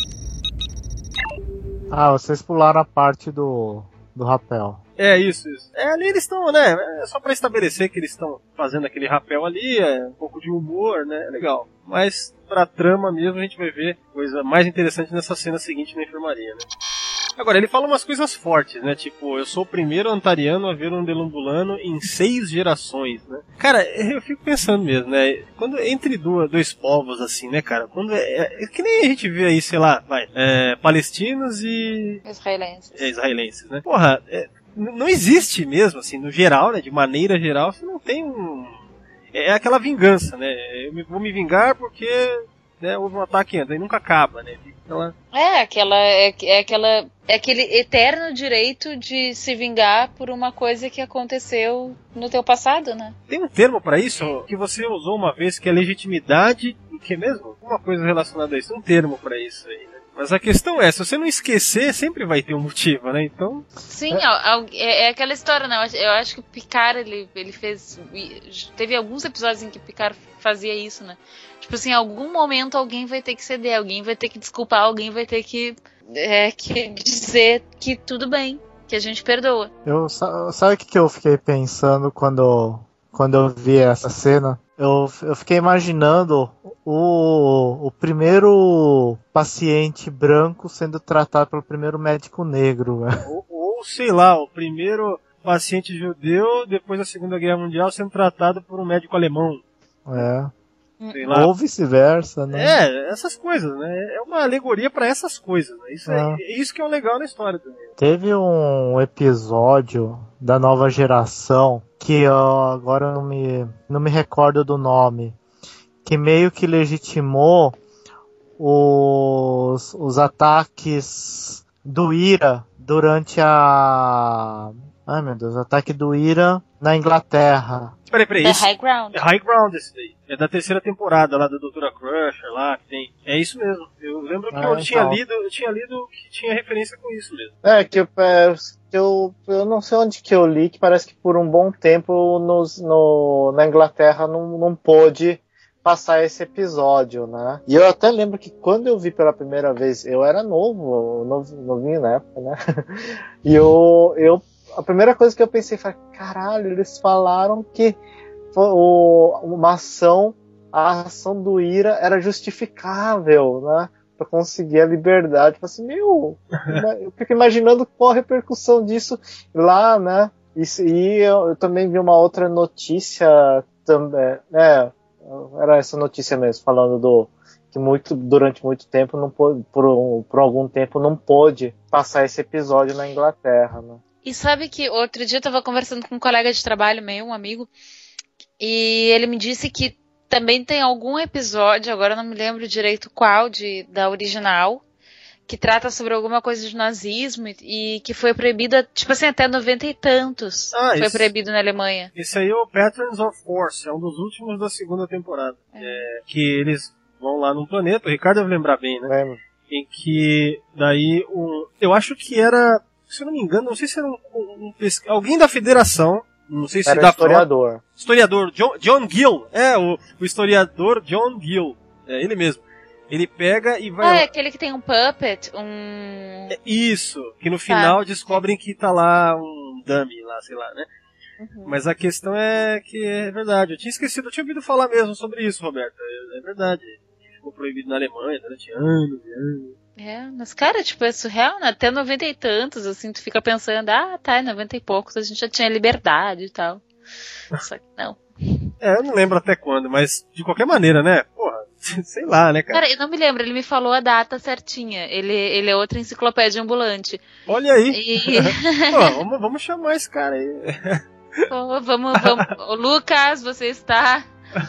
[SPEAKER 6] Vocês pularam a parte do rapel.
[SPEAKER 3] Isso. Ali eles estão, né? É só pra estabelecer que eles estão fazendo aquele rapel ali, um pouco de humor, né? É legal. Mas pra trama mesmo a gente vai ver coisa mais interessante nessa cena seguinte na enfermaria, né? Agora, ele fala umas coisas fortes, né? Tipo, eu sou o primeiro antariano a ver um denobulano em 6 gerações, né? Cara, eu fico pensando mesmo, né? Quando entre dois povos, assim, né, cara? Quando que nem a gente vê aí, sei lá, palestinos e... Israelenses, né? Porra, não existe mesmo, assim, no geral, né? De maneira geral, você não tem é aquela vingança, né? Eu vou me vingar porque... né, houve um ataque antes, aí nunca acaba, né?
[SPEAKER 10] Aquele eterno direito de se vingar por uma coisa que aconteceu no teu passado, né?
[SPEAKER 3] Tem um termo pra isso que você usou uma vez, que é legitimidade, que é mesmo? Uma coisa relacionada a isso, um termo pra isso aí, né? Mas a questão é, se você não esquecer, sempre vai ter um motivo, né? Então...
[SPEAKER 10] Sim, é aquela história, né? Eu acho que o Picard, ele fez... Teve alguns episódios em que o Picard fazia isso, né? Tipo assim, em algum momento alguém vai ter que ceder, alguém vai ter que desculpar, alguém vai ter que dizer que tudo bem, que a gente perdoa.
[SPEAKER 6] Sabe o que eu fiquei pensando quando eu vi essa cena? Eu fiquei imaginando o primeiro paciente branco sendo tratado pelo primeiro médico negro.
[SPEAKER 3] Ou sei lá, o primeiro paciente judeu depois da Segunda Guerra Mundial sendo tratado por um médico alemão. Sei lá.
[SPEAKER 6] Ou vice-versa, né?
[SPEAKER 3] Essas coisas, né? É uma alegoria pra essas coisas, né? Isso que é o legal na história também.
[SPEAKER 6] Teve um episódio da Nova Geração que agora eu não me recordo do nome, que meio que legitimou os ataques do IRA durante ai meu Deus, o ataque do IRA na Inglaterra.
[SPEAKER 3] Peraí,
[SPEAKER 10] The High Ground.
[SPEAKER 3] É High Ground esse daí. É da 3ª temporada lá da Doutora Crusher lá, que tem. É isso mesmo. Eu lembro que eu tinha lido que tinha referência com isso mesmo.
[SPEAKER 6] Eu não sei onde que eu li, que parece que por um bom tempo na Inglaterra não pôde passar esse episódio, né? E eu até lembro que quando eu vi pela primeira vez, eu era novinho na época, né? E a primeira coisa que eu pensei foi, caralho, eles falaram que uma ação a ação do Ira era justificável, né? Pra conseguir a liberdade. Assim, eu fico imaginando qual a repercussão disso lá, né? E eu também vi uma outra notícia também, né? Era essa notícia mesmo, falando que durante muito tempo não pôde, por algum tempo não pôde passar esse episódio na Inglaterra, né?
[SPEAKER 7] E sabe que outro dia eu tava conversando com um colega de trabalho meu, um amigo, e ele me disse que também tem algum episódio, agora eu não me lembro direito qual, da original, que trata sobre alguma coisa de nazismo e que foi proibida, tipo assim, até 90 e tantos. Foi proibido na Alemanha.
[SPEAKER 3] Esse aí é o Patterns of Force, é um dos últimos da segunda temporada. Que eles vão lá num planeta, o Ricardo deve lembrar bem, né?
[SPEAKER 6] Lembro.
[SPEAKER 3] Em que daí eu acho que era, se eu não me engano, não sei se era alguém da federação, não sei se
[SPEAKER 6] era
[SPEAKER 3] da
[SPEAKER 6] historiador.
[SPEAKER 3] Historiador, John Gill, o historiador John Gill, é ele mesmo. Ele pega e vai...
[SPEAKER 7] é aquele que tem um puppet,
[SPEAKER 3] Isso, que no final descobrem que tá lá um dummy lá, sei lá, né? Uhum. Mas a questão é que é verdade, eu tinha esquecido, eu tinha ouvido falar mesmo sobre isso, Roberto, é verdade. Ficou proibido na Alemanha durante anos e anos.
[SPEAKER 7] Mas cara, tipo, é surreal, né? Até 90 e tantos, assim, tu fica pensando, 90 e poucos, a gente já tinha liberdade e tal. Só que não.
[SPEAKER 3] Eu não lembro até quando, mas de qualquer maneira, né? Porra, sei lá, né, cara?
[SPEAKER 7] Cara, eu não me lembro, ele me falou a data certinha. Ele é outra enciclopédia ambulante.
[SPEAKER 3] Olha aí. Pô, vamos chamar esse cara aí.
[SPEAKER 7] Pô, vamos. Ô, Lucas, você está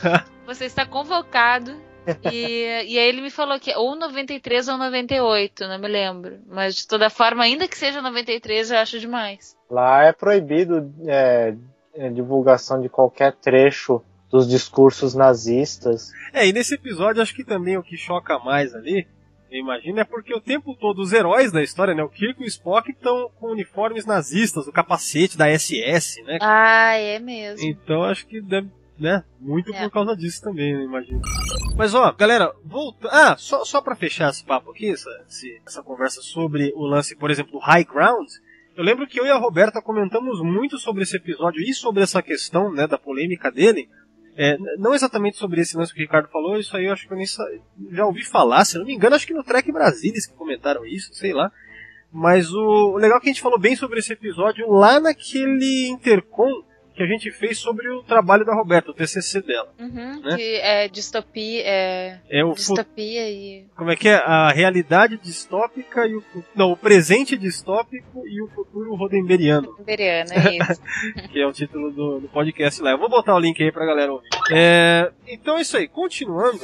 [SPEAKER 7] convocado. E aí ele me falou que ou 93 ou 98, não me lembro. Mas de toda forma, ainda que seja 93, eu acho demais.
[SPEAKER 6] Lá é proibido divulgação de qualquer trecho dos discursos nazistas.
[SPEAKER 3] E nesse episódio acho que também o que choca mais ali, eu imagino, é porque o tempo todo os heróis da história, né, o Kirk e o Spock estão com uniformes nazistas, o capacete da SS, né?
[SPEAKER 7] É mesmo.
[SPEAKER 3] Então acho que deve, né, muito por causa disso também, eu imagino. Mas galera, voltando... só pra fechar esse papo aqui, essa conversa sobre o lance, por exemplo, do High Ground, eu lembro que eu e a Roberta comentamos muito sobre esse episódio e sobre essa questão, né, da polêmica dele. Não exatamente sobre esse lance que o Ricardo falou, isso aí eu acho que eu nem já ouvi falar, se eu não me engano, acho que no Trek Brasilis que comentaram isso, sei lá. Mas o legal é que a gente falou bem sobre esse episódio lá naquele intercom que a gente fez sobre o trabalho da Roberta, o TCC dela.
[SPEAKER 7] Uhum,
[SPEAKER 3] né?
[SPEAKER 7] Que é distopia, distopia e...
[SPEAKER 3] Como é que é? A realidade distópica e o presente distópico e o futuro rodemberiano.
[SPEAKER 7] Rodemberiano, é isso.
[SPEAKER 3] Que é o título do podcast lá. Eu vou botar o link aí pra galera ouvir. Então é isso aí. Continuando.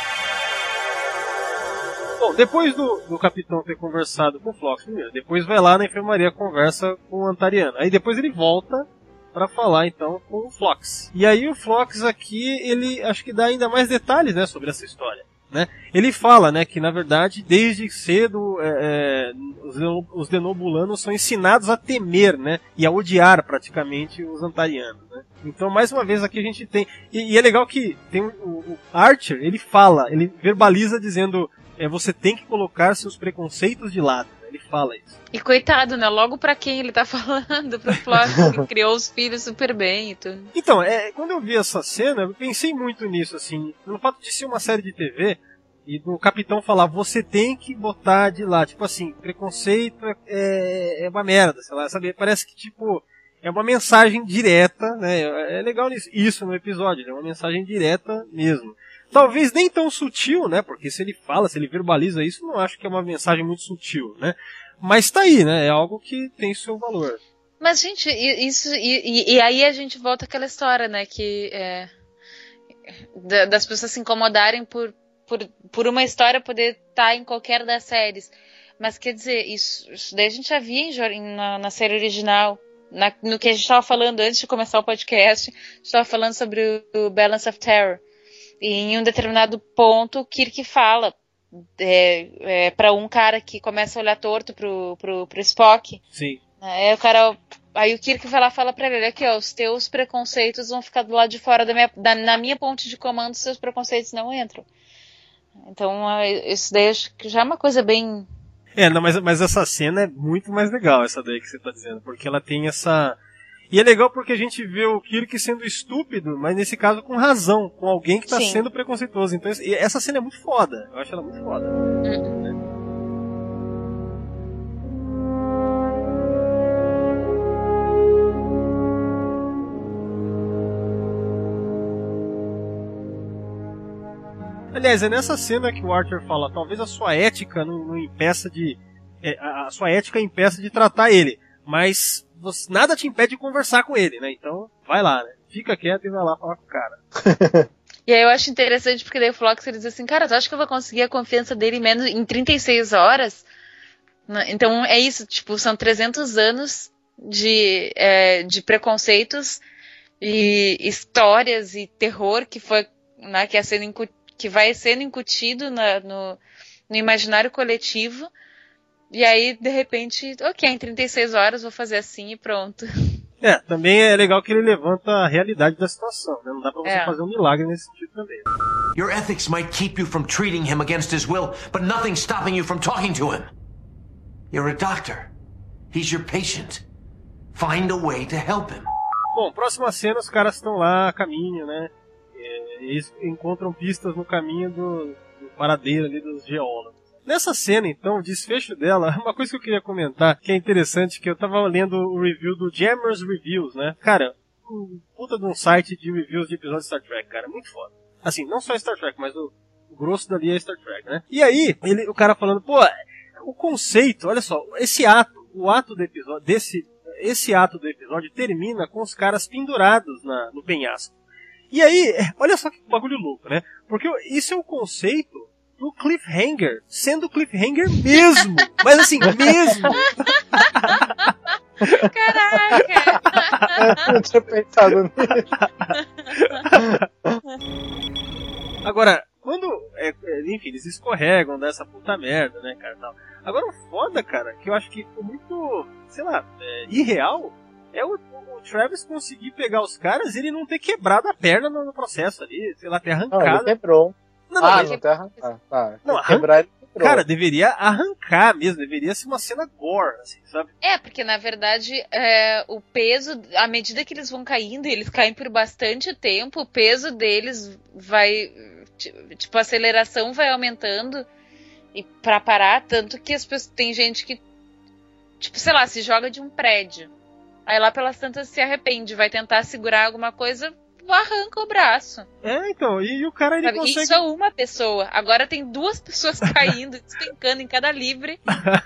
[SPEAKER 3] Bom, depois do capitão ter conversado com o Phlox primeiro, depois vai lá na enfermaria, conversa com o Antariano. Aí depois ele volta para falar então com o Phlox. E aí o Phlox aqui, ele acho que dá ainda mais detalhes, né, sobre essa história, né? Ele fala, né, que na verdade desde cedo os denobulanos são ensinados a temer, né, e a odiar praticamente os Antarianos, né? Então mais uma vez aqui a gente tem e é legal que tem o Archer, ele fala, ele verbaliza dizendo você tem que colocar seus preconceitos de lado. Ele fala isso.
[SPEAKER 7] E coitado, né? Logo pra quem ele tá falando, pro Phlox, que criou os filhos super bem e tudo.
[SPEAKER 3] Então, quando eu vi essa cena, eu pensei muito nisso, assim, pelo fato de ser uma série de TV, e do capitão falar, você tem que botar de lá, tipo assim, preconceito é uma merda, sei lá, sabe? Parece que, tipo, é uma mensagem direta, né? É legal isso no episódio, é uma mensagem direta mesmo. Talvez nem tão sutil, né? Porque se ele fala, se ele verbaliza isso, não acho que é uma mensagem muito sutil, né? Mas tá aí, né? É algo que tem seu valor.
[SPEAKER 7] Mas, gente, isso... E aí a gente volta àquela história, né? Que das pessoas se incomodarem por uma história poder estar em qualquer das séries. Mas, quer dizer, isso daí a gente já via na série original. No que a gente estava falando antes de começar o podcast, a gente estava falando sobre o Balance of Terror. E em um determinado ponto, o Kirk fala pra um cara que começa a olhar torto pro Spock.
[SPEAKER 3] Sim.
[SPEAKER 7] Aí o Kirk vai lá e fala pra ele, aqui ó, os teus preconceitos vão ficar do lado de fora na minha ponte de comando, seus preconceitos não entram. Então, isso daí acho que já é uma coisa bem...
[SPEAKER 3] Não, mas essa cena é muito mais legal, essa daí que você tá dizendo, porque ela tem essa... E é legal porque a gente vê o Kirk sendo estúpido, mas nesse caso com razão, com alguém que tá
[SPEAKER 10] Sim.
[SPEAKER 3] sendo preconceituoso. Então essa cena é muito foda. Eu acho ela muito foda. Aliás, é nessa cena que o Arthur fala, talvez a sua ética não impeça de... a sua ética impeça de tratar ele, mas nada te impede de conversar com ele, né? Então, vai lá, né? Fica quieto e vai lá falar com o cara.
[SPEAKER 10] E aí eu acho interessante porque daí o Phlox ele diz assim, cara, tu acha que eu vou conseguir a confiança dele em 36 horas? Então é isso, tipo, são 300 anos de preconceitos e histórias e terror que foi, né, que vai sendo incutido no imaginário coletivo. E aí, de repente, ok, em 36 horas vou fazer assim e pronto.
[SPEAKER 3] Também é legal que ele levanta a realidade da situação, né? Não dá pra você fazer um milagre nesse sentido também.
[SPEAKER 11] Your ethics might keep you from treating him against his will, but nothing's stopping you from talking to him. You're a doctor. He's your patient. Find a way to help him.
[SPEAKER 3] Bom, próxima cena, os caras estão lá a caminho, né? Eles encontram pistas no caminho do paradeiro ali dos geólogos. Nessa cena, então, o desfecho dela, uma coisa que eu queria comentar, que é interessante, que eu tava lendo o review do Jammers Reviews, né? Cara, um puta de um site de reviews de episódios de Star Trek, cara, muito foda. Assim, não só Star Trek, mas o grosso dali é Star Trek, né? E aí, o cara falando, pô, o conceito, olha só, esse ato do episódio, esse ato do episódio termina com os caras pendurados no penhasco. E aí, olha só que bagulho louco, né? Porque isso é o conceito do cliffhanger, sendo cliffhanger mesmo. Mas assim, mesmo.
[SPEAKER 10] Caraca!
[SPEAKER 6] Eu não tinha pensado nisso.
[SPEAKER 3] Agora, quando, enfim, eles escorregam dessa puta merda, né, cara, tal. Agora o foda, cara, que eu acho que ficou muito, sei lá, irreal, é o Travis conseguir pegar os caras e ele não ter quebrado a perna no processo ali, sei lá, ter arrancado.
[SPEAKER 6] Não, ele quebrou.
[SPEAKER 3] Não,
[SPEAKER 6] mas não tem arrancar.
[SPEAKER 3] Não,
[SPEAKER 6] quebrar ele quebrou.
[SPEAKER 3] Cara, deveria arrancar mesmo, deveria ser uma cena gore, assim, sabe?
[SPEAKER 10] Porque na verdade o peso, à medida que eles vão caindo, e eles caem por bastante tempo, o peso deles vai, tipo, a aceleração vai aumentando e pra parar, tanto que as pessoas, tem gente que, tipo, sei lá, se joga de um prédio, aí lá pelas tantas se arrepende, vai tentar segurar alguma coisa, arranca o braço.
[SPEAKER 3] Então, e o cara ele consegue...
[SPEAKER 10] Isso é uma pessoa. Agora tem 2 pessoas caindo, despencando em cada livre.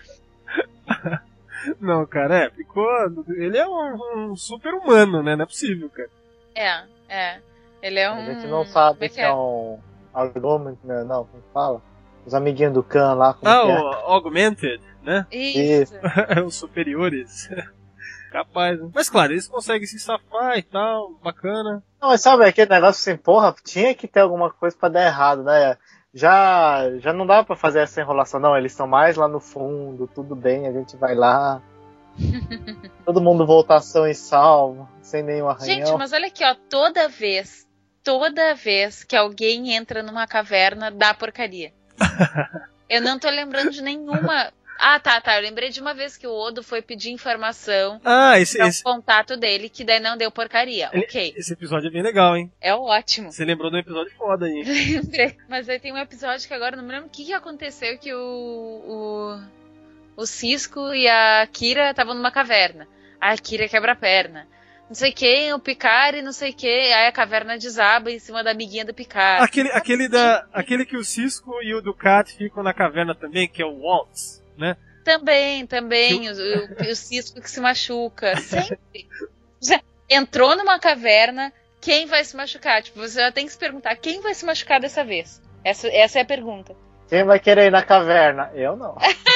[SPEAKER 3] Não, cara, ficou... Ele é um super humano, né? Não é possível, cara.
[SPEAKER 10] Ele é um...
[SPEAKER 6] A gente não sabe se é um Augmented, né? Não, como fala? Os amiguinhos do Khan lá.
[SPEAKER 3] O Augmented, né?
[SPEAKER 10] Isso.
[SPEAKER 3] Os superiores. Capaz, né? Mas claro, eles conseguem se safar e tal, bacana.
[SPEAKER 6] Não, mas sabe aquele negócio assim, porra, tinha que ter alguma coisa pra dar errado, né? Já não dá pra fazer essa enrolação, não, eles estão mais lá no fundo, tudo bem, a gente vai lá. Todo mundo voltar são e salvo, sem nenhum arranhão.
[SPEAKER 10] Gente, mas olha aqui, ó, toda vez que alguém entra numa caverna, dá porcaria. Eu não tô lembrando de nenhuma... tá, eu lembrei de uma vez que o Odo foi pedir informação
[SPEAKER 3] esse
[SPEAKER 10] contato dele, que daí não deu porcaria, ok.
[SPEAKER 3] Esse episódio é bem legal, hein?
[SPEAKER 10] É ótimo.
[SPEAKER 3] Você lembrou de um episódio foda aí.
[SPEAKER 10] Lembrei, mas aí tem um episódio que agora não me lembro o que aconteceu, que o Cisco e a Kira estavam numa caverna. Aí a Kira quebra a perna. Não sei quem, o Picard e não sei quem, aí a caverna desaba em cima da amiguinha do Picard.
[SPEAKER 3] Aquele que o Cisco e o Ducat ficam na caverna também, que é o Waltz. Né?
[SPEAKER 10] Também, o Cisco que se machuca, sempre. Entrou numa caverna, quem vai se machucar? Tipo, você já tem que se perguntar, quem vai se machucar dessa vez? Essa é a pergunta.
[SPEAKER 6] Quem vai querer ir na caverna? Eu não.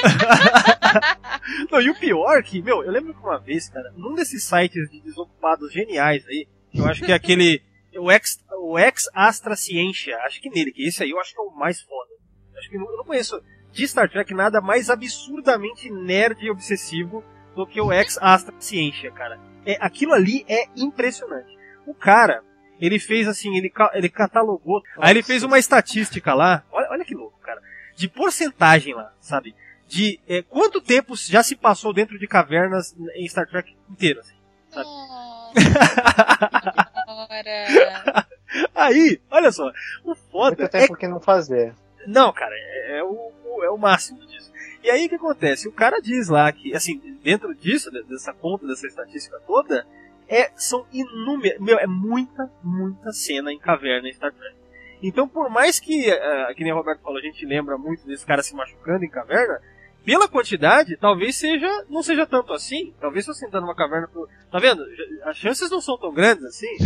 [SPEAKER 3] Não, e o pior que, eu lembro que uma vez, cara, num desses sites de desocupados geniais aí, eu acho que é aquele, o Ex-Astra Ciência, acho que nele, que esse aí eu acho que é o mais foda. Acho que eu não conheço de Star Trek nada mais absurdamente nerd e obsessivo do que o Ex-Astra Ciência, cara. Aquilo ali é impressionante. O cara, ele fez assim, ele catalogou, aí ele fez uma estatística lá, olha que louco, cara, de porcentagem lá, sabe? De quanto tempo já se passou dentro de cavernas em Star Trek inteiro, assim, sabe? Aí, olha só, o foda
[SPEAKER 6] Muito tempo que não fazer.
[SPEAKER 3] Não, cara, é o máximo disso. E aí o que acontece? O cara diz lá que, assim, dentro disso, dessa conta, dessa estatística toda, são inúmeras, é muita cena em caverna em Star Trek. Então, por mais que nem o Roberto falou, a gente lembra muito desse cara se machucando em caverna, pela quantidade, talvez não seja tanto assim. Talvez se você entrar numa caverna... Tá vendo? As chances não são tão grandes assim.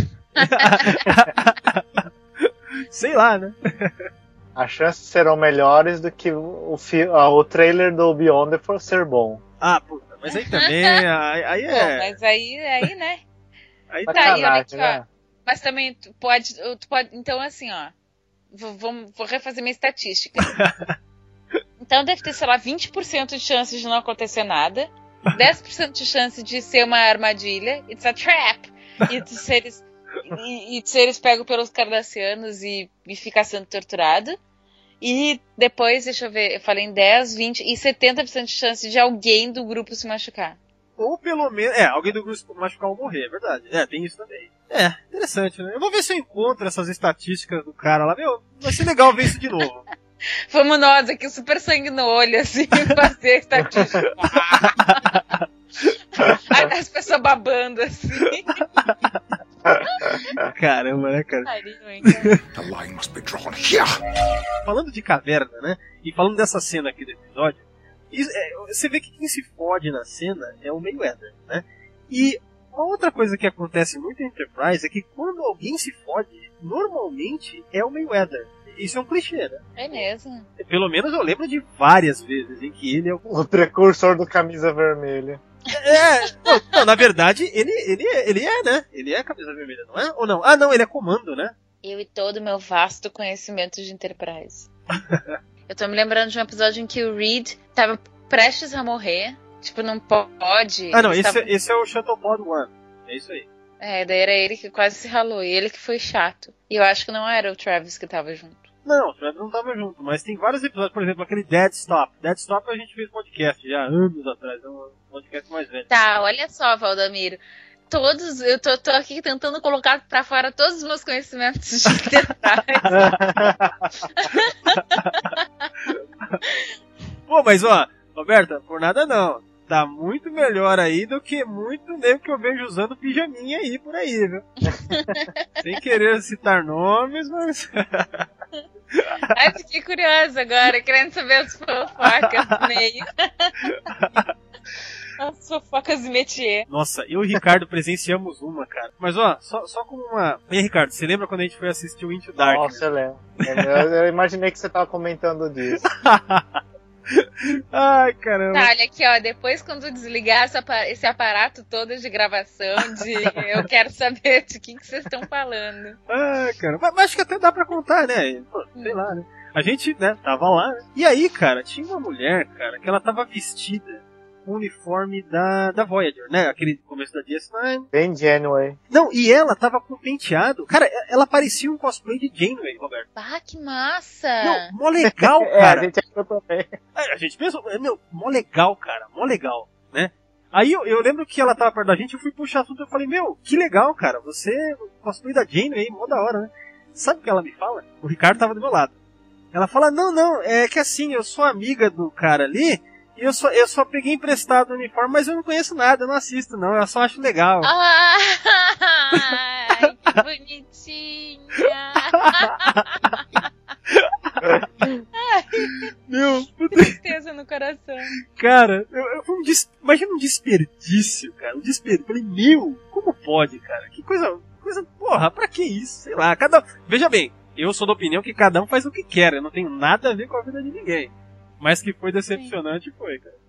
[SPEAKER 3] Sei lá, né?
[SPEAKER 6] As chances serão melhores do que o trailer do Beyond for ser bom.
[SPEAKER 3] Ah, puta, mas aí também... aí é...
[SPEAKER 10] Pô, mas aí, né?
[SPEAKER 3] Aí
[SPEAKER 10] tá aí, olha aqui, ó. Mas também tu pode... Então, assim, ó. Vou refazer minha estatística. Então deve ter, sei lá, 20% de chance de não acontecer nada, 10% de chance de ser uma armadilha, it's a trap, e de seres pegos pelos cardassianos e ficar sendo torturado. E depois, deixa eu ver, eu falei em 10, 20 e 70% de chance de alguém do grupo se machucar.
[SPEAKER 3] Ou pelo menos, alguém do grupo se machucar ou morrer, é verdade. Tem isso também. Interessante, né? Eu vou ver se eu encontro essas estatísticas do cara lá. Meu, vai ser legal ver isso de novo.
[SPEAKER 10] Vamos nós aqui, super sangue no olho, assim, fazer a estatística. Aí as pessoas babando, assim.
[SPEAKER 3] Caramba, né, cara?
[SPEAKER 2] The line must be drawn here.
[SPEAKER 3] Falando de caverna, né? E falando dessa cena aqui do episódio, você vê que quem se fode na cena é o Mayweather, né? E uma outra coisa que acontece muito em Enterprise é que quando alguém se fode, normalmente é o Mayweather. Isso é um clichê, né? É
[SPEAKER 10] mesmo.
[SPEAKER 3] Pelo menos eu lembro de várias vezes em que ele é
[SPEAKER 6] o precursor do camisa vermelha.
[SPEAKER 3] Não, na verdade, ele é, né? Ele é camisa vermelha, não é? Ou não? Ah, não, ele é comando, né?
[SPEAKER 10] Eu e todo o meu vasto conhecimento de Enterprise. Eu tô me lembrando de um episódio em que o Reed tava prestes a morrer. Tipo, não pode.
[SPEAKER 3] Ah, não, esse é o Shuttlepod One. É isso aí.
[SPEAKER 10] Daí era ele que quase se ralou. E ele que foi chato. E eu acho que não era o Travis que tava junto.
[SPEAKER 3] Não, o Travis não tava junto. Mas tem vários episódios, por exemplo, aquele Dead Stop. Dead Stop a gente fez podcast já anos atrás. É um podcast mais velho.
[SPEAKER 10] Tá, olha só, Valdamiro. Eu tô aqui tentando colocar pra fora todos os meus conhecimentos de Enterprise.
[SPEAKER 3] Pô, mas ó, Roberta, por nada não. Tá muito melhor aí do que muito nego que eu vejo usando pijaminha aí por aí, viu? Sem querer citar nomes, mas...
[SPEAKER 10] Ai, fiquei curiosa agora, querendo saber as fofocas do meio. As fofocas de métier.
[SPEAKER 3] Nossa, eu e o Ricardo presenciamos uma, cara. Mas ó, só como uma... E aí, Ricardo, você lembra quando a gente foi assistir o Into Dark?
[SPEAKER 6] Nossa, eu lembro. Eu imaginei que você tava comentando disso.
[SPEAKER 3] Ai, caramba.
[SPEAKER 10] Tá, olha aqui, ó. Depois, quando desligar esse aparato todo de gravação, eu quero saber de que vocês estão falando.
[SPEAKER 3] Ai, cara. Mas acho que até dá pra contar, né? Pô, sei lá, né? A gente, né, tava lá, né? E aí, cara, tinha uma mulher, cara, que ela tava vestida com o uniforme da Voyager, né? Aquele começo da DS9.
[SPEAKER 6] Bem Janeway.
[SPEAKER 3] Não, e ela tava com penteado. Cara, ela parecia um cosplay de Janeway, Roberto.
[SPEAKER 10] Ah, que massa!
[SPEAKER 3] Não, mó legal, cara.
[SPEAKER 6] A gente achou também.
[SPEAKER 3] A gente pensou, mó legal, cara, mó legal, né? Aí eu lembro que ela tava perto da gente, eu fui puxar tudo e eu falei, que legal, cara, você cosplay da Janeway, mó da hora, né? Sabe o que ela me fala? O Ricardo tava do meu lado. Ela fala, não, é que assim, eu sou amiga do cara ali, e eu só peguei emprestado o uniforme, mas eu não conheço nada, eu não assisto não, eu só acho legal.
[SPEAKER 10] Ai, que bonitinha!
[SPEAKER 3] Meu,
[SPEAKER 10] tristeza no coração.
[SPEAKER 3] Cara, imagina um desperdício, cara, um desperdício. Falei, como pode, cara? Que coisa, porra, pra que isso? Sei lá, veja bem, eu sou da opinião que cada um faz o que quer, eu não tenho nada a ver com a vida de ninguém. Mas que foi decepcionante, sim. Foi, cara.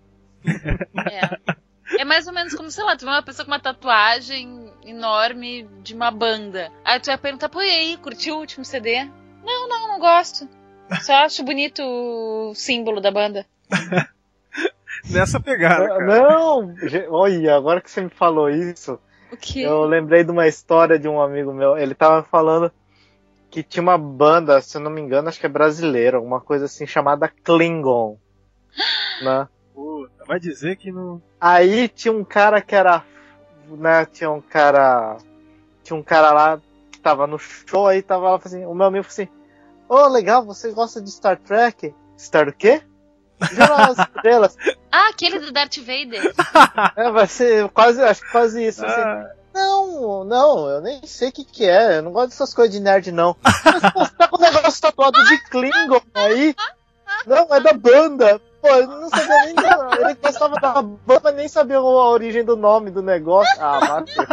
[SPEAKER 10] É mais ou menos como, sei lá, tu vê uma pessoa com uma tatuagem enorme de uma banda. Aí tu vai perguntar, pô, e aí, curtiu o último CD? Não gosto. Só acho bonito o símbolo da banda.
[SPEAKER 3] Nessa pegada, cara.
[SPEAKER 6] Não! Olha, agora que você me falou isso,
[SPEAKER 10] o quê?
[SPEAKER 6] Eu lembrei de uma história de um amigo meu. Ele tava falando que tinha uma banda, se eu não me engano, acho que é brasileira, alguma coisa assim, chamada Klingon. Né?
[SPEAKER 3] Puta, vai dizer que não...
[SPEAKER 6] Aí tinha um cara que era né, tinha um cara lá que tava no show, aí tava lá, assim, o meu amigo falou assim, legal, você gosta de Star Trek? Star o quê? Jornal das Estrelas.
[SPEAKER 7] Ah, aquele do Darth Vader.
[SPEAKER 6] Vai ser acho que quase isso. Assim. Não, eu nem sei o que é, eu não gosto dessas coisas de nerd, não. Mas pô, você tá com o negócio tatuado de Klingon aí? Não, é da banda. Pô, eu não sabia nem. Ele gostava da banda, mas nem sabia a origem do nome do negócio. Bateu.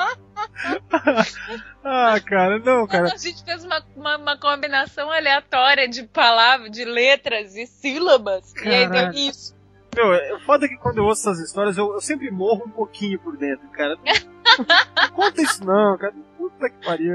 [SPEAKER 3] Cara, não, cara.
[SPEAKER 7] A gente fez uma combinação aleatória de palavras, de letras e sílabas.
[SPEAKER 3] Caraca.
[SPEAKER 7] E aí deu isso.
[SPEAKER 3] Meu, foda é que quando eu ouço essas histórias, eu sempre morro um pouquinho por dentro, cara. Não conta isso não, cara. Puta que pariu.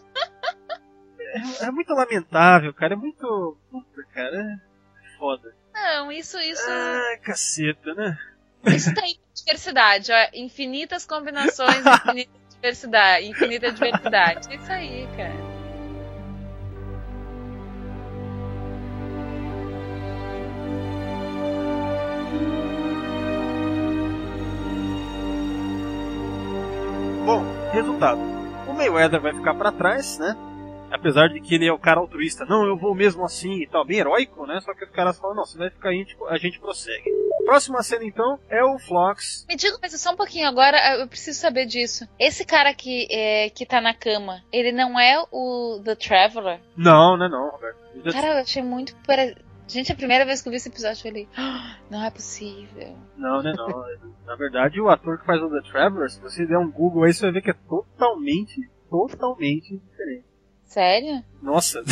[SPEAKER 3] É muito lamentável, cara. É muito... Puta, cara. É foda.
[SPEAKER 7] Não, isso...
[SPEAKER 3] Caceta, né?
[SPEAKER 7] Isso tem diversidade, ó. Infinitas combinações, infinita diversidade. É isso aí, cara.
[SPEAKER 3] Bom, resultado. O Mayweather vai ficar pra trás, né? Apesar de que ele é o cara altruísta. Não, eu vou mesmo assim e tal. Bem heróico, né? Só que os caras falam, não, você vai ficar aí, a gente prossegue. Próxima cena, então, é o Phlox.
[SPEAKER 7] Me diga, mas só um pouquinho agora, eu preciso saber disso. Esse cara que tá na cama, ele não é o The Traveler?
[SPEAKER 3] Não, Roberto.
[SPEAKER 7] Cara, eu achei muito... Gente, a primeira vez que eu vi esse episódio, eu falei, não é possível.
[SPEAKER 3] Não. Na verdade, o ator que faz o The Traveler, se você der um Google aí, você vai ver que é totalmente diferente.
[SPEAKER 7] Sério?
[SPEAKER 3] Nossa.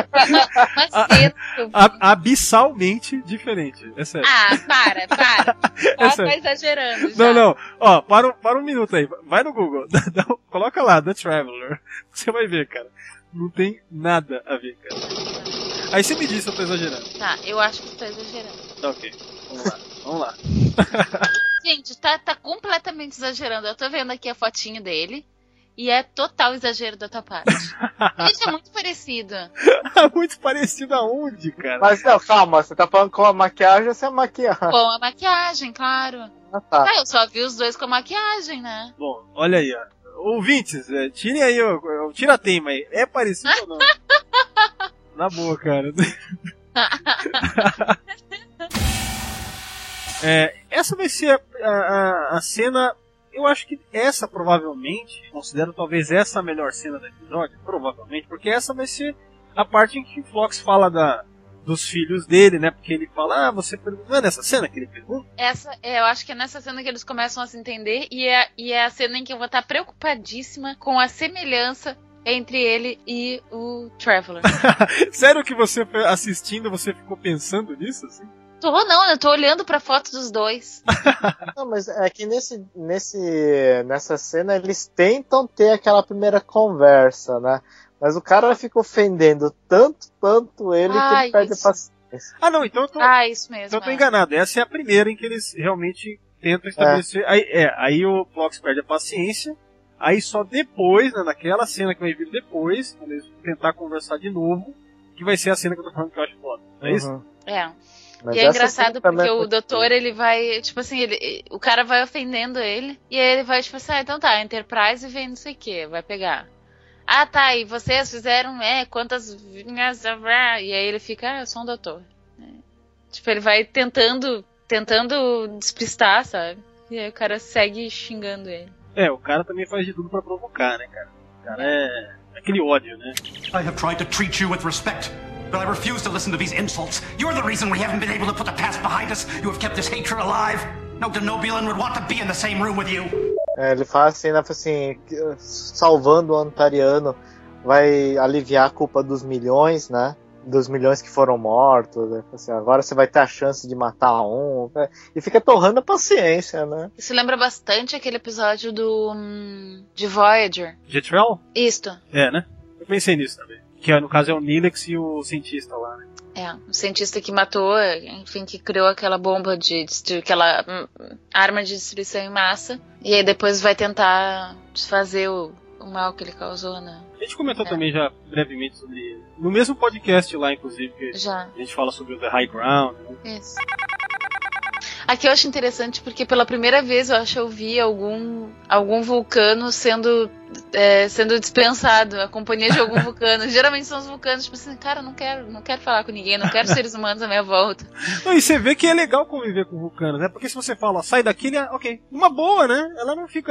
[SPEAKER 3] Abissalmente diferente. É sério.
[SPEAKER 7] Para. Tá exagerando já.
[SPEAKER 3] Não. Ó, para um minuto aí. Vai no Google. Coloca lá, The Traveler. Você vai ver, cara. Não tem nada a ver, cara. Aí você me diz se eu tô exagerando.
[SPEAKER 7] Tá, eu acho que tu tá exagerando.
[SPEAKER 3] Tá, ok. Vamos lá.
[SPEAKER 7] Gente, tá completamente exagerando. Eu tô vendo aqui a fotinho dele. E é total exagero da tua parte. Gente, é muito parecido.
[SPEAKER 3] Muito parecido aonde, cara?
[SPEAKER 6] Mas não, calma, você tá falando com a maquiagem ou sem a maquiagem?
[SPEAKER 7] Com a maquiagem, claro.
[SPEAKER 6] Tá.
[SPEAKER 7] Eu só vi os dois com a maquiagem, né?
[SPEAKER 3] Bom, olha aí, ó. Ouvintes, tirem aí o tira-teima aí. É parecido ou não? Na boa, cara. Essa vai ser a cena... Eu acho que essa provavelmente, considero talvez essa a melhor cena do episódio, provavelmente, porque essa vai ser a parte em que o Phlox fala dos filhos dele, né? Porque ele fala, você pergunta. Não é nessa cena que ele pergunta?
[SPEAKER 7] Eu acho que é nessa cena que eles começam a se entender e é a cena em que eu vou estar preocupadíssima com a semelhança entre ele e o Traveler.
[SPEAKER 3] Sério que você assistindo, você ficou pensando nisso, assim?
[SPEAKER 7] Eu tô olhando pra foto dos dois.
[SPEAKER 6] Não, mas é que nessa cena eles tentam ter aquela primeira conversa, né? Mas o cara fica ofendendo tanto ele que ele perde a paciência.
[SPEAKER 3] Não, então eu tô...
[SPEAKER 7] isso mesmo.
[SPEAKER 3] Então eu tô enganado. Essa é a primeira em que eles realmente tentam estabelecer... Aí o Phlox perde a paciência. Aí só depois, né, naquela cena que vai vir depois, quando eles tentar conversar de novo, que vai ser a cena que eu tô falando que eu acho foda. É isso?
[SPEAKER 6] Mas
[SPEAKER 7] e é engraçado porque o doutor, ele vai, tipo assim, o cara vai ofendendo ele, e aí ele vai, tipo assim, então tá, Enterprise vem não sei o que, vai pegar. Tá, e vocês fizeram, quantas vinhas, e aí ele fica, eu sou um doutor. Tipo, ele vai tentando despistar, sabe? E aí o cara segue xingando ele.
[SPEAKER 3] O cara também faz de tudo pra provocar, né, cara? O cara é aquele ódio, né?
[SPEAKER 11] I have tried to treat you with respect. But I refuse to listen to these insults. You're the reason we haven't been able to put the past behind us. You have kept this hatred alive. No Denobulan would want to be in the same room with you.
[SPEAKER 6] Ele fala assim, salvando o Antariano vai aliviar a culpa dos milhões, né? Dos milhões que foram mortos. Né? Assim, agora você vai ter a chance de matar um. Né? E fica torrando a paciência, né?
[SPEAKER 7] Isso lembra bastante aquele episódio de Voyager.
[SPEAKER 3] Jetrel?
[SPEAKER 7] Isto.
[SPEAKER 3] Né? Eu pensei nisso também. Que no caso é o Nilex e o cientista lá, né?
[SPEAKER 7] O cientista que matou, enfim, que criou aquela bomba aquela arma de destruição em massa. E aí depois vai tentar desfazer o mal que ele causou, né?
[SPEAKER 3] A gente comentou também já brevemente sobre ele. No mesmo podcast lá, inclusive, que
[SPEAKER 7] já.
[SPEAKER 3] A gente fala sobre o The High Ground. Né?
[SPEAKER 7] Isso.
[SPEAKER 10] Aqui eu acho interessante porque pela primeira vez eu vi algum vulcano sendo dispensado, a companhia de algum vulcano. Geralmente são os vulcanos, tipo assim, cara, não quero falar com ninguém, não quero seres humanos à minha volta.
[SPEAKER 3] Não, e você vê que é legal conviver com vulcanos, né? Porque se você fala, ó, sai daqui, ele, ok, uma boa, né? Ela não fica...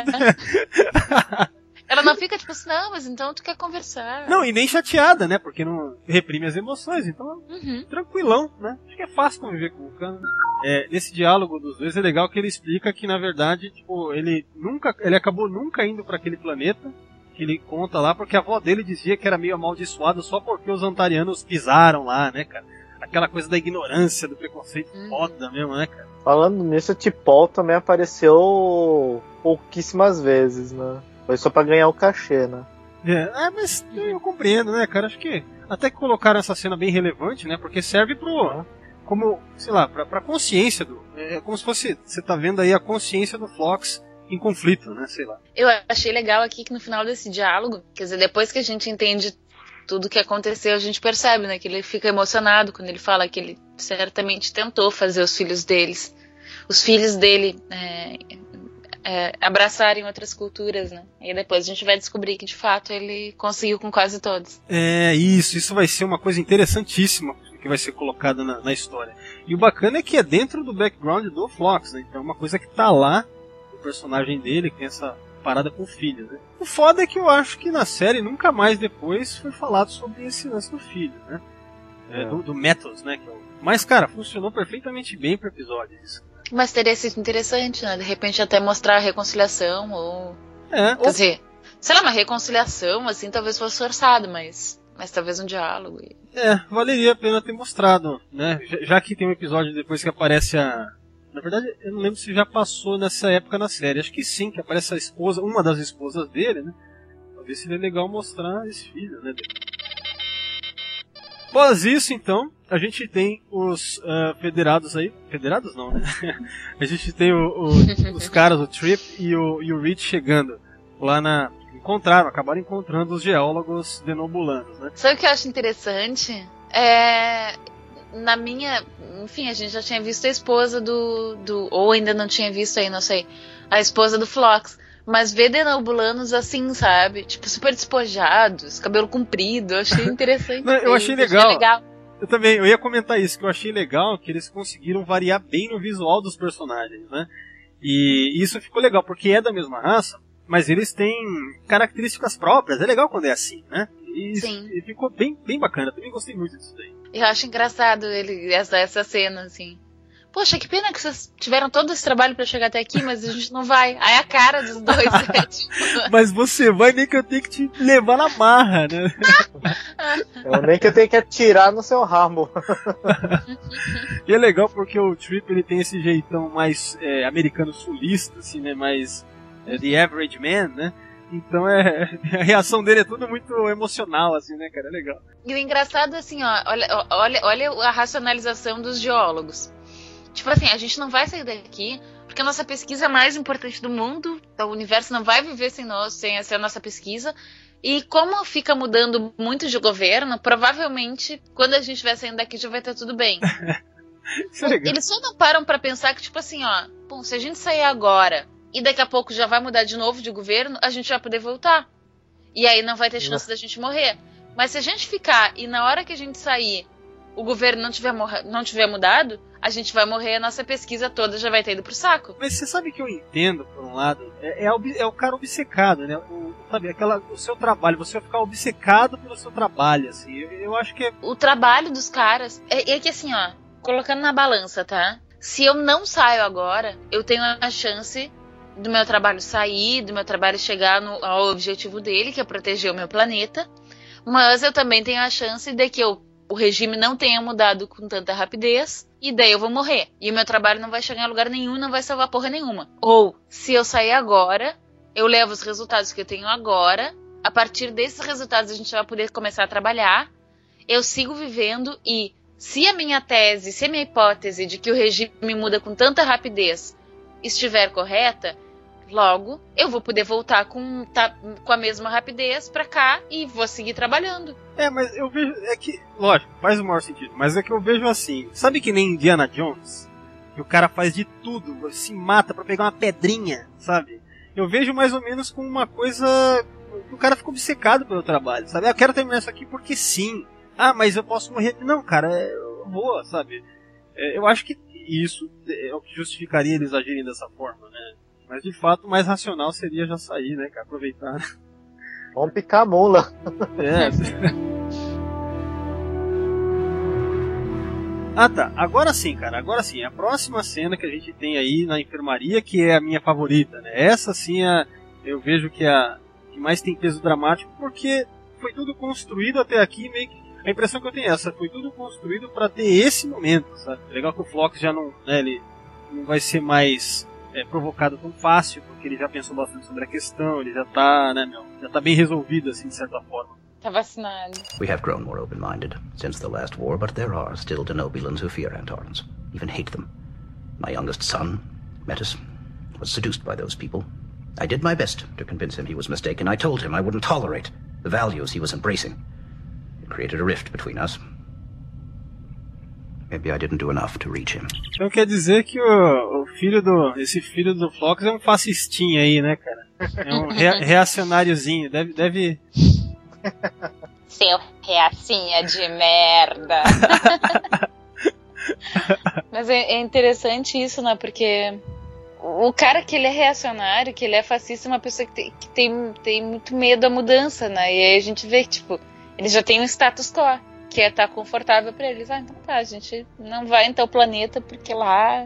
[SPEAKER 10] Ela não fica tipo assim, não, mas então tu quer conversar.
[SPEAKER 3] Não, e nem chateada, né? Porque não reprime as emoções, então tranquilão, né? Acho que é fácil conviver com o vulcano. Nesse diálogo dos dois é legal que ele explica que, na verdade, tipo, ele acabou nunca indo pra aquele planeta, que ele conta lá, porque a avó dele dizia que era meio amaldiçoado só porque os antarianos pisaram lá, né, cara? Aquela coisa da ignorância, do preconceito foda mesmo, né, cara?
[SPEAKER 6] Falando nisso, o T'Pol também apareceu pouquíssimas vezes, né? Foi só pra ganhar o cachê, né?
[SPEAKER 3] Mas eu compreendo, né, cara? Acho que até que colocaram essa cena bem relevante, né? Porque serve como, sei lá, pra consciência é como se fosse, você tá vendo aí a consciência do Phlox em conflito, né? Sei lá.
[SPEAKER 10] Eu achei legal aqui que no final desse diálogo, quer dizer, depois que a gente entende tudo o que aconteceu, a gente percebe, né, que ele fica emocionado quando ele fala que ele certamente tentou fazer os filhos dele abraçarem outras culturas, né? E depois a gente vai descobrir que de fato ele conseguiu com quase todos.
[SPEAKER 3] Isso vai ser uma coisa interessantíssima que vai ser colocada na história. E o bacana é que é dentro do background do Phlox, né? Então é uma coisa que tá lá, o personagem dele, que tem essa parada com o filho, né? O foda é que eu acho que na série nunca mais depois foi falado sobre esse lance do filho, né? Do Metals, né? Mas, cara, funcionou perfeitamente bem pro episódio isso.
[SPEAKER 10] Mas teria sido interessante, né? De repente até mostrar a reconciliação ou... Quer dizer, sei lá, uma reconciliação, assim, talvez fosse forçado, mas talvez um diálogo.
[SPEAKER 3] Valeria a pena ter mostrado, né? Já que tem um episódio depois que aparece a... Na verdade, eu não lembro se já passou nessa época na série. Acho que sim, que aparece a esposa, uma das esposas dele, né? Talvez seria legal mostrar esse filho, né? Após isso, então, a gente tem os federados aí. Federados não, né? A gente tem os caras, o Trip e o Reed chegando lá acabaram encontrando os geólogos denobulanos, né?
[SPEAKER 10] Sabe o que eu acho interessante? Enfim, a gente já tinha visto a esposa ou ainda não tinha visto aí, não sei, a esposa do Phlox. Mas ver denobulanos assim, sabe? Tipo, super despojados, cabelo comprido, eu achei interessante.
[SPEAKER 3] Não, eu achei legal. Eu também, eu ia comentar isso, que eu achei legal que eles conseguiram variar bem no visual dos personagens, né? E isso ficou legal, porque é da mesma raça, mas eles têm características próprias, é legal quando é assim, né? E ficou bem, bem bacana, também gostei muito disso daí.
[SPEAKER 10] Eu acho engraçado essa cena, assim. Poxa, que pena que vocês tiveram todo esse trabalho pra chegar até aqui, mas a gente não vai. Aí a cara dos dois, né? Tipo...
[SPEAKER 3] Mas você vai, nem que eu tenho que te levar na marra, né?
[SPEAKER 6] Nem que eu tenho que atirar no seu rabo.
[SPEAKER 3] E é legal porque o Trip, ele tem esse jeitão mais americano sulista, assim, né? Mais the average man, né? Então a reação dele é tudo muito emocional, assim, né, cara? É legal.
[SPEAKER 10] E o engraçado, assim, ó, olha a racionalização dos geólogos. Tipo assim, a gente não vai sair daqui porque a nossa pesquisa é a mais importante do mundo, o universo não vai viver sem a nossa pesquisa, e como fica mudando muito de governo, provavelmente quando a gente estiver saindo daqui já vai estar tudo bem. Eles só não param pra pensar que, tipo assim, ó, bom, se a gente sair agora e daqui a pouco já vai mudar de novo de governo, a gente vai poder voltar. E aí não vai ter chance da gente morrer. Mas se a gente ficar e na hora que a gente sair o governo não tiver mudado, a gente vai morrer, a nossa pesquisa toda já vai ter ido pro saco.
[SPEAKER 3] Mas você sabe que eu entendo, por um lado, é o cara obcecado, né? O seu trabalho, você vai ficar obcecado pelo seu trabalho, assim. Eu acho que
[SPEAKER 10] o trabalho dos caras é que assim, ó, colocando na balança, tá? Se eu não saio agora, eu tenho a chance do meu trabalho sair, do meu trabalho chegar ao objetivo dele, que é proteger o meu planeta, mas eu também tenho a chance de que o regime não tenha mudado com tanta rapidez, e daí eu vou morrer. E o meu trabalho não vai chegar em lugar nenhum, não vai salvar porra nenhuma. Ou, se eu sair agora, eu levo os resultados que eu tenho agora, a partir desses resultados a gente vai poder começar a trabalhar, eu sigo vivendo e se a minha tese, se a minha hipótese de que o regime muda com tanta rapidez estiver correta, logo eu vou poder voltar com a mesma rapidez pra cá e vou seguir trabalhando.
[SPEAKER 3] Mas eu vejo, lógico, faz o maior sentido, mas é que eu vejo assim, sabe que nem Indiana Jones? que o cara faz de tudo, se mata pra pegar uma pedrinha, sabe? Eu vejo mais ou menos como uma coisa que o cara fica obcecado pelo trabalho, sabe? Eu quero terminar isso aqui porque sim. Ah, mas eu posso morrer. Não, cara, eu vou, sabe? Eu acho que isso é o que justificaria eles agirem dessa forma, né? Mas de fato o mais racional seria já sair, né, cara? Aproveitar.
[SPEAKER 6] Vamos picar a mula.
[SPEAKER 3] Ah, tá. Agora sim, cara. Agora sim. A próxima cena que a gente tem aí na enfermaria, que é a minha favorita, né? Essa sim eu vejo que é a que mais tem peso dramático, porque foi tudo construído até aqui, meio que... A impressão que eu tenho é essa, foi tudo construído pra ter esse momento, sabe? Legal que o Phlox já não, né, ele não vai ser mais provocado tão fácil, porque ele já pensou bastante sobre a questão, ele já tá, né, já tá bem resolvido, assim, de certa forma.
[SPEAKER 10] Tá vacinado.
[SPEAKER 4] We have grown more open-minded since the last war, but there are still Denobulans who fear Antarans, even hate them. My youngest son, Metis, was seduced by those people. I did my best to convince him he was mistaken. I told him I wouldn't tolerate the values he was embracing. It created a rift between us. Maybe I didn't do enough to reach him.
[SPEAKER 3] Então quer dizer que esse filho do Phlox é um fascistinho aí, né, cara? É um reacionáriozinho, deve...
[SPEAKER 10] Seu reacinha de merda. Mas é interessante isso, né? Porque o cara que ele é reacionário, que ele é fascista, é uma pessoa que tem muito medo da mudança, né? E aí a gente vê que, tipo, ele já tem um status quo, que é estar confortável pra eles. Ah, então tá, a gente não vai em tal planeta porque lá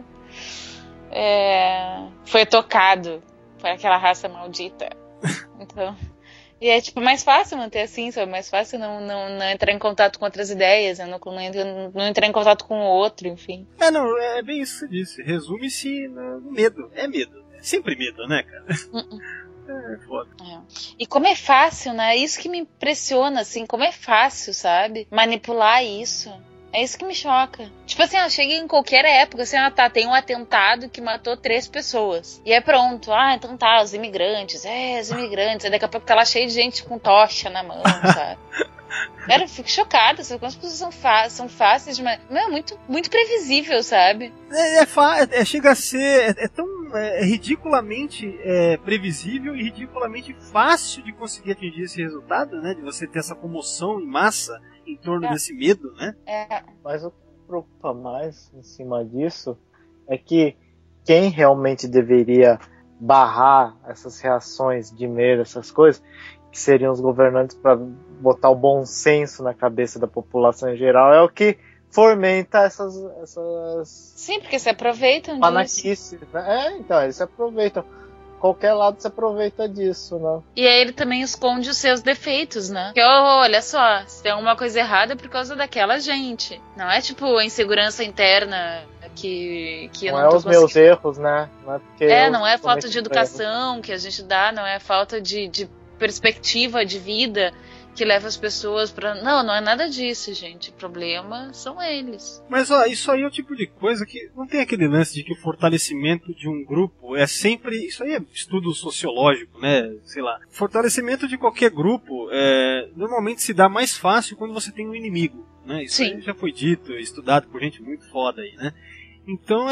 [SPEAKER 10] foi tocado por aquela raça maldita. Então... E é, tipo, mais fácil manter assim, sabe? Mais fácil não entrar em contato com outras ideias, não entrar em contato com o outro, enfim.
[SPEAKER 3] É bem isso que você disse. Resume-se no medo. É medo. É sempre medo, né, cara? É foda.
[SPEAKER 10] E como é fácil, né? É isso que me impressiona, assim. Como é fácil, sabe? Manipular isso. É isso que me choca. Tipo assim, chega em qualquer época, assim, tem um atentado que matou 3 pessoas. E é pronto. Então tá, os imigrantes. Os imigrantes. Aí daqui a pouco tá lá cheio de gente com tocha na mão, sabe? Cara, eu fico chocada, sabe? Como as pessoas são fáceis de... É muito, muito previsível, sabe?
[SPEAKER 3] Chega a ser... tão ridiculamente previsível e ridiculamente fácil de conseguir atingir esse resultado, né? De você ter essa comoção em massa em torno desse medo, né?
[SPEAKER 6] Mas o que me preocupa mais em cima disso é que quem realmente deveria barrar essas reações de medo, essas coisas, que seriam os governantes para botar o bom senso na cabeça da população em geral, é o que fomenta essas...
[SPEAKER 10] Sim, porque se aproveitam
[SPEAKER 6] disso. Né? Então, eles se aproveitam. Qualquer lado se aproveita disso, né?
[SPEAKER 10] E aí ele também esconde os seus defeitos, né? Porque, olha só, se tem alguma coisa errada é por causa daquela gente. Não é tipo a insegurança interna que eu não tô
[SPEAKER 6] os meus erros, né?
[SPEAKER 10] Não é falta de educação que a gente dá, não é falta de perspectiva de vida que leva as pessoas pra... Não é nada disso, gente. O problema são eles.
[SPEAKER 3] Mas, isso aí é o tipo de coisa que não tem aquele lance de que o fortalecimento de um grupo é sempre... Isso aí é estudo sociológico, né? Sei lá. Fortalecimento de qualquer grupo normalmente se dá mais fácil quando você tem um inimigo, né? Isso aí já foi dito, estudado por gente muito foda aí, né? Então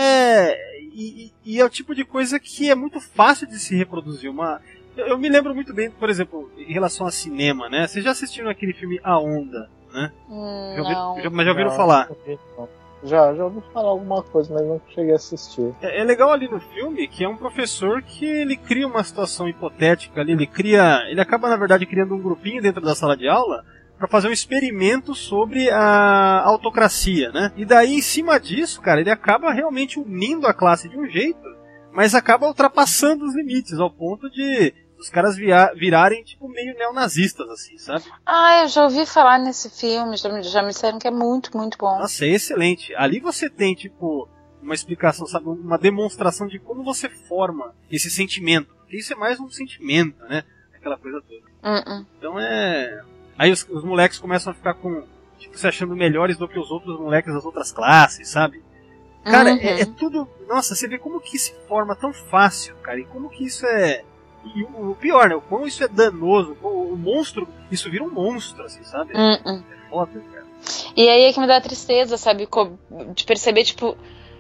[SPEAKER 3] E é o tipo de coisa que é muito fácil de se reproduzir. Eu me lembro muito bem, por exemplo, em relação a cinema, né? Vocês já assistiram aquele filme A Onda, né? Mas já ouviram falar?
[SPEAKER 6] Já ouvi falar alguma coisa, mas não cheguei a assistir.
[SPEAKER 3] É legal ali no filme que é um professor que ele cria uma situação hipotética ali, ele acaba na verdade criando um grupinho dentro da sala de aula para fazer um experimento sobre a autocracia, né? E daí em cima disso, cara, ele acaba realmente unindo a classe de um jeito, mas acaba ultrapassando os limites ao ponto de os caras virarem tipo meio neonazistas, assim, sabe?
[SPEAKER 10] Eu já ouvi falar nesse filme, já me disseram que é muito, muito bom.
[SPEAKER 3] Nossa, é excelente. Ali você tem, tipo, uma explicação, sabe? Uma demonstração de como você forma esse sentimento. Porque isso é mais um sentimento, né? Aquela coisa toda. Então Aí os moleques começam a ficar se achando melhores do que os outros moleques das outras classes, sabe? Cara, é tudo... Nossa, você vê como que se forma tão fácil, cara. E como que isso é... E o pior, né? O quão isso é danoso. O monstro... Isso vira um monstro, assim, sabe? É foda, cara.
[SPEAKER 10] E aí é que me dá tristeza, sabe? De perceber, tipo...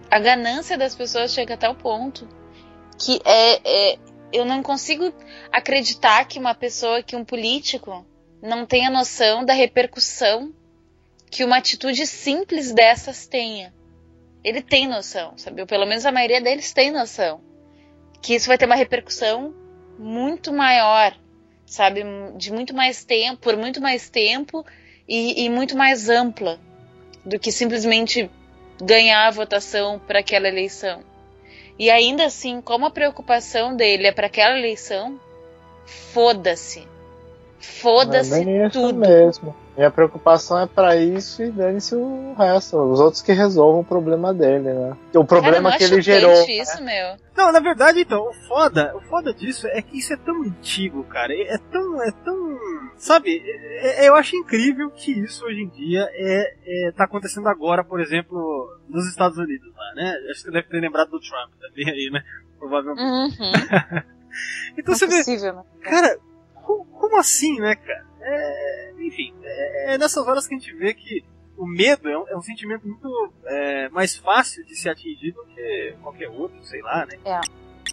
[SPEAKER 10] A ganância das pessoas chega a tal ponto que eu não consigo acreditar que uma pessoa, que um político não tenha noção da repercussão que uma atitude simples dessas tenha. Ele tem noção, sabe? Ou pelo menos a maioria deles tem noção. Que isso vai ter uma repercussão muito maior, sabe? De muito mais tempo, por muito mais tempo e muito mais ampla do que simplesmente ganhar a votação para aquela eleição. E ainda assim, como a preocupação dele é para aquela eleição, foda-se. Foda-se tudo.
[SPEAKER 6] Mesmo. Minha preocupação é pra isso e dane-se o resto. Os outros que resolvam o problema dele, né? O problema que ele gerou.
[SPEAKER 10] Isso, meu.
[SPEAKER 3] Não, na verdade, então, o foda disso é que isso é tão antigo, cara. É tão. Sabe, eu acho incrível que isso hoje em dia tá acontecendo agora, por exemplo, nos Estados Unidos lá, né? Acho que você deve ter lembrado do Trump também aí, né? Provavelmente.
[SPEAKER 10] Uhum.
[SPEAKER 3] Então você
[SPEAKER 10] possível,
[SPEAKER 3] vê.
[SPEAKER 10] Né?
[SPEAKER 3] Cara, como assim, né, cara? Enfim, é nessas horas que a gente vê que o medo é um sentimento muito mais fácil de ser atingido do que qualquer outro, sei lá, né?
[SPEAKER 10] É.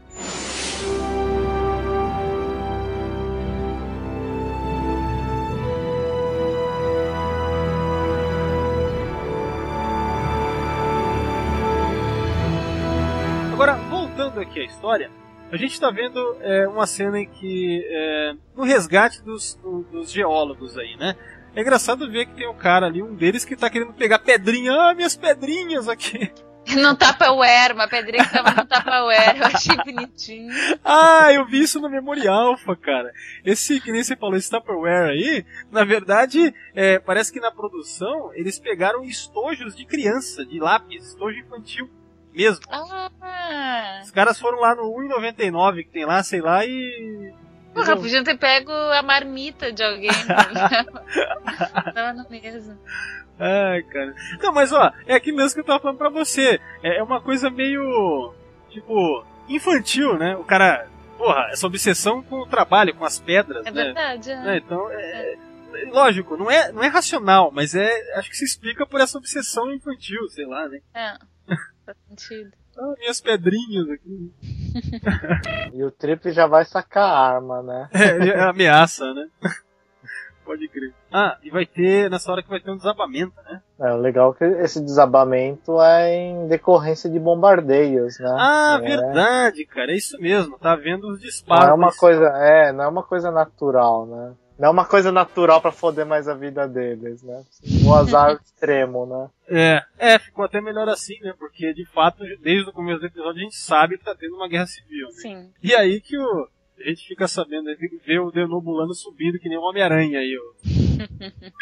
[SPEAKER 3] Agora, voltando aqui à história, a gente está vendo uma cena em que, no resgate dos geólogos aí, né? É engraçado ver que tem um cara ali, um deles que tá querendo pegar pedrinha. Ah, minhas pedrinhas aqui.
[SPEAKER 10] No Tupperware, uma pedrinha que tava no Tupperware, eu achei bonitinho.
[SPEAKER 3] Ah, eu vi isso no Memória Alpha, cara. Esse, que nem você falou, esse Tupperware aí, na verdade, parece que na produção eles pegaram estojos de criança, de lápis, estojo infantil mesmo.
[SPEAKER 10] Ah.
[SPEAKER 3] Os caras foram lá no 1,99 que tem lá, sei lá, e...
[SPEAKER 10] Porra, podiam ter pego a marmita de alguém. Tava no mesmo.
[SPEAKER 3] Ai, cara. Não, mas ó, é aquilo mesmo que eu tava falando pra você. É uma coisa meio, tipo, infantil, né? O cara, porra, essa obsessão com o trabalho, com as pedras,
[SPEAKER 10] É
[SPEAKER 3] né?
[SPEAKER 10] verdade,
[SPEAKER 3] Então, lógico, não é racional, mas acho que se explica por essa obsessão infantil, sei lá, né?
[SPEAKER 10] Faz sentido.
[SPEAKER 3] Ah, minhas pedrinhas aqui.
[SPEAKER 6] E o Trip já vai sacar a arma, né?
[SPEAKER 3] É ameaça, né? Pode crer. Ah, e vai ter, nessa hora que vai ter um desabamento, né?
[SPEAKER 6] O legal é que esse desabamento é em decorrência de bombardeios, né?
[SPEAKER 3] Ah, verdade, cara, é isso mesmo, tá vendo os disparos.
[SPEAKER 6] Não é uma coisa natural, né? Não é uma coisa natural pra foder mais a vida deles, né? Um azar extremo, né?
[SPEAKER 3] Ficou até melhor assim, né? Porque, de fato, desde o começo do episódio a gente sabe que tá tendo uma guerra civil. Né?
[SPEAKER 10] Sim.
[SPEAKER 3] E aí que a gente fica sabendo, né? Vê o Denobulano subindo que nem um Homem-Aranha aí, ó.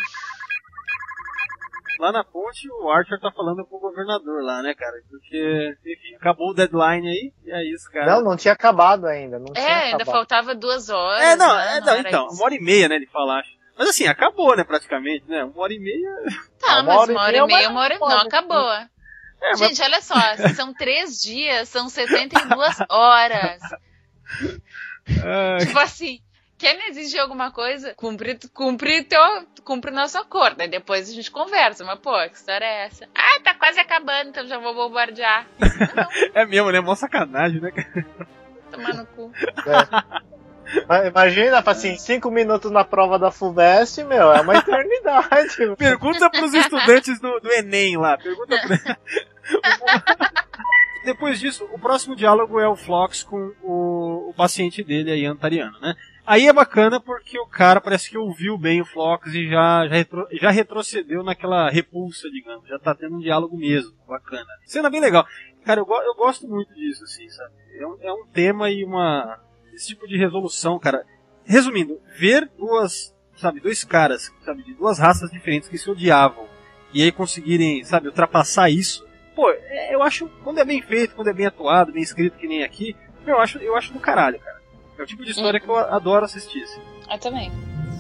[SPEAKER 3] Lá na ponte, o Archer tá falando com o governador lá, né, cara? Porque, enfim, acabou o deadline aí, e é isso, cara.
[SPEAKER 6] Não tinha acabado ainda.
[SPEAKER 10] Ainda faltava 2 horas.
[SPEAKER 3] Então,
[SPEAKER 10] isso.
[SPEAKER 3] 1h30, né, ele fala, acho. Mas assim, acabou, né, praticamente, né? 1h30...
[SPEAKER 10] Tá, mas 1h30, não acabou. Gente, olha só, são 3 dias, são 72 horas. Tipo assim, quer me exigir alguma coisa? Cumpre o nosso acordo. Aí depois a gente conversa. Mas, pô, que história é essa? Ah, tá quase acabando, então já vou bombardear.
[SPEAKER 3] É mesmo, né? Mó sacanagem, né?
[SPEAKER 10] Tomar no cu.
[SPEAKER 6] Imagina, assim, 5 minutos na prova da FUVEST, meu, é uma eternidade.
[SPEAKER 3] Pergunta pros estudantes do Enem lá. Pergunta pra... Depois disso, o próximo diálogo é o Phlox com o paciente dele, aí, Antariano, né? Aí é bacana porque o cara parece que ouviu bem o Phlox e já retrocedeu naquela repulsa, digamos. Já tá tendo um diálogo mesmo, bacana. Cena bem legal. Cara, eu gosto muito disso, assim, sabe? É um tema e esse tipo de resolução, cara. Resumindo, ver dois caras, sabe, de duas raças diferentes que se odiavam e aí conseguirem, sabe, ultrapassar isso. Pô, eu acho, quando é bem feito, quando é bem atuado, bem escrito que nem aqui, eu acho do caralho, cara. É o tipo de história que eu adoro assistir, assim.
[SPEAKER 10] Eu também.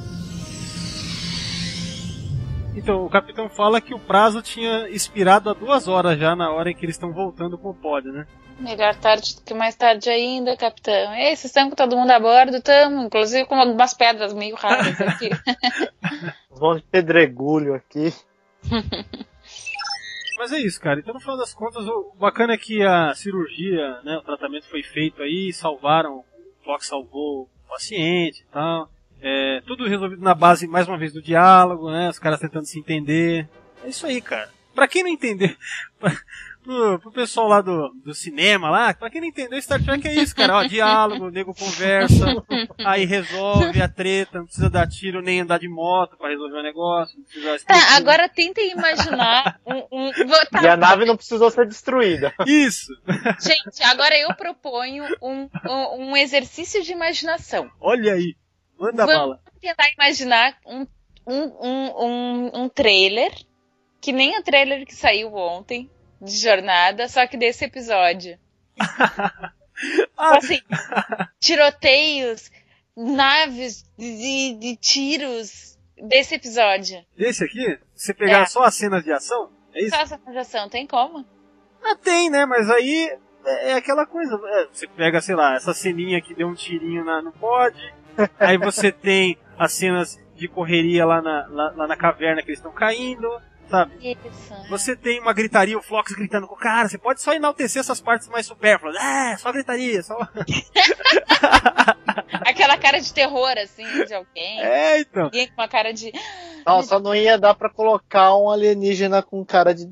[SPEAKER 3] Então, o capitão fala que o prazo tinha expirado há 2 horas já, na hora em que eles estão voltando com o pod, né?
[SPEAKER 10] Melhor tarde do que mais tarde ainda, capitão. Ei, vocês estão com todo mundo a bordo? Estamos, inclusive com algumas pedras meio raras aqui.
[SPEAKER 6] Um monte de pedregulho aqui.
[SPEAKER 3] Mas é isso, cara. Então, no final das contas, o bacana é que a cirurgia, né, o tratamento foi feito aí, salvaram, o Fox salvou o paciente e tal. Tudo resolvido na base, mais uma vez, do diálogo, né, os caras tentando se entender. É isso aí, cara. Pra quem não entender, pro pessoal lá do cinema lá, pra quem não entendeu, Star Trek é isso, cara. Ó, diálogo, o nego conversa, aí resolve a treta, não precisa dar tiro nem andar de moto pra resolver o negócio. Não precisa
[SPEAKER 10] tá, agora tentem imaginar
[SPEAKER 6] E a nave não precisou ser destruída.
[SPEAKER 3] Isso!
[SPEAKER 10] Gente, agora eu proponho um exercício de imaginação.
[SPEAKER 3] Olha aí, manda bala.
[SPEAKER 10] Vamos tentar imaginar um trailer, que nem o trailer que saiu ontem, de Jornada, só que desse episódio. Assim, tiroteios, naves de tiros desse episódio.
[SPEAKER 3] Desse aqui? Você pegar só as cenas de ação? É isso?
[SPEAKER 10] Só as cenas de ação, tem como?
[SPEAKER 3] Tem, né? Mas aí é aquela coisa. Você pega, sei lá, essa ceninha que deu um tirinho no pod, aí você tem as cenas de correria lá na caverna que eles estão caindo. Sabe?
[SPEAKER 10] Isso.
[SPEAKER 3] Você tem uma gritaria, o Phlox gritando com o cara, você pode só enaltecer essas partes mais supérfluas. Só gritaria, só...
[SPEAKER 10] Aquela cara de terror, assim, de alguém.
[SPEAKER 3] Então.
[SPEAKER 10] Alguém com uma cara de...
[SPEAKER 6] Não, só não ia dar pra colocar um alienígena com cara de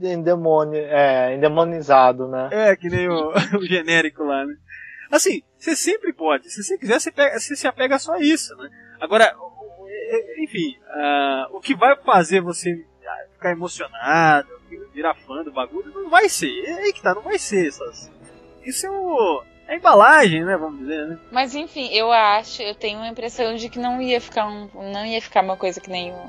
[SPEAKER 6] endemonizado, né?
[SPEAKER 3] Que nem o genérico lá, né? Assim, você sempre pode. Se você quiser, você se apega só a isso, né? Agora, enfim, o que vai fazer você ficar emocionado, virar fã do bagulho, não vai ser. É aí que tá, não vai ser. Isso é a embalagem, né, vamos dizer, né?
[SPEAKER 10] Mas enfim, eu tenho a impressão de que não ia ficar uma coisa que nem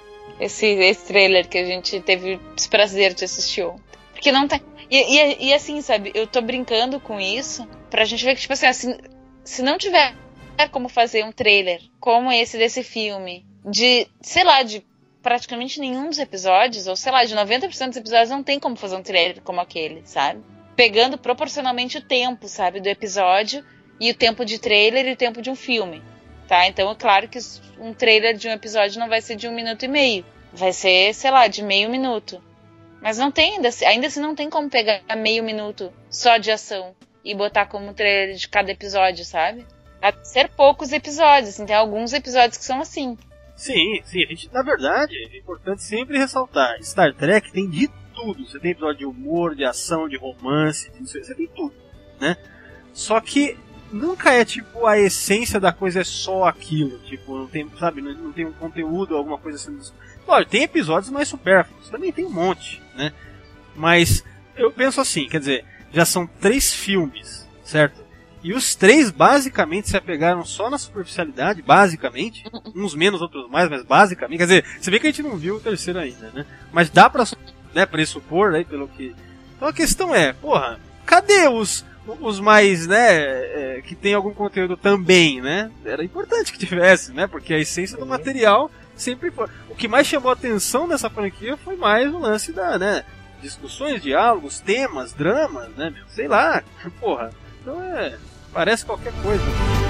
[SPEAKER 10] esse trailer que a gente teve o desprazer de assistir ontem. Porque não tem... E assim, sabe, eu tô brincando com isso pra gente ver que, tipo assim, se não tiver como fazer um trailer como esse desse filme, de, sei lá, de praticamente nenhum dos episódios, ou sei lá, de 90% dos episódios não tem como fazer um trailer como aquele, sabe? Pegando proporcionalmente o tempo, sabe, do episódio e o tempo de trailer e o tempo de um filme, tá? Então é claro que um trailer de um episódio não vai ser de 1 minuto e meio, vai ser, sei lá, de meio minuto. Mas não tem, ainda assim não tem como pegar meio minuto só de ação e botar como trailer de cada episódio, sabe? Há de ser poucos episódios, assim, tem alguns episódios que são assim.
[SPEAKER 3] Sim, a gente, na verdade, é importante sempre ressaltar, Star Trek tem de tudo, você tem episódio de humor, de ação, de romance, você tem tudo, né? Só que nunca é tipo a essência da coisa é só aquilo, tipo, não tem, sabe, não tem um conteúdo, alguma coisa assim. Lógico, tem episódios mais supérfluos, também tem um monte, né? Mas eu penso assim, quer dizer, já são 3 filmes, certo? E os 3 basicamente se apegaram só na superficialidade, basicamente. Uns menos, outros mais, mas basicamente. Quer dizer, se bem que a gente não viu o terceiro ainda, né? Mas dá pra, né, pressupor, né, pelo que... Então a questão é, porra, cadê os mais, né, que tem algum conteúdo também, né? Era importante que tivesse, né? Porque a essência do material sempre foi... O que mais chamou a atenção nessa franquia foi mais o lance da, né, discussões, diálogos, temas, dramas, né, meu? Sei lá, porra. Então parece qualquer coisa.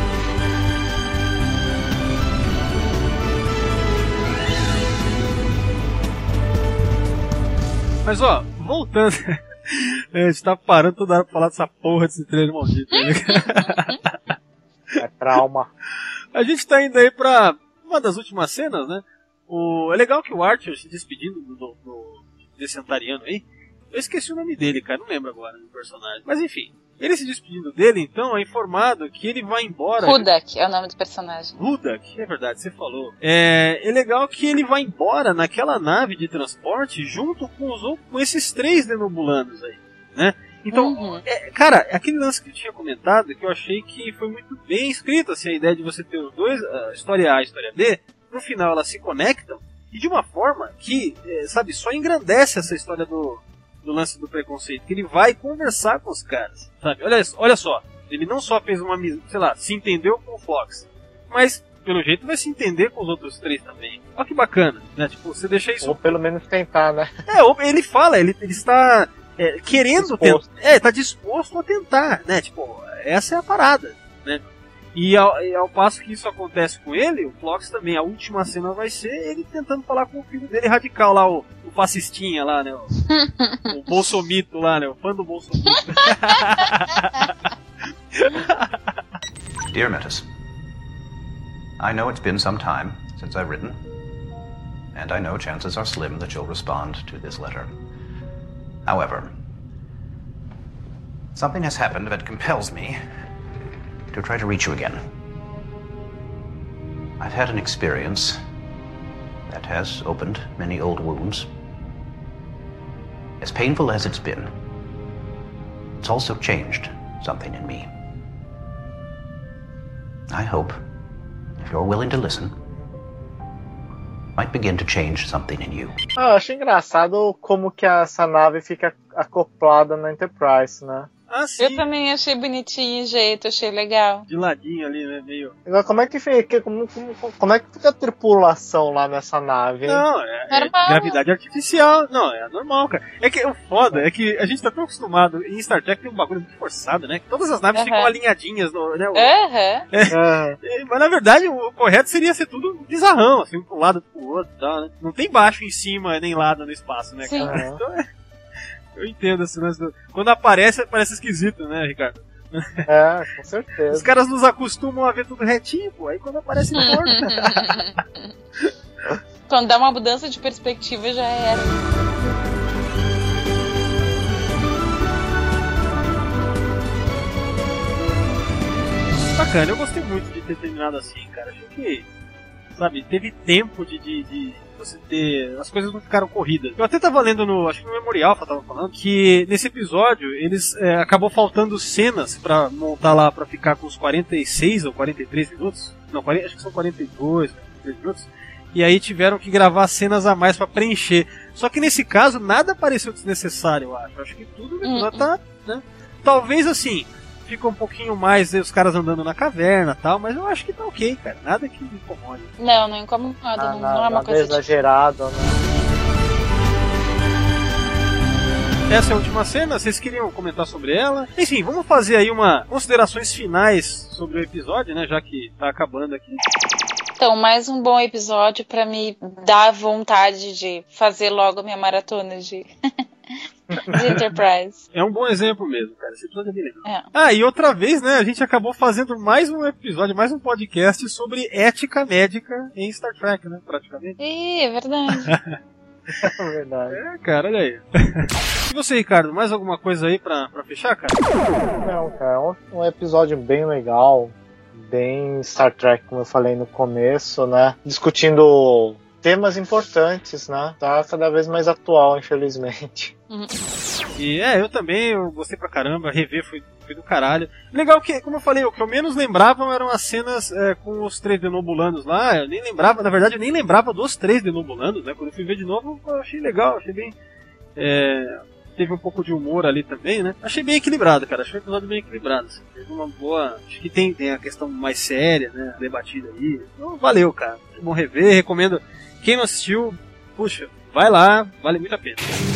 [SPEAKER 3] Mas ó, voltando. A gente tá parando toda hora pra falar dessa porra desse trailer maldito.
[SPEAKER 6] É trauma.
[SPEAKER 3] A gente tá indo aí pra uma das últimas cenas, né? É legal que o Archer se despedindo desse Antariano aí. Eu esqueci o nome dele, cara, não lembro agora do personagem. Mas enfim, ele se despedindo dele, então, é informado que ele vai embora.
[SPEAKER 10] Hudak é o nome do personagem.
[SPEAKER 3] Hudak, é verdade, você falou. É legal que ele vai embora naquela nave de transporte junto com esses 3 denobulanos aí, né? Então, cara, aquele lance que eu tinha comentado, que eu achei que foi muito bem escrito, assim, a ideia de você ter os dois, a história A e a história B, no final elas se conectam, e de uma forma que, sabe, só engrandece essa história do lance do preconceito, que ele vai conversar com os caras, sabe? Olha só, ele não só fez uma, sei lá, se entendeu com o Fox, mas pelo jeito vai se entender com os outros 3 também. Olha que bacana, né? Tipo, você deixa isso...
[SPEAKER 6] Ou pelo menos tentar, né?
[SPEAKER 3] Ele fala, ele está querendo tentar, tá disposto a tentar, né? Tipo, essa é a parada, né? E ao passo que isso acontece com ele, o Phlox também, a última cena vai ser ele tentando falar com o filho dele radical lá, o o fascistinha lá, né? O bolsomito lá, né? O fã do bolsomito.
[SPEAKER 4] Dear Metis, I know it's been some time since I've written, and I know chances are slim that you'll respond to this letter. However, something has happened that compels me to try to reach you again. I've had an experience that has opened many old wounds. As painful as it's been, it's also changed something in me. I hope, if you're willing to listen, might begin to change something in you.
[SPEAKER 6] Eu acho engraçado como que essa nave fica acoplada na Enterprise, né?
[SPEAKER 3] Ah, sim.
[SPEAKER 10] Eu também achei bonitinho o jeito, achei legal.
[SPEAKER 3] De ladinho ali, né? Meio...
[SPEAKER 6] Agora, como é que fica, como é que fica a tripulação lá nessa nave, hein?
[SPEAKER 3] Não, é gravidade artificial. Não, é normal, cara. É que o foda é que a gente tá tão acostumado. Em Star Trek tem um bagulho muito forçado, né? Que todas as naves ficam alinhadinhas, né? Mas na verdade o correto seria ser tudo bizarrão, assim, um pro lado, pro outro e tal, né? Não tem baixo em cima nem lado no espaço, né, cara? Então eu entendo assim, mas quando aparece, parece esquisito, né, Ricardo?
[SPEAKER 6] É, com certeza.
[SPEAKER 3] Os caras nos acostumam a ver tudo retinho, pô. Aí quando aparece torto.
[SPEAKER 10] Quando dá uma mudança de perspectiva já era.
[SPEAKER 3] Bacana, eu gostei muito de ter terminado assim, cara. Achei que, sabe, teve tempo de você ter... As coisas não ficaram corridas. Eu até tava lendo acho que no Memorial, tava falando, que nesse episódio eles acabou faltando cenas pra montar lá, pra ficar com os 46 ou 43 minutos. Não, acho que são 42, 43 minutos. E aí tiveram que gravar cenas a mais pra preencher. Só que nesse caso nada pareceu desnecessário, eu acho. Acho que tudo tá, né? Talvez assim, fica um pouquinho mais os caras andando na caverna e tal, mas eu acho que tá ok, cara. Nada que me incomode.
[SPEAKER 10] Não incomoda, não é uma coisa
[SPEAKER 6] exagerado, né?
[SPEAKER 3] Essa é a última cena, vocês queriam comentar sobre ela? Enfim, vamos fazer aí considerações finais sobre o episódio, né, já que tá acabando aqui.
[SPEAKER 10] Então, mais um bom episódio pra me dar vontade de fazer logo a minha maratona de Enterprise.
[SPEAKER 3] É um bom exemplo mesmo, cara. Esse episódio é bem legal. E outra vez, né, a gente acabou fazendo mais um episódio, mais um podcast sobre ética médica em Star Trek, né, praticamente.
[SPEAKER 10] É verdade.
[SPEAKER 6] É verdade.
[SPEAKER 3] É, cara, olha aí. E você, Ricardo, mais alguma coisa aí pra fechar, cara?
[SPEAKER 6] Não, cara, um episódio bem legal, bem Star Trek, como eu falei no começo, né? Discutindo temas importantes, né? Tá cada vez mais atual, infelizmente.
[SPEAKER 3] E eu também, eu gostei pra caramba, rever foi do caralho. Legal que, como eu falei, o que eu menos lembrava eram as cenas com os 3 denobulanos lá. Eu nem lembrava, na verdade eu nem lembrava dos 3 denobulanos, né? Quando eu fui ver de novo, eu achei legal, achei bem... teve um pouco de humor ali também, né? Achei bem equilibrado, cara. Achei um episódio bem equilibrado. Assim. Teve uma boa... Acho que tem a questão mais séria, né? Debatida aí. Então, valeu, cara. É bom rever, recomendo. Quem não assistiu, puxa, vai lá, vale muito a pena.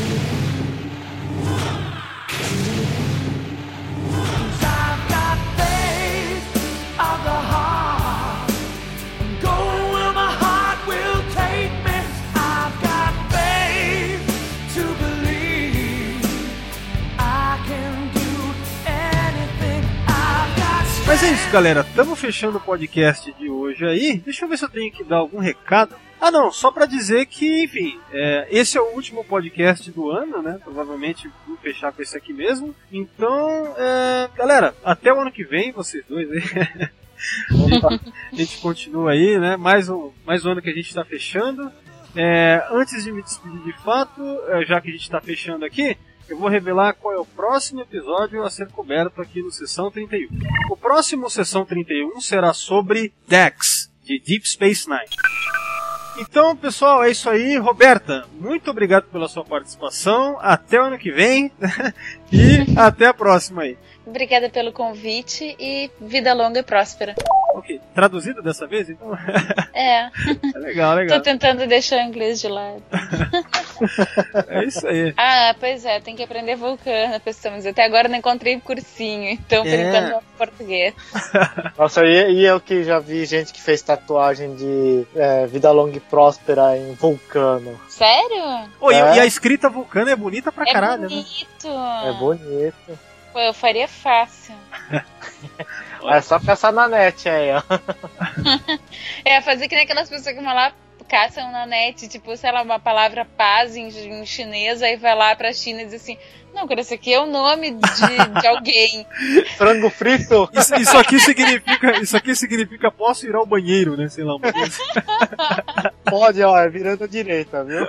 [SPEAKER 3] Mas é isso, galera. Estamos fechando o podcast de hoje aí. Deixa eu ver se eu tenho que dar algum recado. Não, só pra dizer que, enfim, esse é o último podcast do ano, né? Provavelmente vou fechar com esse aqui mesmo. Então, galera, até o ano que vem, vocês dois aí. A gente continua aí, né? Mais um ano que a gente tá fechando. Antes de me despedir de fato, já que a gente tá fechando aqui, eu vou revelar qual é o próximo episódio a ser coberto aqui no Sessão 31. O próximo Sessão 31 será sobre Dex, de Deep Space Nine. Então, pessoal, é isso aí. Roberta, muito obrigado pela sua participação. Até o ano que vem. E até a próxima aí.
[SPEAKER 10] Obrigada pelo convite e vida longa e próspera.
[SPEAKER 3] Ok, traduzido dessa vez, então?
[SPEAKER 10] É.
[SPEAKER 3] É legal, legal.
[SPEAKER 10] Tô tentando deixar o inglês de lado.
[SPEAKER 3] É isso aí.
[SPEAKER 10] Ah, pois é, tem que aprender vulcano, pessoal, mas até agora não encontrei cursinho, então por enquanto não é português.
[SPEAKER 6] Nossa, e eu que já vi gente que fez tatuagem de vida longa e próspera em vulcano.
[SPEAKER 10] Sério?
[SPEAKER 3] Pô, e a escrita vulcano é bonita pra caralho,
[SPEAKER 10] bonito.
[SPEAKER 3] né?
[SPEAKER 6] É bonito.
[SPEAKER 10] Pô, eu faria fácil.
[SPEAKER 6] É só caçar na net aí, ó.
[SPEAKER 10] Fazer que nem aquelas pessoas que vão lá, caçam na net, tipo, sei lá, uma palavra paz em chinês, aí vai lá pra China e diz assim, não, cara, esse aqui é o nome de alguém.
[SPEAKER 6] Frango frito?
[SPEAKER 3] Isso aqui significa posso ir ao banheiro, né? Sei lá, uma coisa.
[SPEAKER 6] Pode, ó, é virando à direita, viu?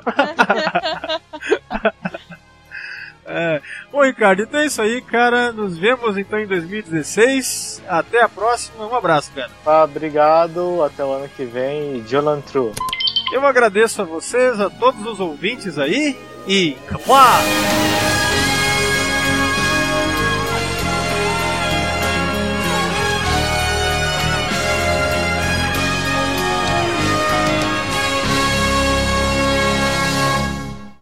[SPEAKER 3] Bom, Ricardo, então é isso aí, cara. Nos vemos então em 2016. Até a próxima. Um abraço, cara.
[SPEAKER 6] Obrigado. Até o ano que vem. E Jolan True.
[SPEAKER 3] Eu agradeço a vocês, a todos os ouvintes aí. E... Kapla!